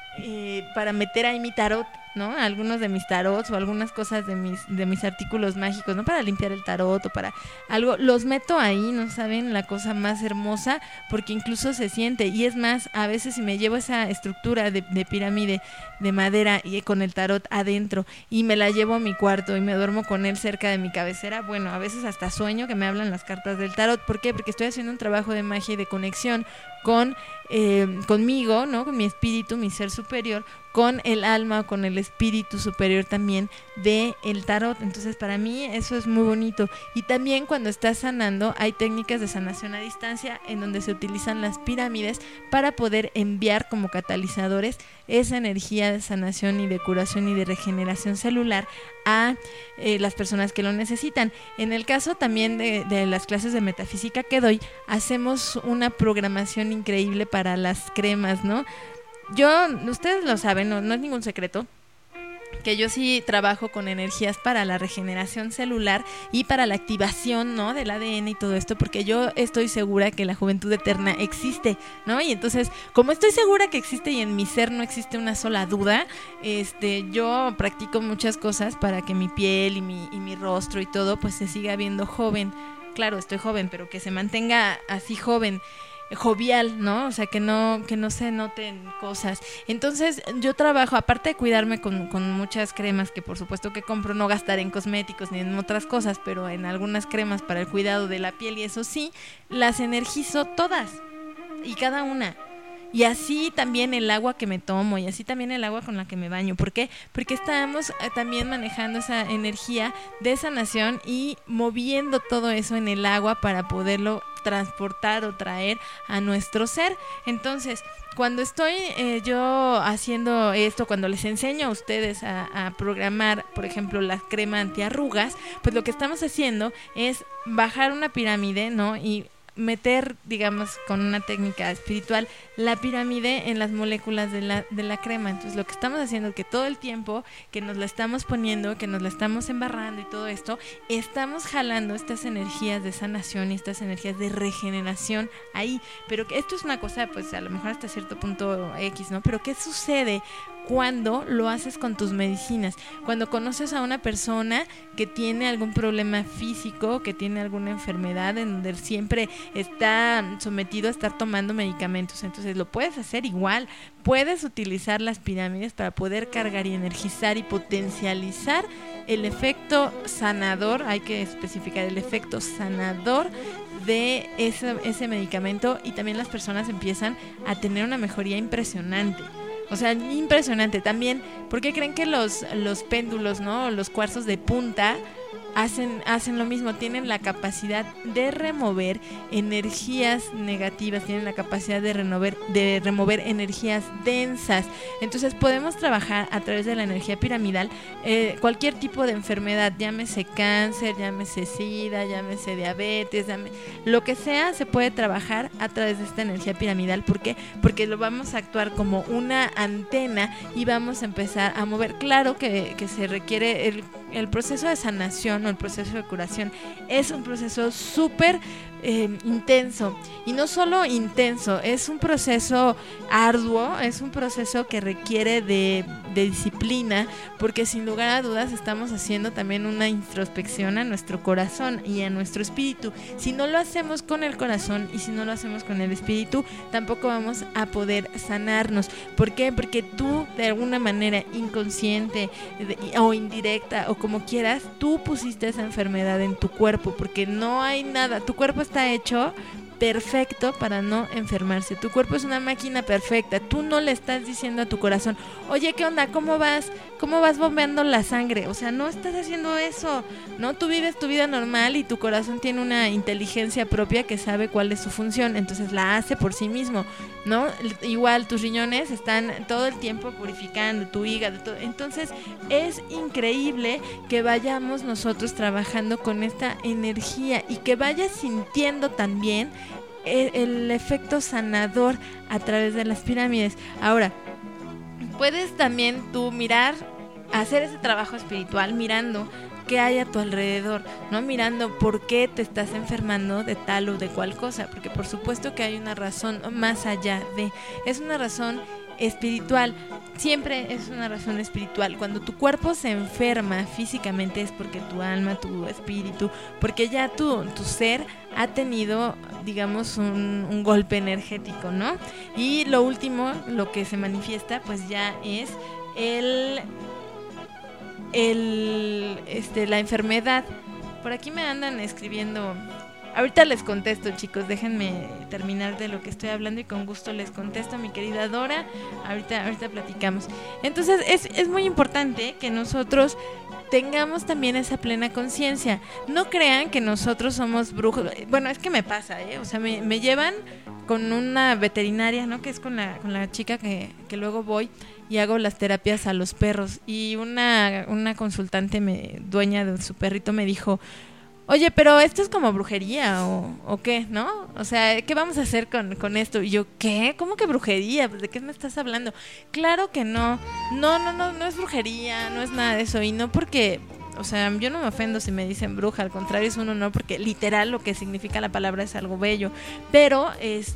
meter ahí mi tarot, ¿no? Algunos de mis tarots o algunas cosas de mis artículos mágicos, ¿no? Para limpiar el tarot o para algo, los meto ahí, no saben la cosa más hermosa, porque incluso se siente. Y es más, a veces si me llevo esa estructura de pirámide de madera y con el tarot adentro y me la llevo a mi cuarto y me duermo con él cerca de mi cabecera, bueno, a veces hasta sueño que me hablan las cartas del tarot. ¿Por qué? Porque estoy haciendo un trabajo de magia y de conexión conmigo, ¿no? Con mi espíritu, mi ser superior, con el alma, con el espíritu superior también de el tarot. Entonces, para mí eso es muy bonito. Y también cuando estás sanando, hay técnicas de sanación a distancia en donde se utilizan las pirámides para poder enviar como catalizadores esa energía de sanación y de curación y de regeneración celular a las personas que lo necesitan. En el caso también de las clases de metafísica que doy, hacemos una programación increíble para las cremas, ¿no? Ustedes lo saben, no es ningún secreto, que yo sí trabajo con energías para la regeneración celular y para la activación, ¿no? Del ADN y todo esto, porque yo estoy segura que la juventud eterna existe, ¿no? Y entonces, como estoy segura que existe y en mi ser no existe una sola duda, yo practico muchas cosas para que mi piel y mi rostro y todo, pues se siga viendo joven. Claro, estoy joven, pero que se mantenga así joven, jovial, ¿no? O sea, que no se noten cosas. Entonces, yo trabajo, aparte de cuidarme con muchas cremas que por supuesto que compro, no gastar en cosméticos ni en otras cosas, pero en algunas cremas para el cuidado de la piel y eso sí, las energizo todas y cada una. Y así también el agua que me tomo y así también el agua con la que me baño. ¿Por qué? Porque estamos también manejando esa energía de sanación y moviendo todo eso en el agua para poderlo transportar o traer a nuestro ser. Entonces, cuando estoy yo haciendo esto, cuando les enseño a ustedes a programar, por ejemplo, la crema antiarrugas, pues lo que estamos haciendo es bajar una pirámide, ¿no? Y meter, digamos, con una técnica espiritual, la pirámide en las moléculas de la crema. Entonces, lo que estamos haciendo es que todo el tiempo que nos la estamos poniendo, que nos la estamos embarrando y todo esto, estamos jalando estas energías de sanación y estas energías de regeneración ahí. Pero que esto es una cosa, pues, a lo mejor hasta cierto punto X, ¿no? Pero ¿qué sucede cuando lo haces con tus medicinas? Cuando conoces a una persona que tiene algún problema físico, que tiene alguna enfermedad en donde siempre está sometido a estar tomando medicamentos, entonces lo puedes hacer igual. Puedes utilizar las pirámides para poder cargar y energizar y potencializar el efecto sanador, hay que especificar el efecto sanador de ese medicamento, y también las personas empiezan a tener una mejoría impresionante. O sea, impresionante también. ¿Por qué creen que los péndulos, ¿no? Los cuarzos de punta hacen lo mismo? Tienen la capacidad de remover energías negativas, tienen la capacidad de remover energías densas. Entonces podemos trabajar a través de la energía piramidal cualquier tipo de enfermedad, llámese cáncer, llámese sida, llámese diabetes, lo que sea, se puede trabajar a través de esta energía piramidal. ¿Por qué? Porque lo vamos a actuar como una antena y vamos a empezar a mover. Claro que se requiere el proceso de sanación o el proceso de curación, es un proceso súper intenso. Y no solo intenso, es un proceso arduo, es un proceso que requiere de disciplina, porque sin lugar a dudas estamos haciendo también una introspección a nuestro corazón y a nuestro espíritu. Si no lo hacemos con el corazón y si no lo hacemos con el espíritu, tampoco vamos a poder sanarnos. ¿Por qué? Porque tú, de alguna manera inconsciente o indirecta o como quieras, tú pusiste esa enfermedad en tu cuerpo, porque no hay nada, tu cuerpo está hecho perfecto para no enfermarse. Tu cuerpo es una máquina perfecta. Tú no le estás diciendo a tu corazón, oye, ¿qué onda? ¿Cómo vas bombeando la sangre? O sea, no estás haciendo eso, ¿no? Tú vives tu vida normal y tu corazón tiene una inteligencia propia que sabe cuál es su función, entonces la hace por sí mismo, ¿no? Igual tus riñones están todo el tiempo purificando, tu hígado, todo. Entonces es increíble que vayamos nosotros trabajando con esta energía y que vayas sintiendo también el efecto sanador a través de las pirámides. Ahora, puedes también tú hacer ese trabajo espiritual mirando qué hay a tu alrededor, ¿no? Mirando por qué te estás enfermando de tal o de cual cosa, porque por supuesto que hay una razón más allá es una razón espiritual, siempre es una razón espiritual. Cuando tu cuerpo se enferma físicamente es porque tu alma, tu espíritu, porque ya tu ser ha tenido, digamos, un golpe energético, ¿no? Y lo último, lo que se manifiesta, pues ya es la enfermedad. Por aquí me andan escribiendo. Ahorita les contesto, chicos, déjenme terminar de lo que estoy hablando y con gusto les contesto, mi querida Dora. Ahorita platicamos. Entonces es muy importante que nosotros tengamos también esa plena conciencia. No crean que nosotros somos brujos. Bueno, es que me pasa, o sea, me llevan con una veterinaria, ¿no? Que es con la chica que luego voy y hago las terapias a los perros. Y una consultante dueña de su perrito me dijo, oye, pero esto es como brujería o qué, ¿no? O sea, ¿qué vamos a hacer con esto? Y yo, ¿qué? ¿Cómo que brujería? Pues, ¿de qué me estás hablando? Claro que no es brujería, no es nada de eso. Y no porque, o sea, yo no me ofendo si me dicen bruja, al contrario es un honor porque literal lo que significa la palabra es algo bello. Pero,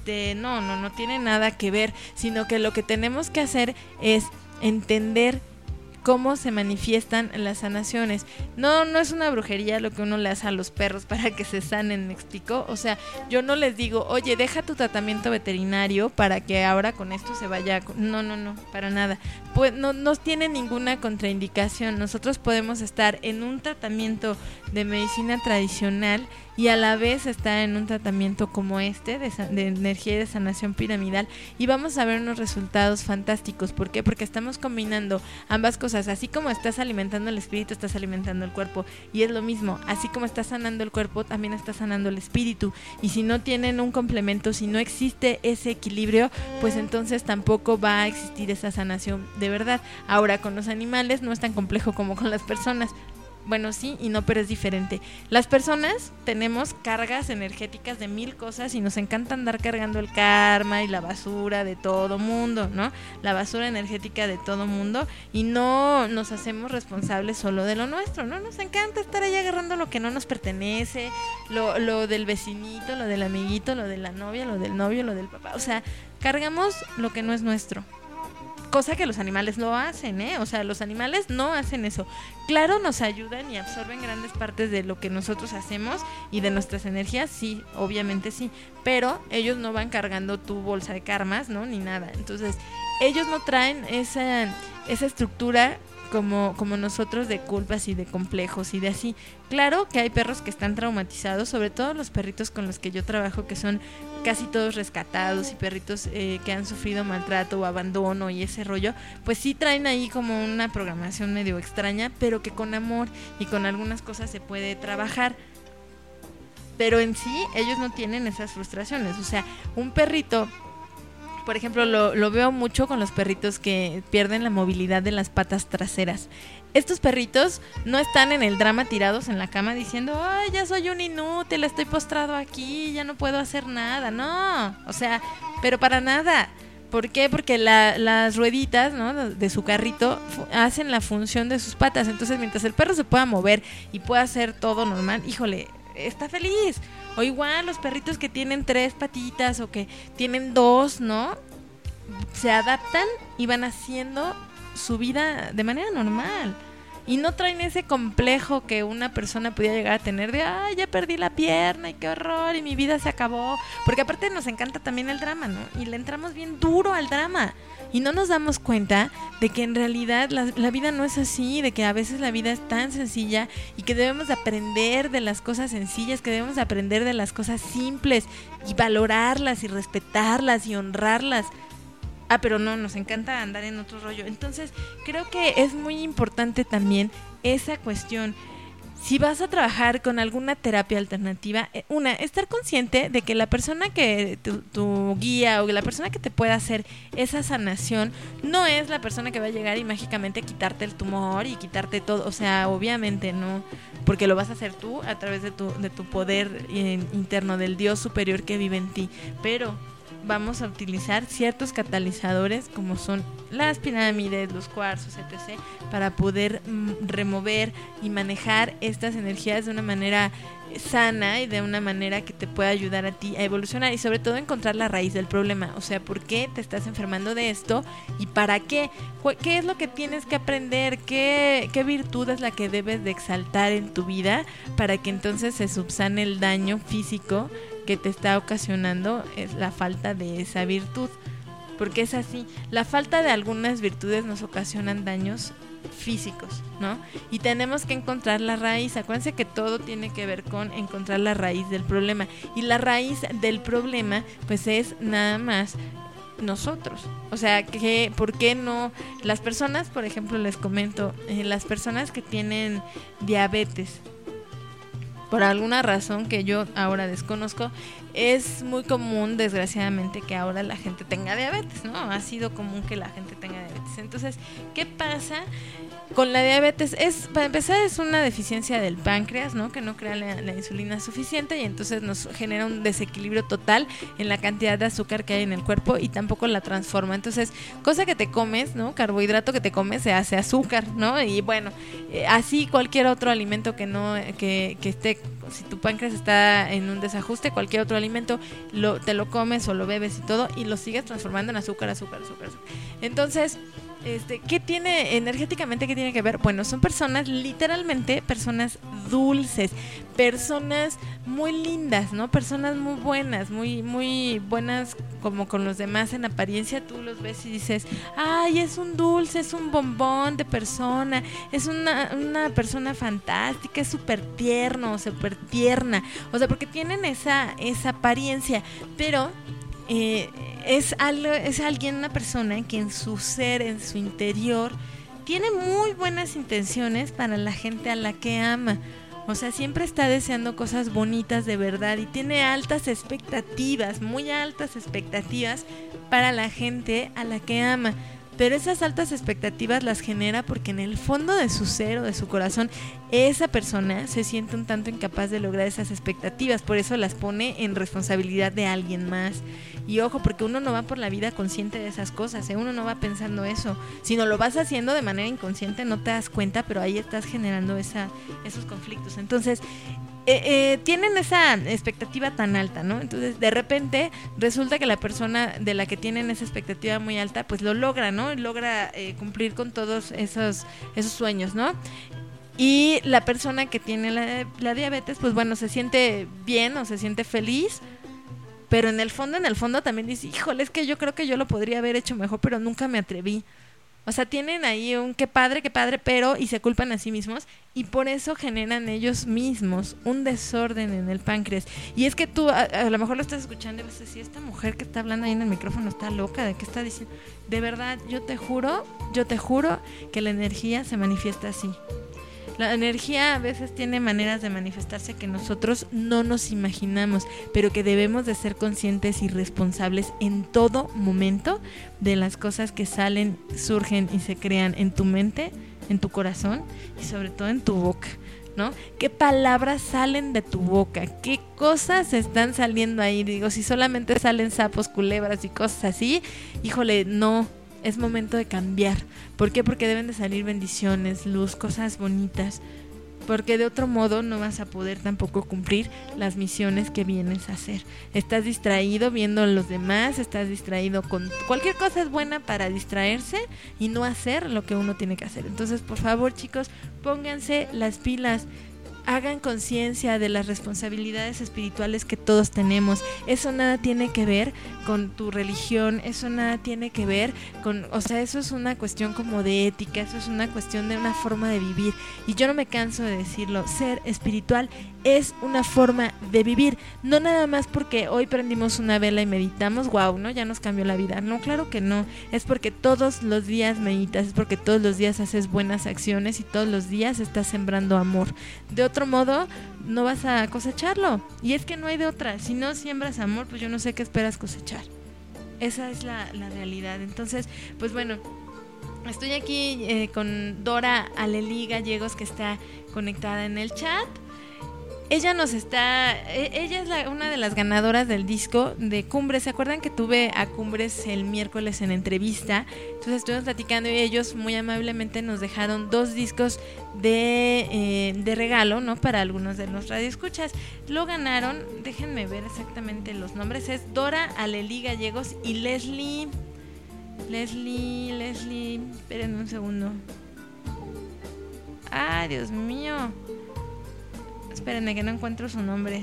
no tiene nada que ver, sino que lo que tenemos que hacer es entender cómo se manifiestan las sanaciones. No es una brujería lo que uno le hace a los perros para que se sanen, ¿me explico? O sea, yo no les digo, oye, deja tu tratamiento veterinario para que ahora con esto se vaya. No, para nada. Pues no tiene ninguna contraindicación. Nosotros podemos estar en un tratamiento de medicina tradicional y a la vez estar en un tratamiento como de energía y de sanación piramidal, y vamos a ver unos resultados fantásticos. ¿Por qué? Porque estamos combinando ambas cosas. Así como estás alimentando el espíritu, estás alimentando el cuerpo, y es lo mismo. Así como estás sanando el cuerpo, también estás sanando el espíritu, y si no tienen un complemento, si no existe ese equilibrio, pues entonces tampoco va a existir esa sanación de verdad. Ahora, con los animales no es tan complejo como con las personas. Bueno, sí y no, pero es diferente. Las personas tenemos cargas energéticas de 1000 cosas y nos encanta andar cargando el karma y la basura de todo mundo, ¿no? La basura energética de todo mundo, y no nos hacemos responsables solo de lo nuestro, ¿no? Nos encanta estar ahí agarrando lo que no nos pertenece, lo del vecinito, lo del amiguito, lo de la novia, lo del novio, lo del papá. O sea, cargamos lo que no es nuestro. Cosa que los animales no hacen, O sea, los animales no hacen eso. Claro, nos ayudan y absorben grandes partes de lo que nosotros hacemos y de nuestras energías, sí, obviamente sí. Pero ellos no van cargando tu bolsa de karmas, ¿no? Ni nada. Entonces, ellos no traen esa estructura como nosotros, de culpas y de complejos y de así. Claro que hay perros que están traumatizados, sobre todo los perritos con los que yo trabajo, que son casi todos rescatados, y perritos que han sufrido maltrato o abandono y ese rollo, pues sí traen ahí como una programación medio extraña, pero que con amor y con algunas cosas se puede trabajar. Pero en sí ellos no tienen esas frustraciones. O sea, un perrito, por ejemplo, lo veo mucho con los perritos que pierden la movilidad de las patas traseras. Estos perritos no están en el drama tirados en la cama diciendo, ay, ya soy un inútil, estoy postrado aquí, ya no puedo hacer nada. No, o sea, pero para nada. ¿Por qué? Porque las rueditas, ¿no?, de su carrito hacen la función de sus patas. Entonces, mientras el perro se pueda mover y pueda hacer todo normal, híjole, está feliz. O igual los perritos que tienen 3 patitas o que tienen 2, ¿no? Se adaptan y van haciendo su vida de manera normal. Y no traen ese complejo que una persona podía llegar a tener de, ay, ya perdí la pierna y qué horror y mi vida se acabó. Porque aparte nos encanta también el drama, ¿no? Y le entramos bien duro al drama. Y no nos damos cuenta de que en realidad la vida no es así, de que a veces la vida es tan sencilla y que debemos de aprender de las cosas sencillas, que debemos de aprender de las cosas simples y valorarlas y respetarlas y honrarlas. Pero no, nos encanta andar en otro rollo. Entonces, creo que es muy importante también esa cuestión. Si vas a trabajar con alguna terapia alternativa, estar consciente de que la persona que tu guía o la persona que te pueda hacer esa sanación no es la persona que va a llegar y mágicamente quitarte el tumor y quitarte todo. O sea, obviamente no, porque lo vas a hacer tú a través de tu poder interno, del Dios superior que vive en ti. Pero vamos a utilizar ciertos catalizadores como son las pirámides, los cuarzos, etc. para poder remover y manejar estas energías de una manera sana y de una manera que te pueda ayudar a ti a evolucionar y sobre todo encontrar la raíz del problema. O sea, ¿por qué te estás enfermando de esto? ¿Y para qué? ¿Qué es lo que tienes que aprender? ¿Qué virtud es la que debes de exaltar en tu vida para que entonces se subsane el daño físico que te está ocasionando es la falta de esa virtud? Porque es así, la falta de algunas virtudes nos ocasionan daños físicos, ¿no? Y tenemos que encontrar la raíz. Acuérdense que todo tiene que ver con encontrar la raíz del problema. Y la raíz del problema, pues es nada más nosotros. O sea, ¿por qué no? Las personas, por ejemplo, les comento, las personas que tienen diabetes, por alguna razón que yo ahora desconozco, es muy común, desgraciadamente, que ahora la gente tenga diabetes, ¿no? Ha sido común que la gente tenga diabetes. Entonces, ¿qué pasa con la diabetes? Para empezar, es una deficiencia del páncreas, ¿no? Que no crea la insulina suficiente y entonces nos genera un desequilibrio total en la cantidad de azúcar que hay en el cuerpo y tampoco la transforma. Entonces, cosa que te comes, ¿no? Carbohidrato que te comes se hace azúcar, ¿no? Y bueno, así cualquier otro alimento que esté, si tu páncreas está en un desajuste, cualquier otro alimento te lo comes o lo bebes y todo y lo sigues transformando en azúcar. Entonces, ¿qué tiene energéticamente? ¿Qué tiene que ver? Bueno, son personas, literalmente personas dulces, personas muy lindas, ¿no? Personas muy buenas, muy buenas como con los demás en apariencia. Tú los ves y dices, ay, es un dulce, es un bombón de persona, es una persona fantástica, es súper tierno, súper tierna. O sea, porque tienen esa apariencia, pero es alguien, una persona que en su ser, en su interior, tiene muy buenas intenciones para la gente a la que ama. O sea, siempre está deseando cosas bonitas de verdad y tiene altas expectativas, muy altas expectativas para la gente a la que ama. Pero esas altas expectativas las genera porque en el fondo de su ser o de su corazón esa persona se siente un tanto incapaz de lograr esas expectativas. Por eso las pone en responsabilidad de alguien más. Y ojo, porque uno no va por la vida consciente de esas cosas, uno no va pensando eso, sino lo vas haciendo de manera inconsciente, no te das cuenta, pero ahí estás generando esos conflictos. Entonces, tienen esa expectativa tan alta, ¿no? Entonces, de repente, resulta que la persona de la que tienen esa expectativa muy alta, pues lo logra, ¿no? Logra cumplir con todos esos sueños, ¿no? Y la persona que tiene la diabetes, pues bueno, se siente bien o se siente feliz, pero en el fondo también dice, híjole, es que yo creo que yo lo podría haber hecho mejor, pero nunca me atreví. O sea, tienen ahí un qué padre, pero, y se culpan a sí mismos, y por eso generan ellos mismos un desorden en el páncreas. Y es que tú a lo mejor lo estás escuchando y vas a decir, esta mujer que está hablando ahí en el micrófono está loca, ¿de qué está diciendo? De verdad, yo te juro que la energía se manifiesta así. La energía a veces tiene maneras de manifestarse que nosotros no nos imaginamos, pero que debemos de ser conscientes y responsables en todo momento de las cosas que salen, surgen y se crean en tu mente, en tu corazón y sobre todo en tu boca, ¿no? ¿Qué palabras salen de tu boca? ¿Qué cosas están saliendo ahí? Digo, si solamente salen sapos, culebras y cosas así, híjole, no. Es momento de cambiar. ¿Por qué? Porque deben de salir bendiciones, luz, cosas bonitas. porque de otro modo no vas a poder tampoco cumplir las misiones que vienes a hacer. Estás distraído viendo a los demás, estás distraído con cualquier cosa. Es buena para distraerse y no hacer lo que uno tiene que hacer. Entonces, por favor, chicos, pónganse las pilas. Hagan conciencia de las responsabilidades espirituales que todos tenemos. Eso nada tiene que ver con tu religión, eso nada tiene que ver con, o sea, eso es una cuestión como de ética, eso es una cuestión de una forma de vivir. Y yo no me canso de decirlo, ser espiritual es una forma de vivir. No nada más porque hoy prendimos una vela y meditamos, wow, ¿no? Ya nos cambió la vida. No, claro que no. Es porque todos los días meditas, es porque todos los días haces buenas acciones y todos los días estás sembrando amor. De otro modo, no vas a cosecharlo. Y es que no hay de otra. Si no siembras amor, pues yo no sé qué esperas cosechar. Esa es la realidad. Entonces, pues bueno, estoy aquí con Dora Alelí Gallegos, que está conectada en el chat. Ella es una de las ganadoras del disco de Cumbres. ¿Se acuerdan que tuve a Cumbres el miércoles en entrevista? Entonces estuvimos platicando y ellos muy amablemente nos dejaron 2 discos de regalo, ¿no? Para algunos de los radioescuchas. Lo ganaron, déjenme ver exactamente los nombres, es Dora Alelí Gallegos y Leslie, espérenme un segundo. ¡Ay, Dios mío! Espérenme que no encuentro su nombre.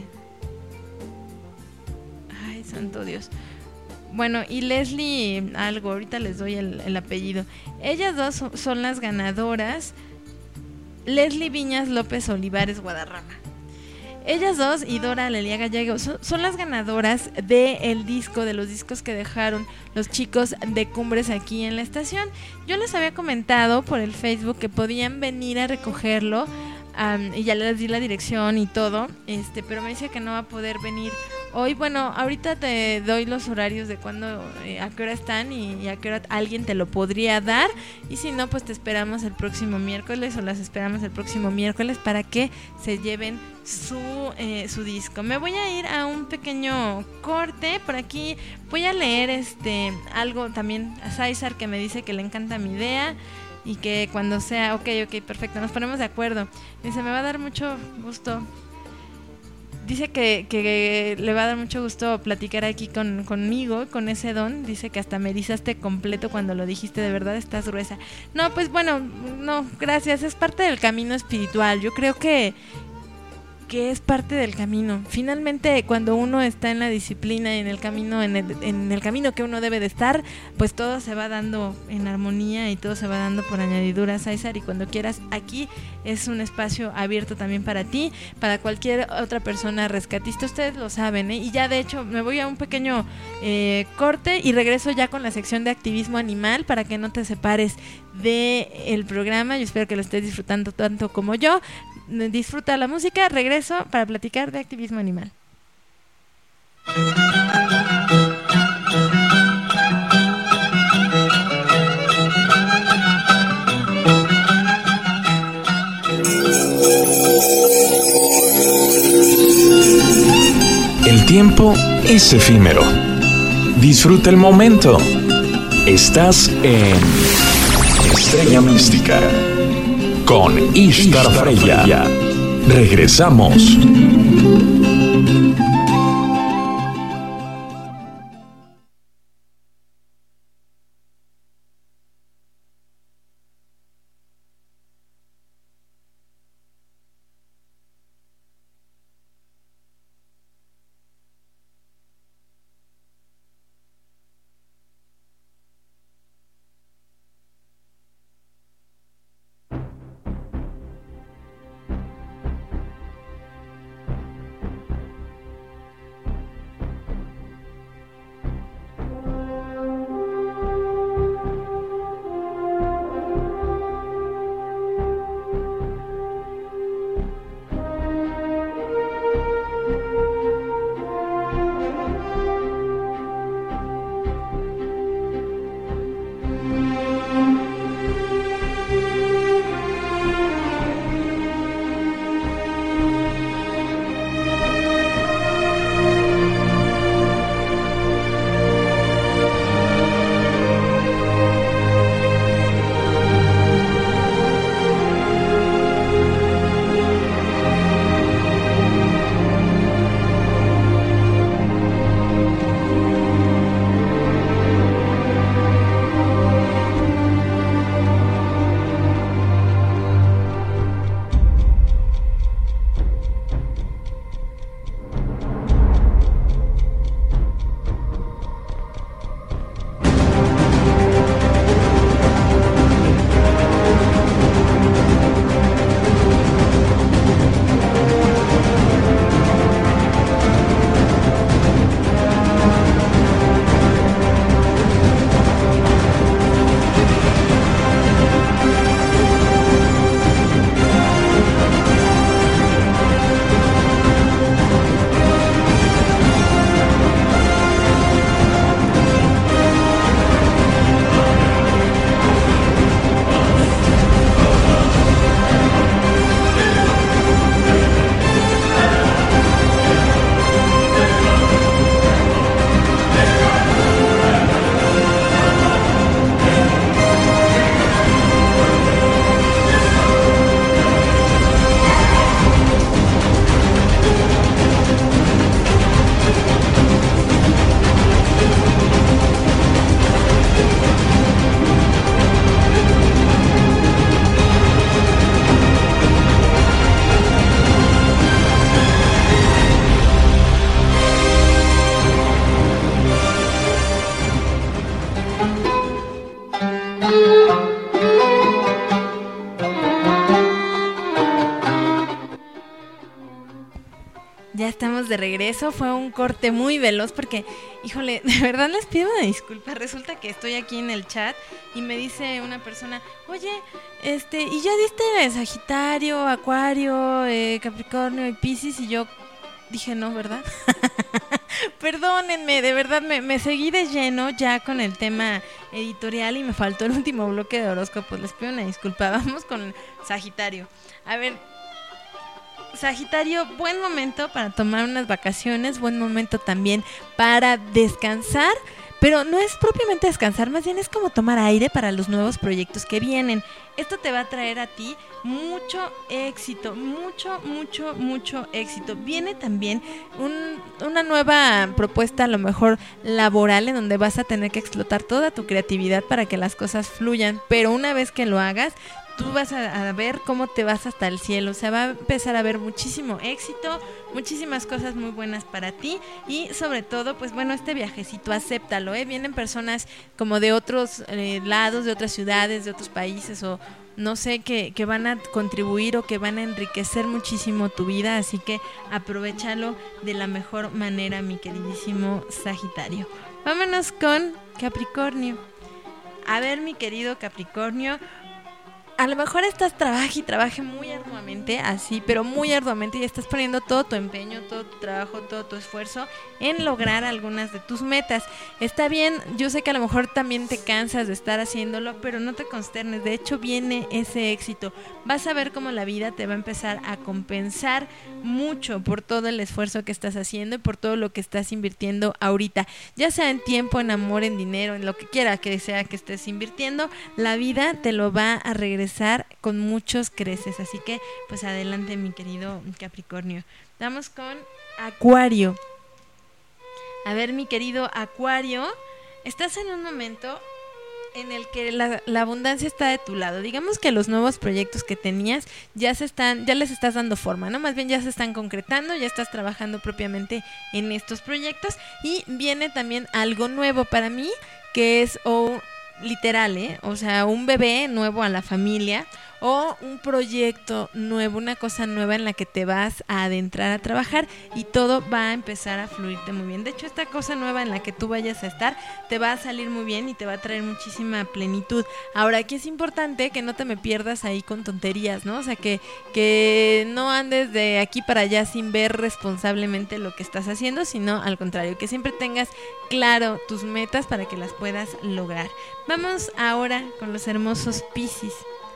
Ay, santo Dios. Bueno, y Leslie algo, ahorita les doy el apellido. Ellas dos son las ganadoras. Leslie Viñas López Olivares Guadarrama. Ellas dos y Dora Alelí Gallegos son las ganadoras de los discos que dejaron los chicos de Cumbres aquí en la estación. Yo les había comentado por el Facebook que podían venir a recogerlo. Y ya les di la dirección y todo, pero me dice que no va a poder venir hoy. Bueno, ahorita te doy los horarios de cuándo, a qué hora están y a qué hora alguien te lo podría dar. Y si no, pues te esperamos el próximo miércoles o las esperamos el próximo miércoles para que se lleven su disco. Me voy a ir a un pequeño corte. Por aquí voy a leer algo también a César, que me dice que le encanta mi idea. Y que cuando sea, ok, perfecto, nos ponemos de acuerdo. Dice, me va a dar mucho gusto. Dice que le va a dar mucho gusto platicar aquí conmigo, con ese don. Dice que hasta me erizaste completo cuando lo dijiste, de verdad estás gruesa. No, pues bueno, no, gracias, es parte del camino espiritual. Yo creo que es parte del camino. Finalmente, cuando uno está en la disciplina y en el camino, en el camino que uno debe de estar, pues todo se va dando en armonía y todo se va dando por añadidura, César. Y cuando quieras, aquí es un espacio abierto también para ti, para cualquier otra persona rescatista. Ustedes lo saben, ¿eh? Y ya de hecho me voy a un pequeño corte y regreso ya con la sección de activismo animal para que no te separes del programa. Yo espero que lo estés disfrutando tanto como yo. Disfruta la música, regreso para platicar de activismo animal. El tiempo es efímero. Disfruta el momento. Estás en Estrella Mística con Ishtar Freya. Regresamos. estamos de regreso. Fue un corte muy veloz porque, híjole, de verdad les pido una disculpa. Resulta que estoy aquí en el chat y me dice una persona, oye, ¿y ya diste Sagitario, Acuario, Capricornio y Piscis? Y yo dije, no, ¿verdad? Perdónenme, de verdad me seguí de lleno ya con el tema editorial y me faltó el último bloque de horóscopos. Les pido una disculpa. Vamos con Sagitario. A ver, Sagitario, buen momento para tomar unas vacaciones, buen momento también para descansar, pero no es propiamente descansar, más bien es como tomar aire para los nuevos proyectos que vienen. Esto te va a traer a ti mucho éxito, mucho éxito. Viene también una nueva propuesta, a lo mejor laboral, en donde vas a tener que explotar toda tu creatividad para que las cosas fluyan, pero una vez que lo hagas, tú vas a ver cómo te vas hasta el cielo. O sea, va a empezar a haber muchísimo éxito, muchísimas cosas muy buenas para ti y sobre todo, pues bueno, este viajecito, acéptalo, Vienen personas como de otros lados, de otras ciudades, de otros países o no sé, que van a contribuir o que van a enriquecer muchísimo tu vida, así que aprovéchalo de la mejor manera, mi queridísimo Sagitario. Vámonos con Capricornio. A ver, mi querido Capricornio, a lo mejor estás trabaje muy arduamente, así, pero muy arduamente, y estás poniendo todo tu empeño, todo tu trabajo, todo tu esfuerzo en lograr algunas de tus metas. Está bien, yo sé que a lo mejor también te cansas de estar haciéndolo, pero no te consternes, de hecho viene ese éxito. Vas a ver cómo la vida te va a empezar a compensar mucho por todo el esfuerzo que estás haciendo y por todo lo que estás invirtiendo ahorita, ya sea en tiempo, en amor, en dinero, en lo que quiera que sea que estés invirtiendo, la vida te lo va a regresar con muchos creces, así que pues adelante, mi querido Capricornio. Vamos con Acuario. A ver, mi querido Acuario, estás en un momento en el que la abundancia está de tu lado. Digamos que los nuevos proyectos que tenías ya les estás dando forma, ¿no? Más bien ya se están concretando, ya estás trabajando propiamente en estos proyectos y viene también algo nuevo para mí, que es literal, o sea, un bebé nuevo a la familia o un proyecto nuevo, una cosa nueva en la que te vas a adentrar a trabajar y todo va a empezar a fluirte muy bien. De hecho, esta cosa nueva en la que tú vayas a estar te va a salir muy bien y te va a traer muchísima plenitud. Ahora, aquí es importante que no te me pierdas ahí con tonterías, ¿no? O sea, que no andes de aquí para allá sin ver responsablemente lo que estás haciendo, sino al contrario, que siempre tengas claro tus metas para que las puedas lograr. Vamos ahora con los hermosos Piscis.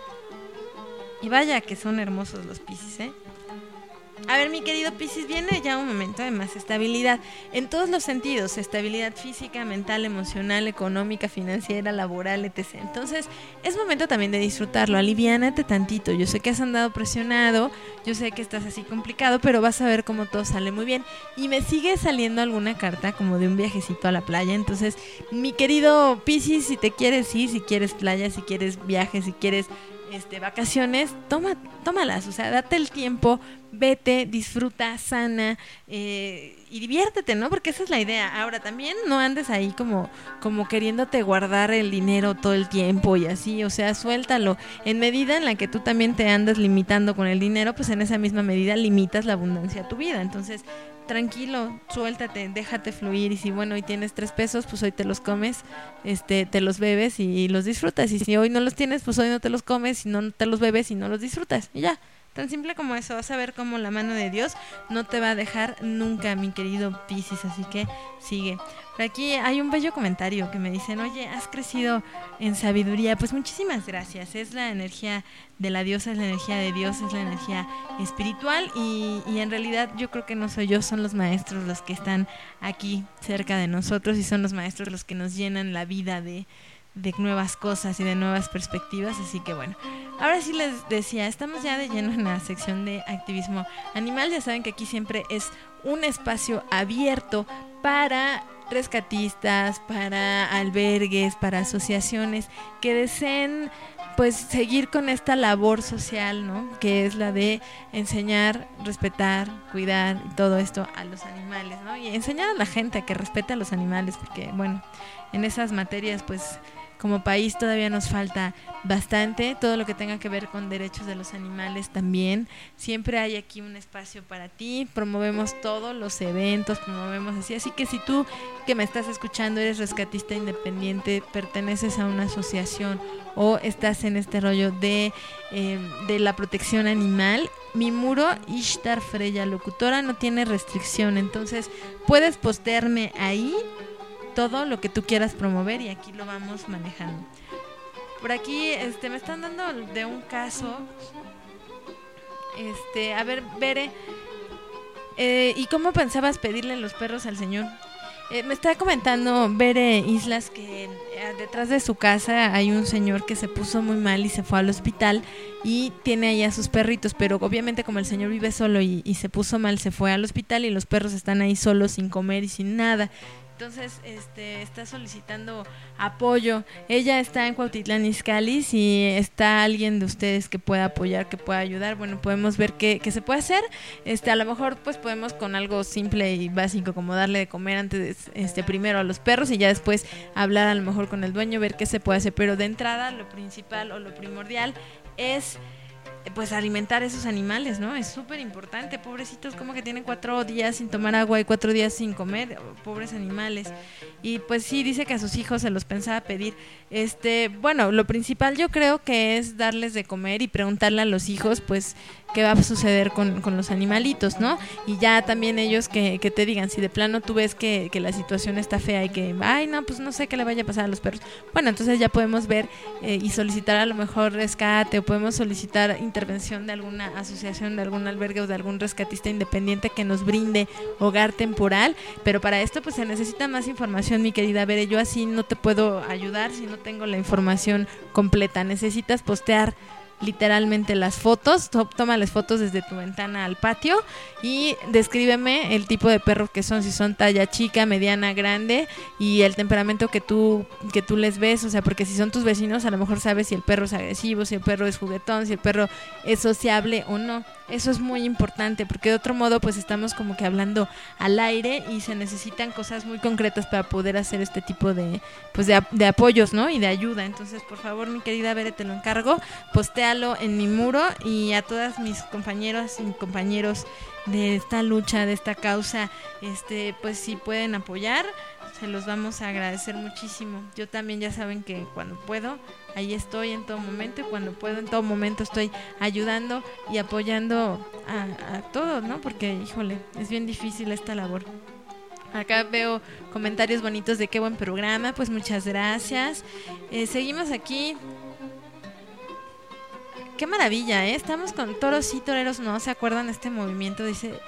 Y vaya que son hermosos los Piscis, A ver, mi querido Piscis, viene ya un momento de más estabilidad en todos los sentidos, estabilidad física, mental, emocional, económica, financiera, laboral, etc. Entonces, es momento también de disfrutarlo, aliviánate tantito. Yo sé que has andado presionado, yo sé que estás así complicado, pero vas a ver cómo todo sale muy bien. Y me sigue saliendo alguna carta como de un viajecito a la playa. Entonces, mi querido Piscis, si te quieres ir, si quieres playa, si quieres viajes, si quieres vacaciones, tómalas, o sea, date el tiempo, vete, disfruta, sana y diviértete, ¿no? Porque esa es la idea. Ahora, también no andes ahí como queriéndote guardar el dinero todo el tiempo y así, o sea, suéltalo. En medida en la que tú también te andas limitando con el dinero, pues en esa misma medida limitas la abundancia a tu vida. Entonces, tranquilo, suéltate, déjate fluir y si hoy tienes 3 pesos, pues hoy te los comes, te los bebes y los disfrutas, y si hoy no los tienes, pues hoy no te los comes y no te los bebes y no los disfrutas y ya, tan simple como eso. Vas a ver cómo la mano de Dios no te va a dejar nunca, mi querido Piscis, así que sigue. Por aquí hay un bello comentario que me dicen, oye, has crecido en sabiduría. Pues muchísimas gracias, es la energía de la diosa, es la energía de Dios, es la energía espiritual y en realidad yo creo que no soy yo, son los maestros los que están aquí cerca de nosotros y son los maestros los que nos llenan la vida de nuevas cosas y de nuevas perspectivas. Así que bueno, ahora sí les decía, estamos ya de lleno en la sección de activismo animal. Ya saben que aquí siempre es un espacio abierto para rescatistas, para albergues, para asociaciones que deseen pues seguir con esta labor social, ¿no? Que es la de enseñar, respetar, cuidar y todo esto a los animales, ¿no? Y enseñar a la gente a que respete a los animales, porque bueno, en esas materias pues como país todavía nos falta bastante, todo lo que tenga que ver con derechos de los animales también. Siempre hay aquí un espacio para ti, promovemos todos los eventos, promovemos así que si tú que me estás escuchando eres rescatista independiente, perteneces a una asociación o estás en este rollo de la protección animal, mi muro Ishtar Freya Locutora no tiene restricción, entonces puedes postearme ahí todo lo que tú quieras promover y aquí lo vamos manejando. Por aquí me están dando de un caso, a ver, Bere, ¿y cómo pensabas pedirle los perros al señor? Me está comentando Bere Islas que detrás de su casa hay un señor que se puso muy mal y se fue al hospital y tiene ahí a sus perritos, pero obviamente como el señor vive solo y se puso mal, se fue al hospital y los perros están ahí solos sin comer y sin nada. Entonces, está solicitando apoyo. Ella está en Cuautitlán Izcalli. Si está alguien de ustedes que pueda apoyar, que pueda ayudar, bueno, podemos ver qué se puede hacer. A lo mejor, pues, podemos con algo simple y básico, como darle de comer antes, primero a los perros y ya después hablar a lo mejor con el dueño, ver qué se puede hacer. Pero de entrada, lo principal o lo primordial es pues alimentar a esos animales, ¿no? Es súper importante, pobrecitos, como que tienen 4 días sin tomar agua y 4 días sin comer, pobres animales. Y pues sí, dice que a sus hijos se los pensaba pedir. Bueno, lo principal yo creo que es darles de comer y preguntarle a los hijos, pues, qué va a suceder con los animalitos, ¿no? Y ya también ellos que te digan, si de plano tú ves que la situación está fea y que, ay, no, pues no sé qué le vaya a pasar a los perros. Bueno, entonces ya podemos ver y solicitar a lo mejor rescate o podemos solicitar intervención de alguna asociación, de algún albergue o de algún rescatista independiente que nos brinde hogar temporal, pero para esto pues se necesita más información, mi querida Bere. Yo así no te puedo ayudar si no tengo la información completa. Necesitas postear literalmente las fotos, tómales fotos desde tu ventana al patio y descríbeme el tipo de perro que son, si son talla chica, mediana, grande y el temperamento que tú les ves, o sea, porque si son tus vecinos a lo mejor sabes si el perro es agresivo, si el perro es juguetón, si el perro es sociable o no. Eso es muy importante porque de otro modo pues estamos como que hablando al aire y se necesitan cosas muy concretas para poder hacer este tipo de apoyos, ¿no? Y de ayuda. Entonces, por favor, mi querida Bere, te lo encargo, postéalo en mi muro y a todas mis compañeros y compañeros de esta lucha, de esta causa, pues si pueden apoyar, se los vamos a agradecer muchísimo. Yo también ya saben que cuando puedo, ahí estoy en todo momento y cuando puedo en todo momento estoy ayudando y apoyando a todos, ¿no? Porque, híjole, es bien difícil esta labor. Acá veo comentarios bonitos de qué buen programa, pues muchas gracias. Seguimos aquí. Qué maravilla, ¿eh? Estamos con toros y toreros, ¿no? ¿Se acuerdan de este movimiento?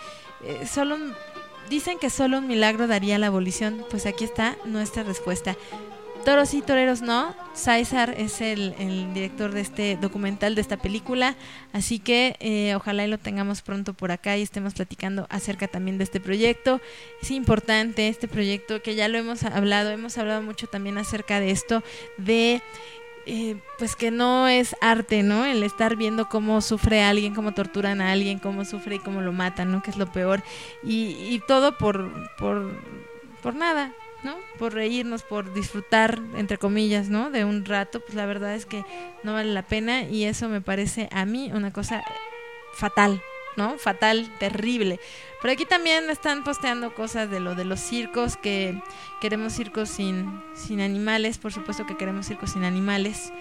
Dicen que solo un milagro daría la abolición. Pues aquí está nuestra respuesta. Toros y toreros no. César es el director de este documental, de esta película, así que ojalá y lo tengamos pronto por acá y estemos platicando acerca también de este proyecto. Es importante este proyecto que ya lo hemos hablado mucho también acerca de esto de pues que no es arte, ¿no? El estar viendo cómo sufre alguien, cómo torturan a alguien, cómo sufre y cómo lo matan, ¿no? Que es lo peor y todo por nada, ¿no? Por reírnos, por disfrutar, entre comillas, ¿no? De un rato, pues la verdad es que no vale la pena y eso me parece a mí una cosa fatal, ¿no? Fatal, terrible. Por aquí también me están posteando cosas de lo de los circos, que queremos circos sin animales, por supuesto que queremos circos sin animales.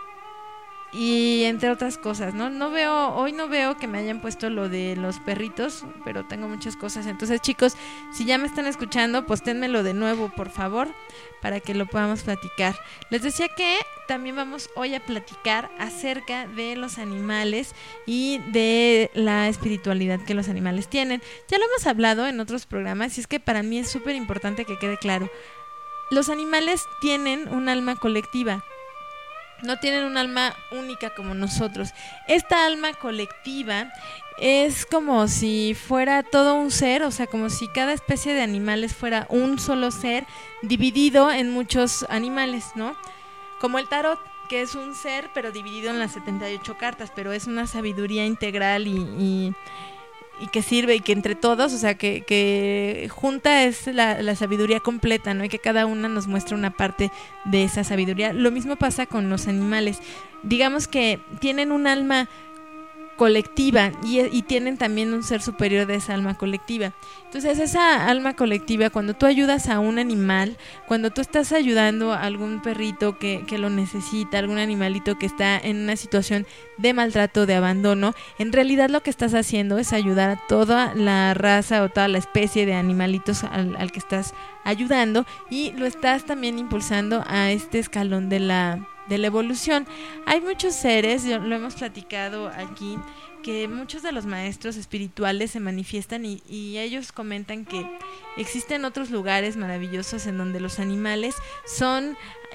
Y entre otras cosas, ¿no? Hoy no veo que me hayan puesto lo de los perritos, pero tengo muchas cosas. Entonces, chicos, si ya me están escuchando, posténmelo de nuevo, por favor, para que lo podamos platicar. Les decía que también vamos hoy a platicar acerca de los animales y de la espiritualidad que los animales tienen. Ya lo hemos hablado en otros programas y es que para mí es súper importante que quede claro. Los animales tienen un alma colectiva. No tienen un alma única como nosotros. Esta alma colectiva es como si fuera todo un ser, o sea, como si cada especie de animales fuera un solo ser dividido en muchos animales, ¿no? Como el tarot, que es un ser, pero dividido en las 78 cartas, pero es una sabiduría integral y y que sirve y que entre todos, o sea, que junta es la sabiduría completa, ¿no? Y que cada una nos muestra una parte de esa sabiduría. Lo mismo pasa con los animales. Digamos que tienen un alma colectiva y tienen también un ser superior de esa alma colectiva. Entonces esa alma colectiva, cuando tú ayudas a un animal, cuando tú estás ayudando a algún perrito que lo necesita, algún animalito que está en una situación de maltrato, de abandono, en realidad lo que estás haciendo es ayudar a toda la raza o toda la especie de animalitos al que estás ayudando, y lo estás también impulsando a este escalón de la evolución. Hay muchos seres, lo hemos platicado aquí, que muchos de los maestros espirituales se manifiestan y ellos comentan que existen otros lugares maravillosos en donde los animales son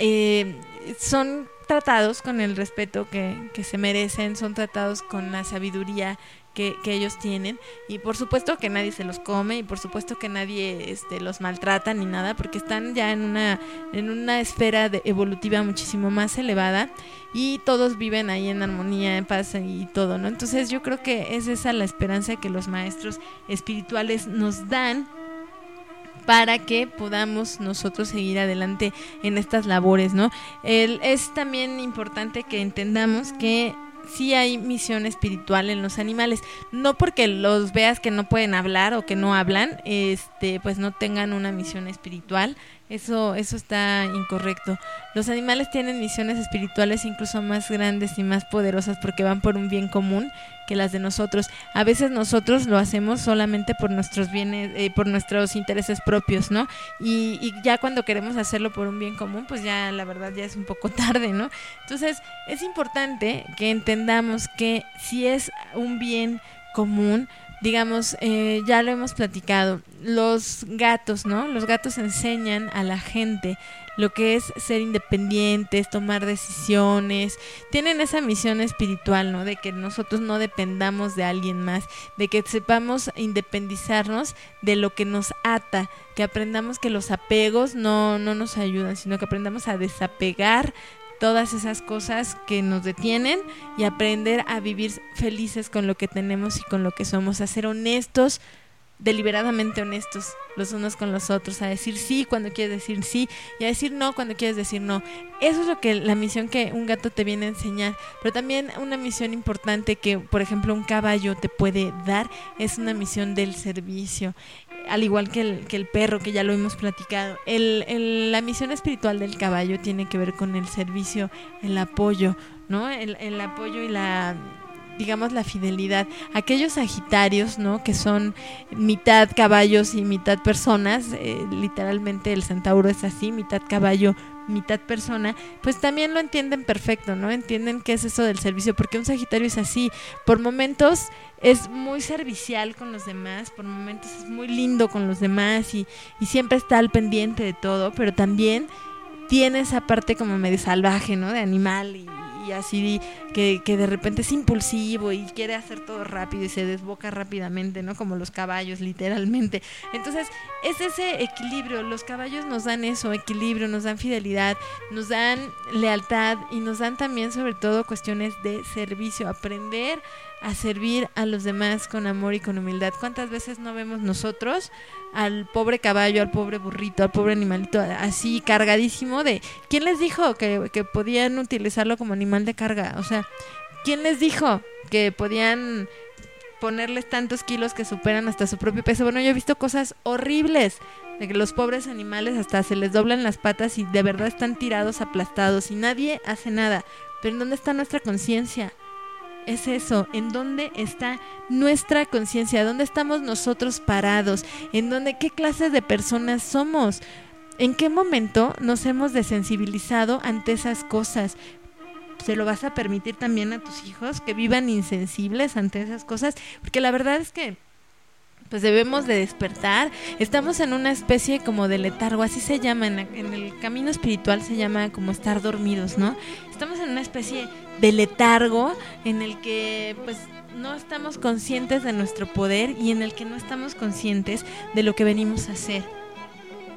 tratados con el respeto que se merecen, son tratados con la sabiduría que ellos tienen, y por supuesto que nadie se los come, y por supuesto que nadie los maltrata ni nada, porque están ya en una esfera evolutiva muchísimo más elevada, y todos viven ahí en armonía, en paz y todo, ¿no? Entonces yo creo que es esa la esperanza que los maestros espirituales nos dan para que podamos nosotros seguir adelante en estas labores, ¿no? Es también importante que entendamos que sí hay misión espiritual en los animales, no porque los veas que no pueden hablar o que no hablan, pues no tengan una misión espiritual. Eso está incorrecto. Los animales tienen misiones espirituales incluso más grandes y más poderosas porque van por un bien común que las de nosotros. A veces nosotros lo hacemos solamente por nuestros bienes, por nuestros intereses propios, ¿no? Y ya cuando queremos hacerlo por un bien común, pues ya la verdad ya es un poco tarde, ¿no? Entonces es importante que entendamos que si es un bien común, digamos, ya lo hemos platicado, los gatos, ¿no? Los gatos enseñan a la gente lo que es ser independientes, tomar decisiones, tienen esa misión espiritual, ¿no? De que nosotros no dependamos de alguien más, de que sepamos independizarnos de lo que nos ata, que aprendamos que los apegos no nos ayudan, sino que aprendamos a desapegar todas esas cosas que nos detienen y aprender a vivir felices con lo que tenemos y con lo que somos, a ser honestos, deliberadamente honestos los unos con los otros, a decir sí cuando quieres decir sí y a decir no cuando quieres decir no. Eso es lo que la misión que un gato te viene a enseñar, pero también una misión importante que, por ejemplo, un caballo te puede dar es una misión del servicio, al igual que el perro, que ya lo hemos platicado. La misión espiritual del caballo tiene que ver con el servicio, el apoyo, ¿no? El apoyo y digamos la fidelidad. Aquellos sagitarios, ¿no? Que son mitad caballos y mitad personas, literalmente el centauro es así, mitad caballo, mitad persona, pues también lo entienden perfecto, ¿no? Entienden qué es eso del servicio, porque un sagitario es así, por momentos es muy servicial con los demás, por momentos es muy lindo con los demás y siempre está al pendiente de todo, pero también tiene esa parte como medio salvaje, ¿no? De animal y así que de repente es impulsivo y quiere hacer todo rápido y se desboca rápidamente, ¿no? Como los caballos, literalmente. Entonces, es ese equilibrio. Los caballos nos dan eso, equilibrio, nos dan fidelidad, nos dan lealtad y nos dan también, sobre todo, cuestiones de servicio. Aprender a servir a los demás con amor y con humildad. ¿Cuántas veces no vemos nosotros al pobre caballo, al pobre burrito, al pobre animalito así cargadísimo de... ¿Quién les dijo que podían utilizarlo como animal de carga? O sea, ¿quién les dijo que podían ponerles tantos kilos que superan hasta su propio peso? Bueno, yo he visto cosas horribles de que los pobres animales hasta se les doblan las patas y de verdad están tirados, aplastados y nadie hace nada. Pero ¿en dónde está nuestra conciencia? Es eso, ¿en dónde está nuestra conciencia? ¿Dónde estamos nosotros parados? ¿En dónde, qué clases de personas somos? ¿En qué momento nos hemos desensibilizado ante esas cosas? ¿Se lo vas a permitir también a tus hijos que vivan insensibles ante esas cosas? Porque la verdad es que pues debemos de despertar. Estamos en una especie como de letargo, así se llama, en el camino espiritual se llama como estar dormidos, ¿no? Estamos en una especie de letargo en el que pues no estamos conscientes de nuestro poder y en el que no estamos conscientes de lo que venimos a hacer.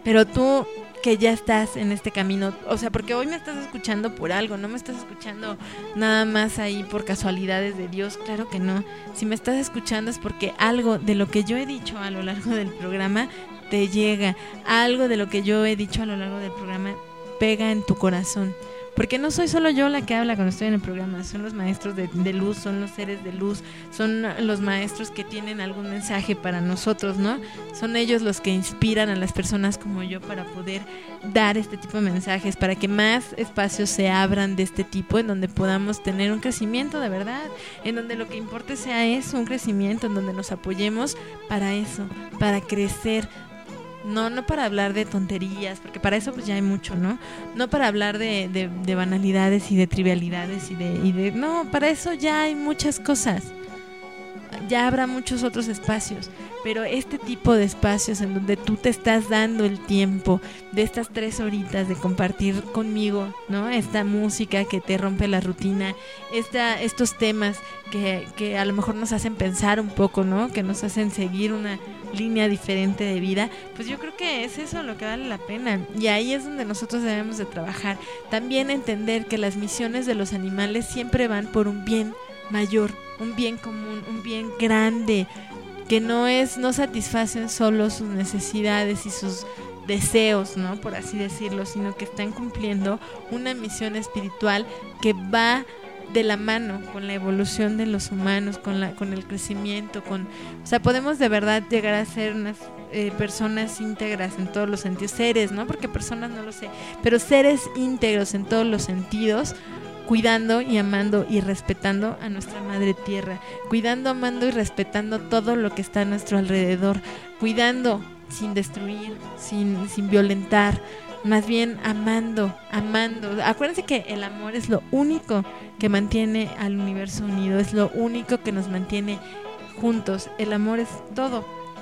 Pero tú que ya estás en este camino, o sea, porque hoy me estás escuchando por algo, no me estás escuchando nada más ahí por casualidades de Dios, claro que no. Si me estás escuchando es porque algo de lo que yo he dicho a lo largo del programa te llega, algo de lo que yo he dicho a lo largo del programa pega en tu corazón. Porque no soy solo yo la que habla cuando estoy en el programa, son los maestros de luz, son los seres de luz, son los maestros que tienen algún mensaje para nosotros, ¿no? Son ellos los que inspiran a las personas como yo para poder dar este tipo de mensajes, para que más espacios se abran de este tipo, en donde podamos tener un crecimiento de verdad, en donde lo que importe sea eso, un crecimiento, en donde nos apoyemos para eso, para crecer. No para hablar de tonterías, porque para eso pues ya hay mucho, ¿no? No para hablar de banalidades y de trivialidades no, para eso ya hay muchas cosas. Ya habrá muchos otros espacios, pero este tipo de espacios en donde tú te estás dando el tiempo de estas 3 horitas de compartir conmigo, ¿no? Esta música que te rompe la rutina, estos temas que a lo mejor nos hacen pensar un poco, ¿no? Que nos hacen seguir una línea diferente de vida, pues yo creo que es eso lo que vale la pena, y ahí es donde nosotros debemos de trabajar. También entender que las misiones de los animales siempre van por un bien mayor, un bien común, un bien grande, que no satisfacen solo sus necesidades y sus deseos, ¿no? Por así decirlo, sino que están cumpliendo una misión espiritual que va de la mano con la evolución de los humanos, con el crecimiento, o sea, podemos de verdad llegar a ser unas personas íntegras en todos los sentidos, seres, ¿no? Porque personas no lo sé, pero seres íntegros en todos los sentidos, cuidando y amando y respetando a nuestra madre tierra, cuidando, amando y respetando todo lo que está a nuestro alrededor, cuidando sin destruir, sin violentar, más bien amando. Acuérdense que el amor es lo único que mantiene al universo unido, es lo único que nos mantiene juntos. El amor es todo.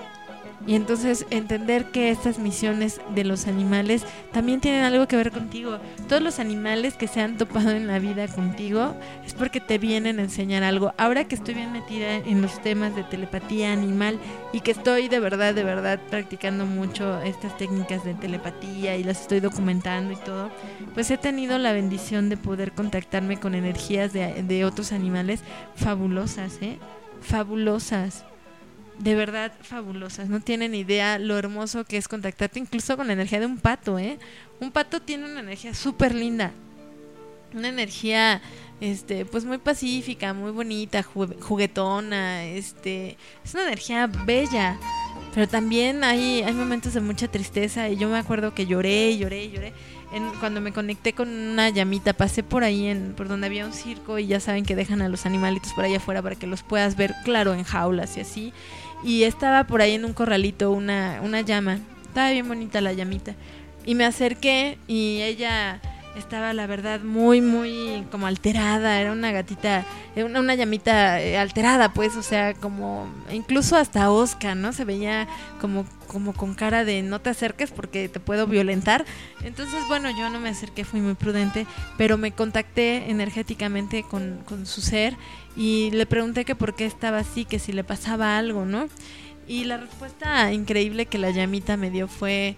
Y entonces entender que estas misiones de los animales también tienen algo que ver contigo. Todos los animales que se han topado en la vida contigo es porque te vienen a enseñar algo. Ahora que estoy bien metida en los temas de telepatía animal y que estoy de verdad practicando mucho estas técnicas de telepatía y las estoy documentando y todo, pues he tenido la bendición de poder contactarme con energías de otros animales fabulosas, fabulosas. De verdad fabulosas, no tienen idea lo hermoso que es contactarte incluso con la energía de un pato, Un pato tiene una energía súper linda, una energía pues muy pacífica, muy bonita, juguetona, es una energía bella, pero también hay momentos de mucha tristeza, y yo me acuerdo que lloré cuando me conecté con una llamita. Pasé por ahí por donde había un circo, y ya saben que dejan a los animalitos por allá afuera para que los puedas ver, claro, en jaulas y así, y estaba por ahí en un corralito una llama, estaba bien bonita la llamita, y me acerqué y ella estaba, la verdad, muy como alterada. Era una gatita, una llamita alterada, pues, o sea, como incluso hasta hosca, ¿no? Se veía como con cara de no te acerques porque te puedo violentar. Entonces, bueno, yo no me acerqué, fui muy prudente, pero me contacté energéticamente con su ser y le pregunté que por qué estaba así, que si le pasaba algo, ¿no? Y la respuesta increíble que la llamita me dio fue: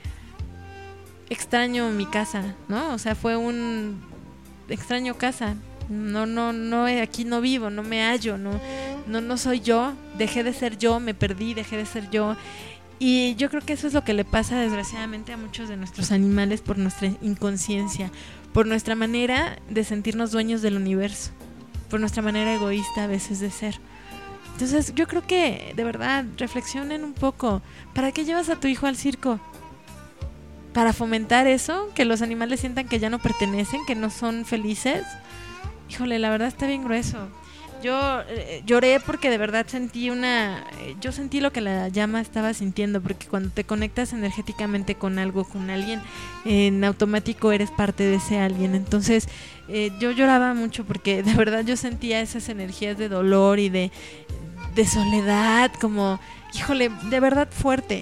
extraño mi casa, ¿no? O sea, fue un extraño casa. No, aquí no vivo, no me hallo, no soy yo, dejé de ser yo, me perdí, dejé de ser yo. Y yo creo que eso es lo que le pasa desgraciadamente a muchos de nuestros animales por nuestra inconsciencia, por nuestra manera de sentirnos dueños del universo, por nuestra manera egoísta a veces de ser. Entonces yo creo que de verdad reflexionen un poco. ¿Para qué llevas a tu hijo al circo? ¿Para fomentar eso? ¿Que los animales sientan que ya no pertenecen, que no son felices? Híjole, la verdad está bien grueso. Yo lloré porque de verdad sentí yo sentí lo que la llama estaba sintiendo, porque cuando te conectas energéticamente con algo, con alguien, en automático eres parte de ese alguien. Entonces yo lloraba mucho porque de verdad yo sentía esas energías de dolor y de soledad, como, híjole, de verdad fuerte.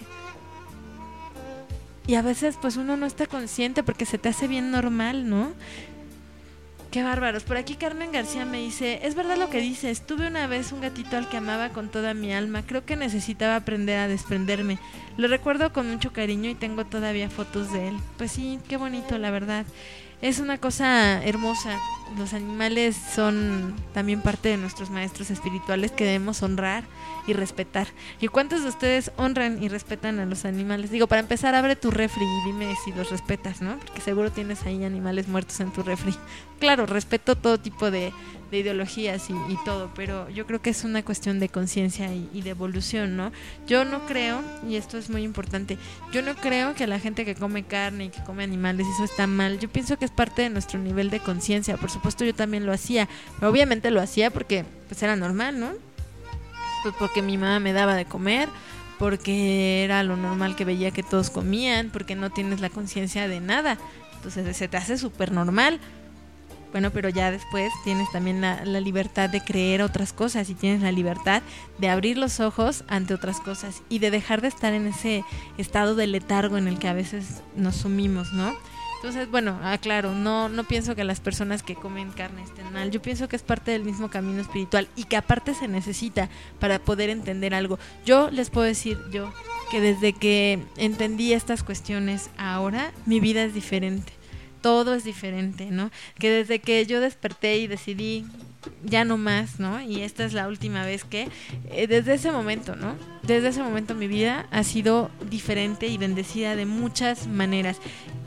Y a veces pues uno no está consciente porque se te hace bien normal, ¿no? Qué bárbaros. Por aquí Carmen García me dice, es verdad lo que dices, tuve una vez un gatito al que amaba con toda mi alma, creo que necesitaba aprender a desprenderme. Lo recuerdo con mucho cariño y tengo todavía fotos de él. Pues sí, qué bonito, la verdad. Es una cosa hermosa. Los animales son también parte de nuestros maestros espirituales que debemos honrar y respetar. ¿Y cuántos de ustedes honran y respetan a los animales? Digo, para empezar, abre tu refri y dime si los respetas, ¿no? Porque seguro tienes ahí animales muertos en tu refri. Claro, respeto todo tipo de ideologías y todo, pero yo creo que es una cuestión de conciencia y de evolución, ¿no? Yo no creo, y esto es muy importante, yo no creo que la gente que come carne y que come animales, eso está mal. Yo pienso que es parte de nuestro nivel de conciencia. Por supuesto, yo también lo hacía, pero obviamente lo hacía porque pues era normal, ¿no? Pues porque mi mamá me daba de comer, porque era lo normal que veía que todos comían, porque no tienes la conciencia de nada, entonces se te hace súper normal. Bueno, pero ya después tienes también la libertad de creer otras cosas y tienes la libertad de abrir los ojos ante otras cosas y de dejar de estar en ese estado de letargo en el que a veces nos sumimos, ¿no? Entonces, bueno, aclaro, no pienso que las personas que comen carne estén mal. Yo pienso que es parte del mismo camino espiritual y que aparte se necesita para poder entender algo. Yo les puedo decir, que desde que entendí estas cuestiones ahora, mi vida es diferente. Todo es diferente, ¿no? Que desde que yo desperté y decidí ya no más, ¿no? Y esta es la última vez que, desde ese momento, ¿no? Desde ese momento mi vida ha sido diferente y bendecida de muchas maneras.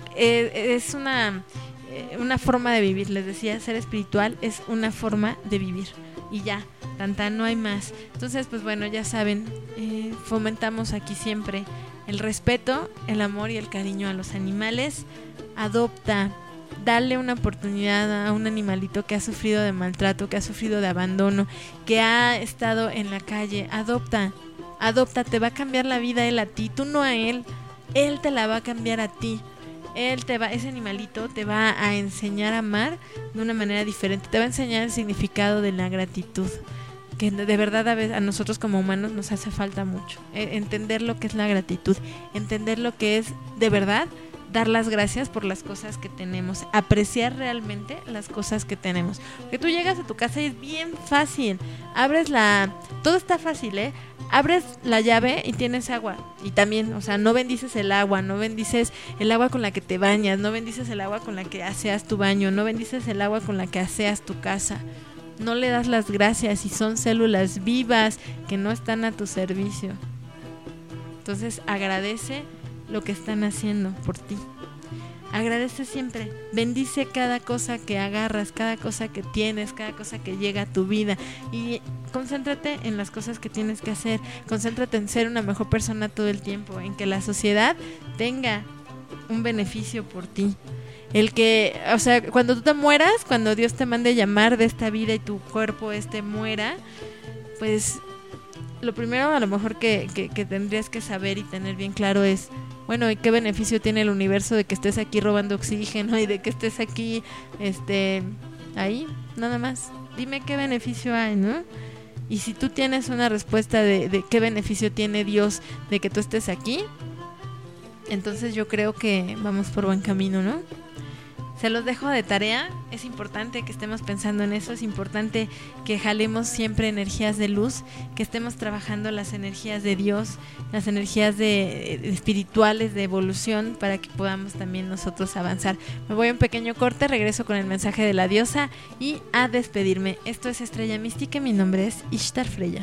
Es una forma de vivir, les decía, ser espiritual es una forma de vivir y ya, no hay más. Entonces, pues bueno, ya saben, fomentamos aquí siempre el respeto, el amor y el cariño a los animales. Adopta, dale una oportunidad a un animalito que ha sufrido de maltrato, que ha sufrido de abandono, que ha estado en la calle. Adopta, te va a cambiar la vida él a ti, tú no a él te la va a cambiar a ti. Ese animalito te va a enseñar a amar de una manera diferente, te va a enseñar el significado de la gratitud, que de verdad a nosotros como humanos nos hace falta mucho, entender lo que es la gratitud, entender lo que es de verdad dar las gracias por las cosas que tenemos, apreciar realmente las cosas que tenemos. Porque tú llegas a tu casa y es bien fácil, todo está fácil, abres la llave y tienes agua. Y también, o sea, no bendices el agua, no bendices el agua con la que te bañas, no bendices el agua con la que aseas tu baño, no bendices el agua con la que aseas tu casa. No le das las gracias y son células vivas que no están a tu servicio. Entonces agradece lo que están haciendo por ti. Agradece siempre, bendice cada cosa que agarras, cada cosa que tienes, cada cosa que llega a tu vida y concéntrate en las cosas que tienes que hacer, concéntrate en ser una mejor persona todo el tiempo, en que la sociedad tenga un beneficio por ti. Cuando tú te mueras, cuando Dios te mande llamar de esta vida y tu cuerpo muera, pues lo primero a lo mejor que tendrías que saber y tener bien claro es, bueno, ¿y qué beneficio tiene el universo de que estés aquí robando oxígeno y de que estés aquí, ahí? Nada más. Dime qué beneficio hay, ¿no? Y si tú tienes una respuesta de qué beneficio tiene Dios de que tú estés aquí, entonces yo creo que vamos por buen camino, ¿no? Se los dejo de tarea, es importante que estemos pensando en eso, es importante que jalemos siempre energías de luz, que estemos trabajando las energías de Dios, las energías espirituales de evolución para que podamos también nosotros avanzar. Me voy a un pequeño corte, regreso con el mensaje de la diosa y a despedirme. Esto es Estrella Mística, mi nombre es Ishtar Freya.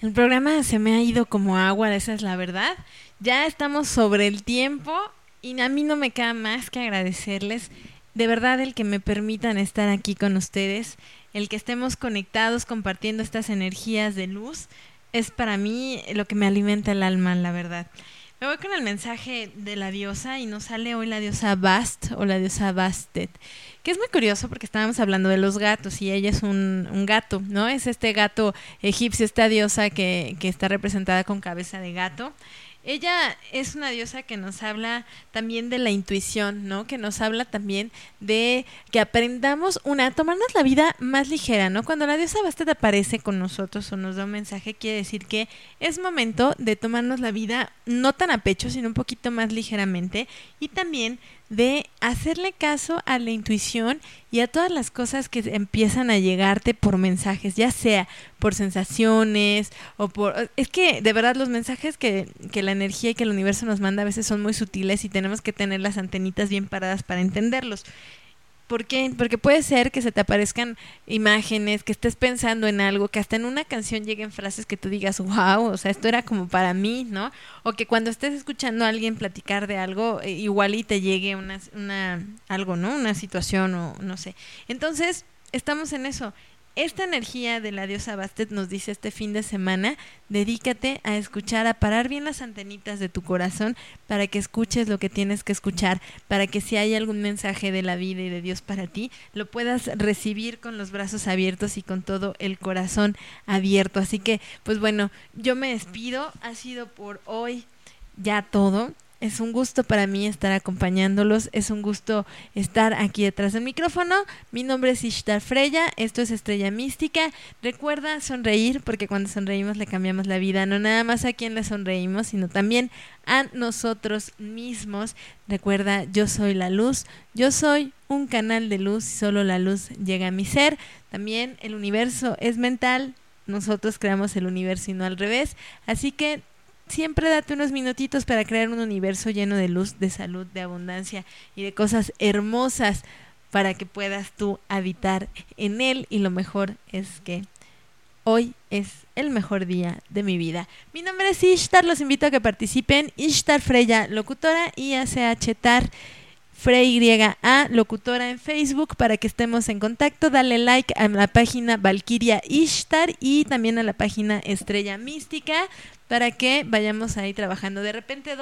El programa se me ha ido como agua, esa es la verdad. Ya estamos sobre el tiempo y a mí no me queda más que agradecerles de verdad el que me permitan estar aquí con ustedes, el que estemos conectados compartiendo estas energías de luz. Es para mí lo que me alimenta el alma, la verdad. Me voy con el mensaje de la diosa y nos sale hoy la diosa Bast o la diosa Bastet, que es muy curioso porque estábamos hablando de los gatos y ella es un gato, ¿no? Es este gato egipcio, esta diosa que está representada con cabeza de gato. Ella es una diosa que nos habla también de la intuición, ¿no? Que nos habla también de que aprendamos a tomarnos la vida más ligera, ¿no? Cuando la diosa Bastet aparece con nosotros o nos da un mensaje, quiere decir que es momento de tomarnos la vida no tan a pecho, sino un poquito más ligeramente, y también de hacerle caso a la intuición y a todas las cosas que empiezan a llegarte por mensajes, ya sea por sensaciones o por... Es que de verdad los mensajes que la energía y que el universo nos manda a veces son muy sutiles y tenemos que tener las antenitas bien paradas para entenderlos. ¿Por qué? Porque puede ser que se te aparezcan imágenes, que estés pensando en algo, que hasta en una canción lleguen frases que tú digas, wow, o sea, esto era como para mí, ¿no? O que cuando estés escuchando a alguien platicar de algo, igual y te llegue algo, ¿no? Una situación o no sé. Entonces, estamos en eso. Esta energía de la diosa Bastet nos dice este fin de semana, dedícate a escuchar, a parar bien las antenitas de tu corazón para que escuches lo que tienes que escuchar, para que si hay algún mensaje de la vida y de Dios para ti, lo puedas recibir con los brazos abiertos y con todo el corazón abierto. Así que, pues bueno, yo me despido, ha sido por hoy ya todo. Es un gusto para mí estar acompañándolos, es un gusto estar aquí detrás del micrófono. Mi nombre es Ishtar Freya, esto es Estrella Mística. Recuerda sonreír, porque cuando sonreímos le cambiamos la vida, no nada más a quien le sonreímos, sino también a nosotros mismos. Recuerda, yo soy la luz, yo soy un canal de luz y solo la luz llega a mi ser. También el universo es mental, nosotros creamos el universo y no al revés, así que siempre date unos minutitos para crear un universo lleno de luz, de salud, de abundancia y de cosas hermosas para que puedas tú habitar en él. Y lo mejor es que hoy es el mejor día de mi vida. Mi nombre es Ishtar, los invito a que participen. Ishtar Freya, locutora, IACH-TAR Freya, locutora en Facebook, para que estemos en contacto. Dale like a la página Valkyria Ishtar y también a la página Estrella Mística para que vayamos ahí trabajando. De repente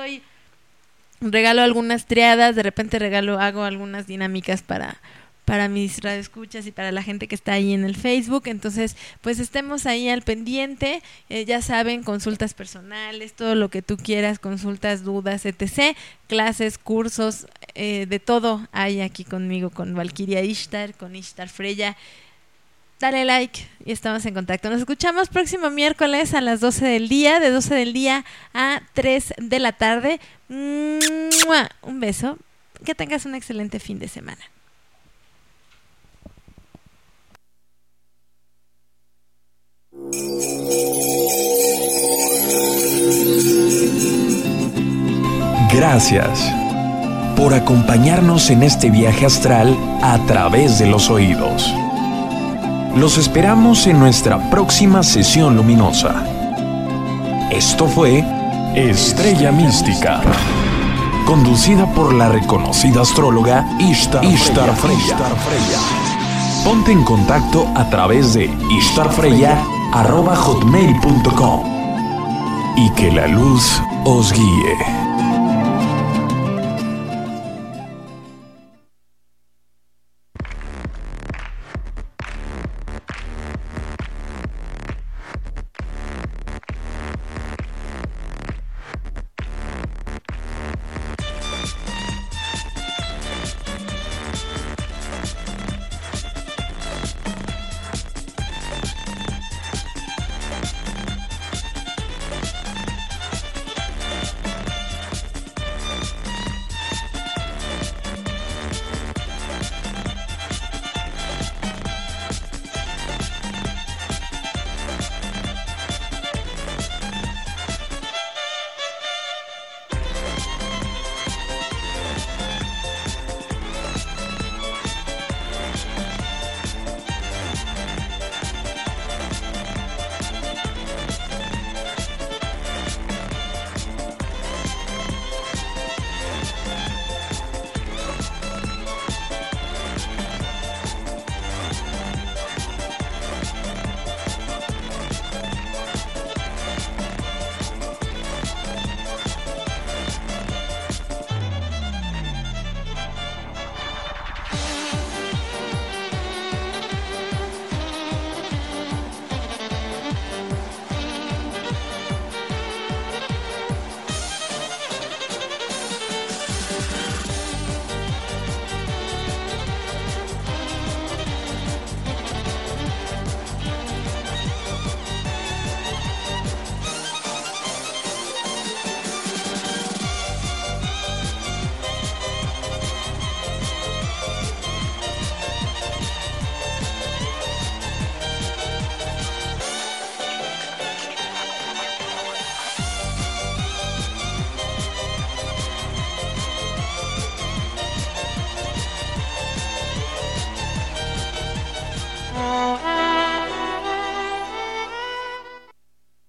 regalo algunas triadas, de repente hago algunas dinámicas para mis radioescuchas y para la gente que está ahí en el Facebook. Entonces, pues estemos ahí al pendiente. Ya saben, consultas personales, todo lo que tú quieras, consultas, dudas, etc. Clases, cursos, de todo hay aquí conmigo, con Valkyria Ishtar, con Ishtar Freya. Dale like y estamos en contacto. Nos escuchamos próximo miércoles a las 12 del día, de 12 del día a 3 de la tarde. Un beso. Que tengas un excelente fin de semana. Gracias por acompañarnos en este viaje astral a través de los oídos. Los esperamos en nuestra próxima sesión luminosa. Esto fue Estrella Mística, conducida por la reconocida astróloga Ishtar Freya. Ponte en contacto a través de ishtarfreya@hotmail.com y que la luz os guíe.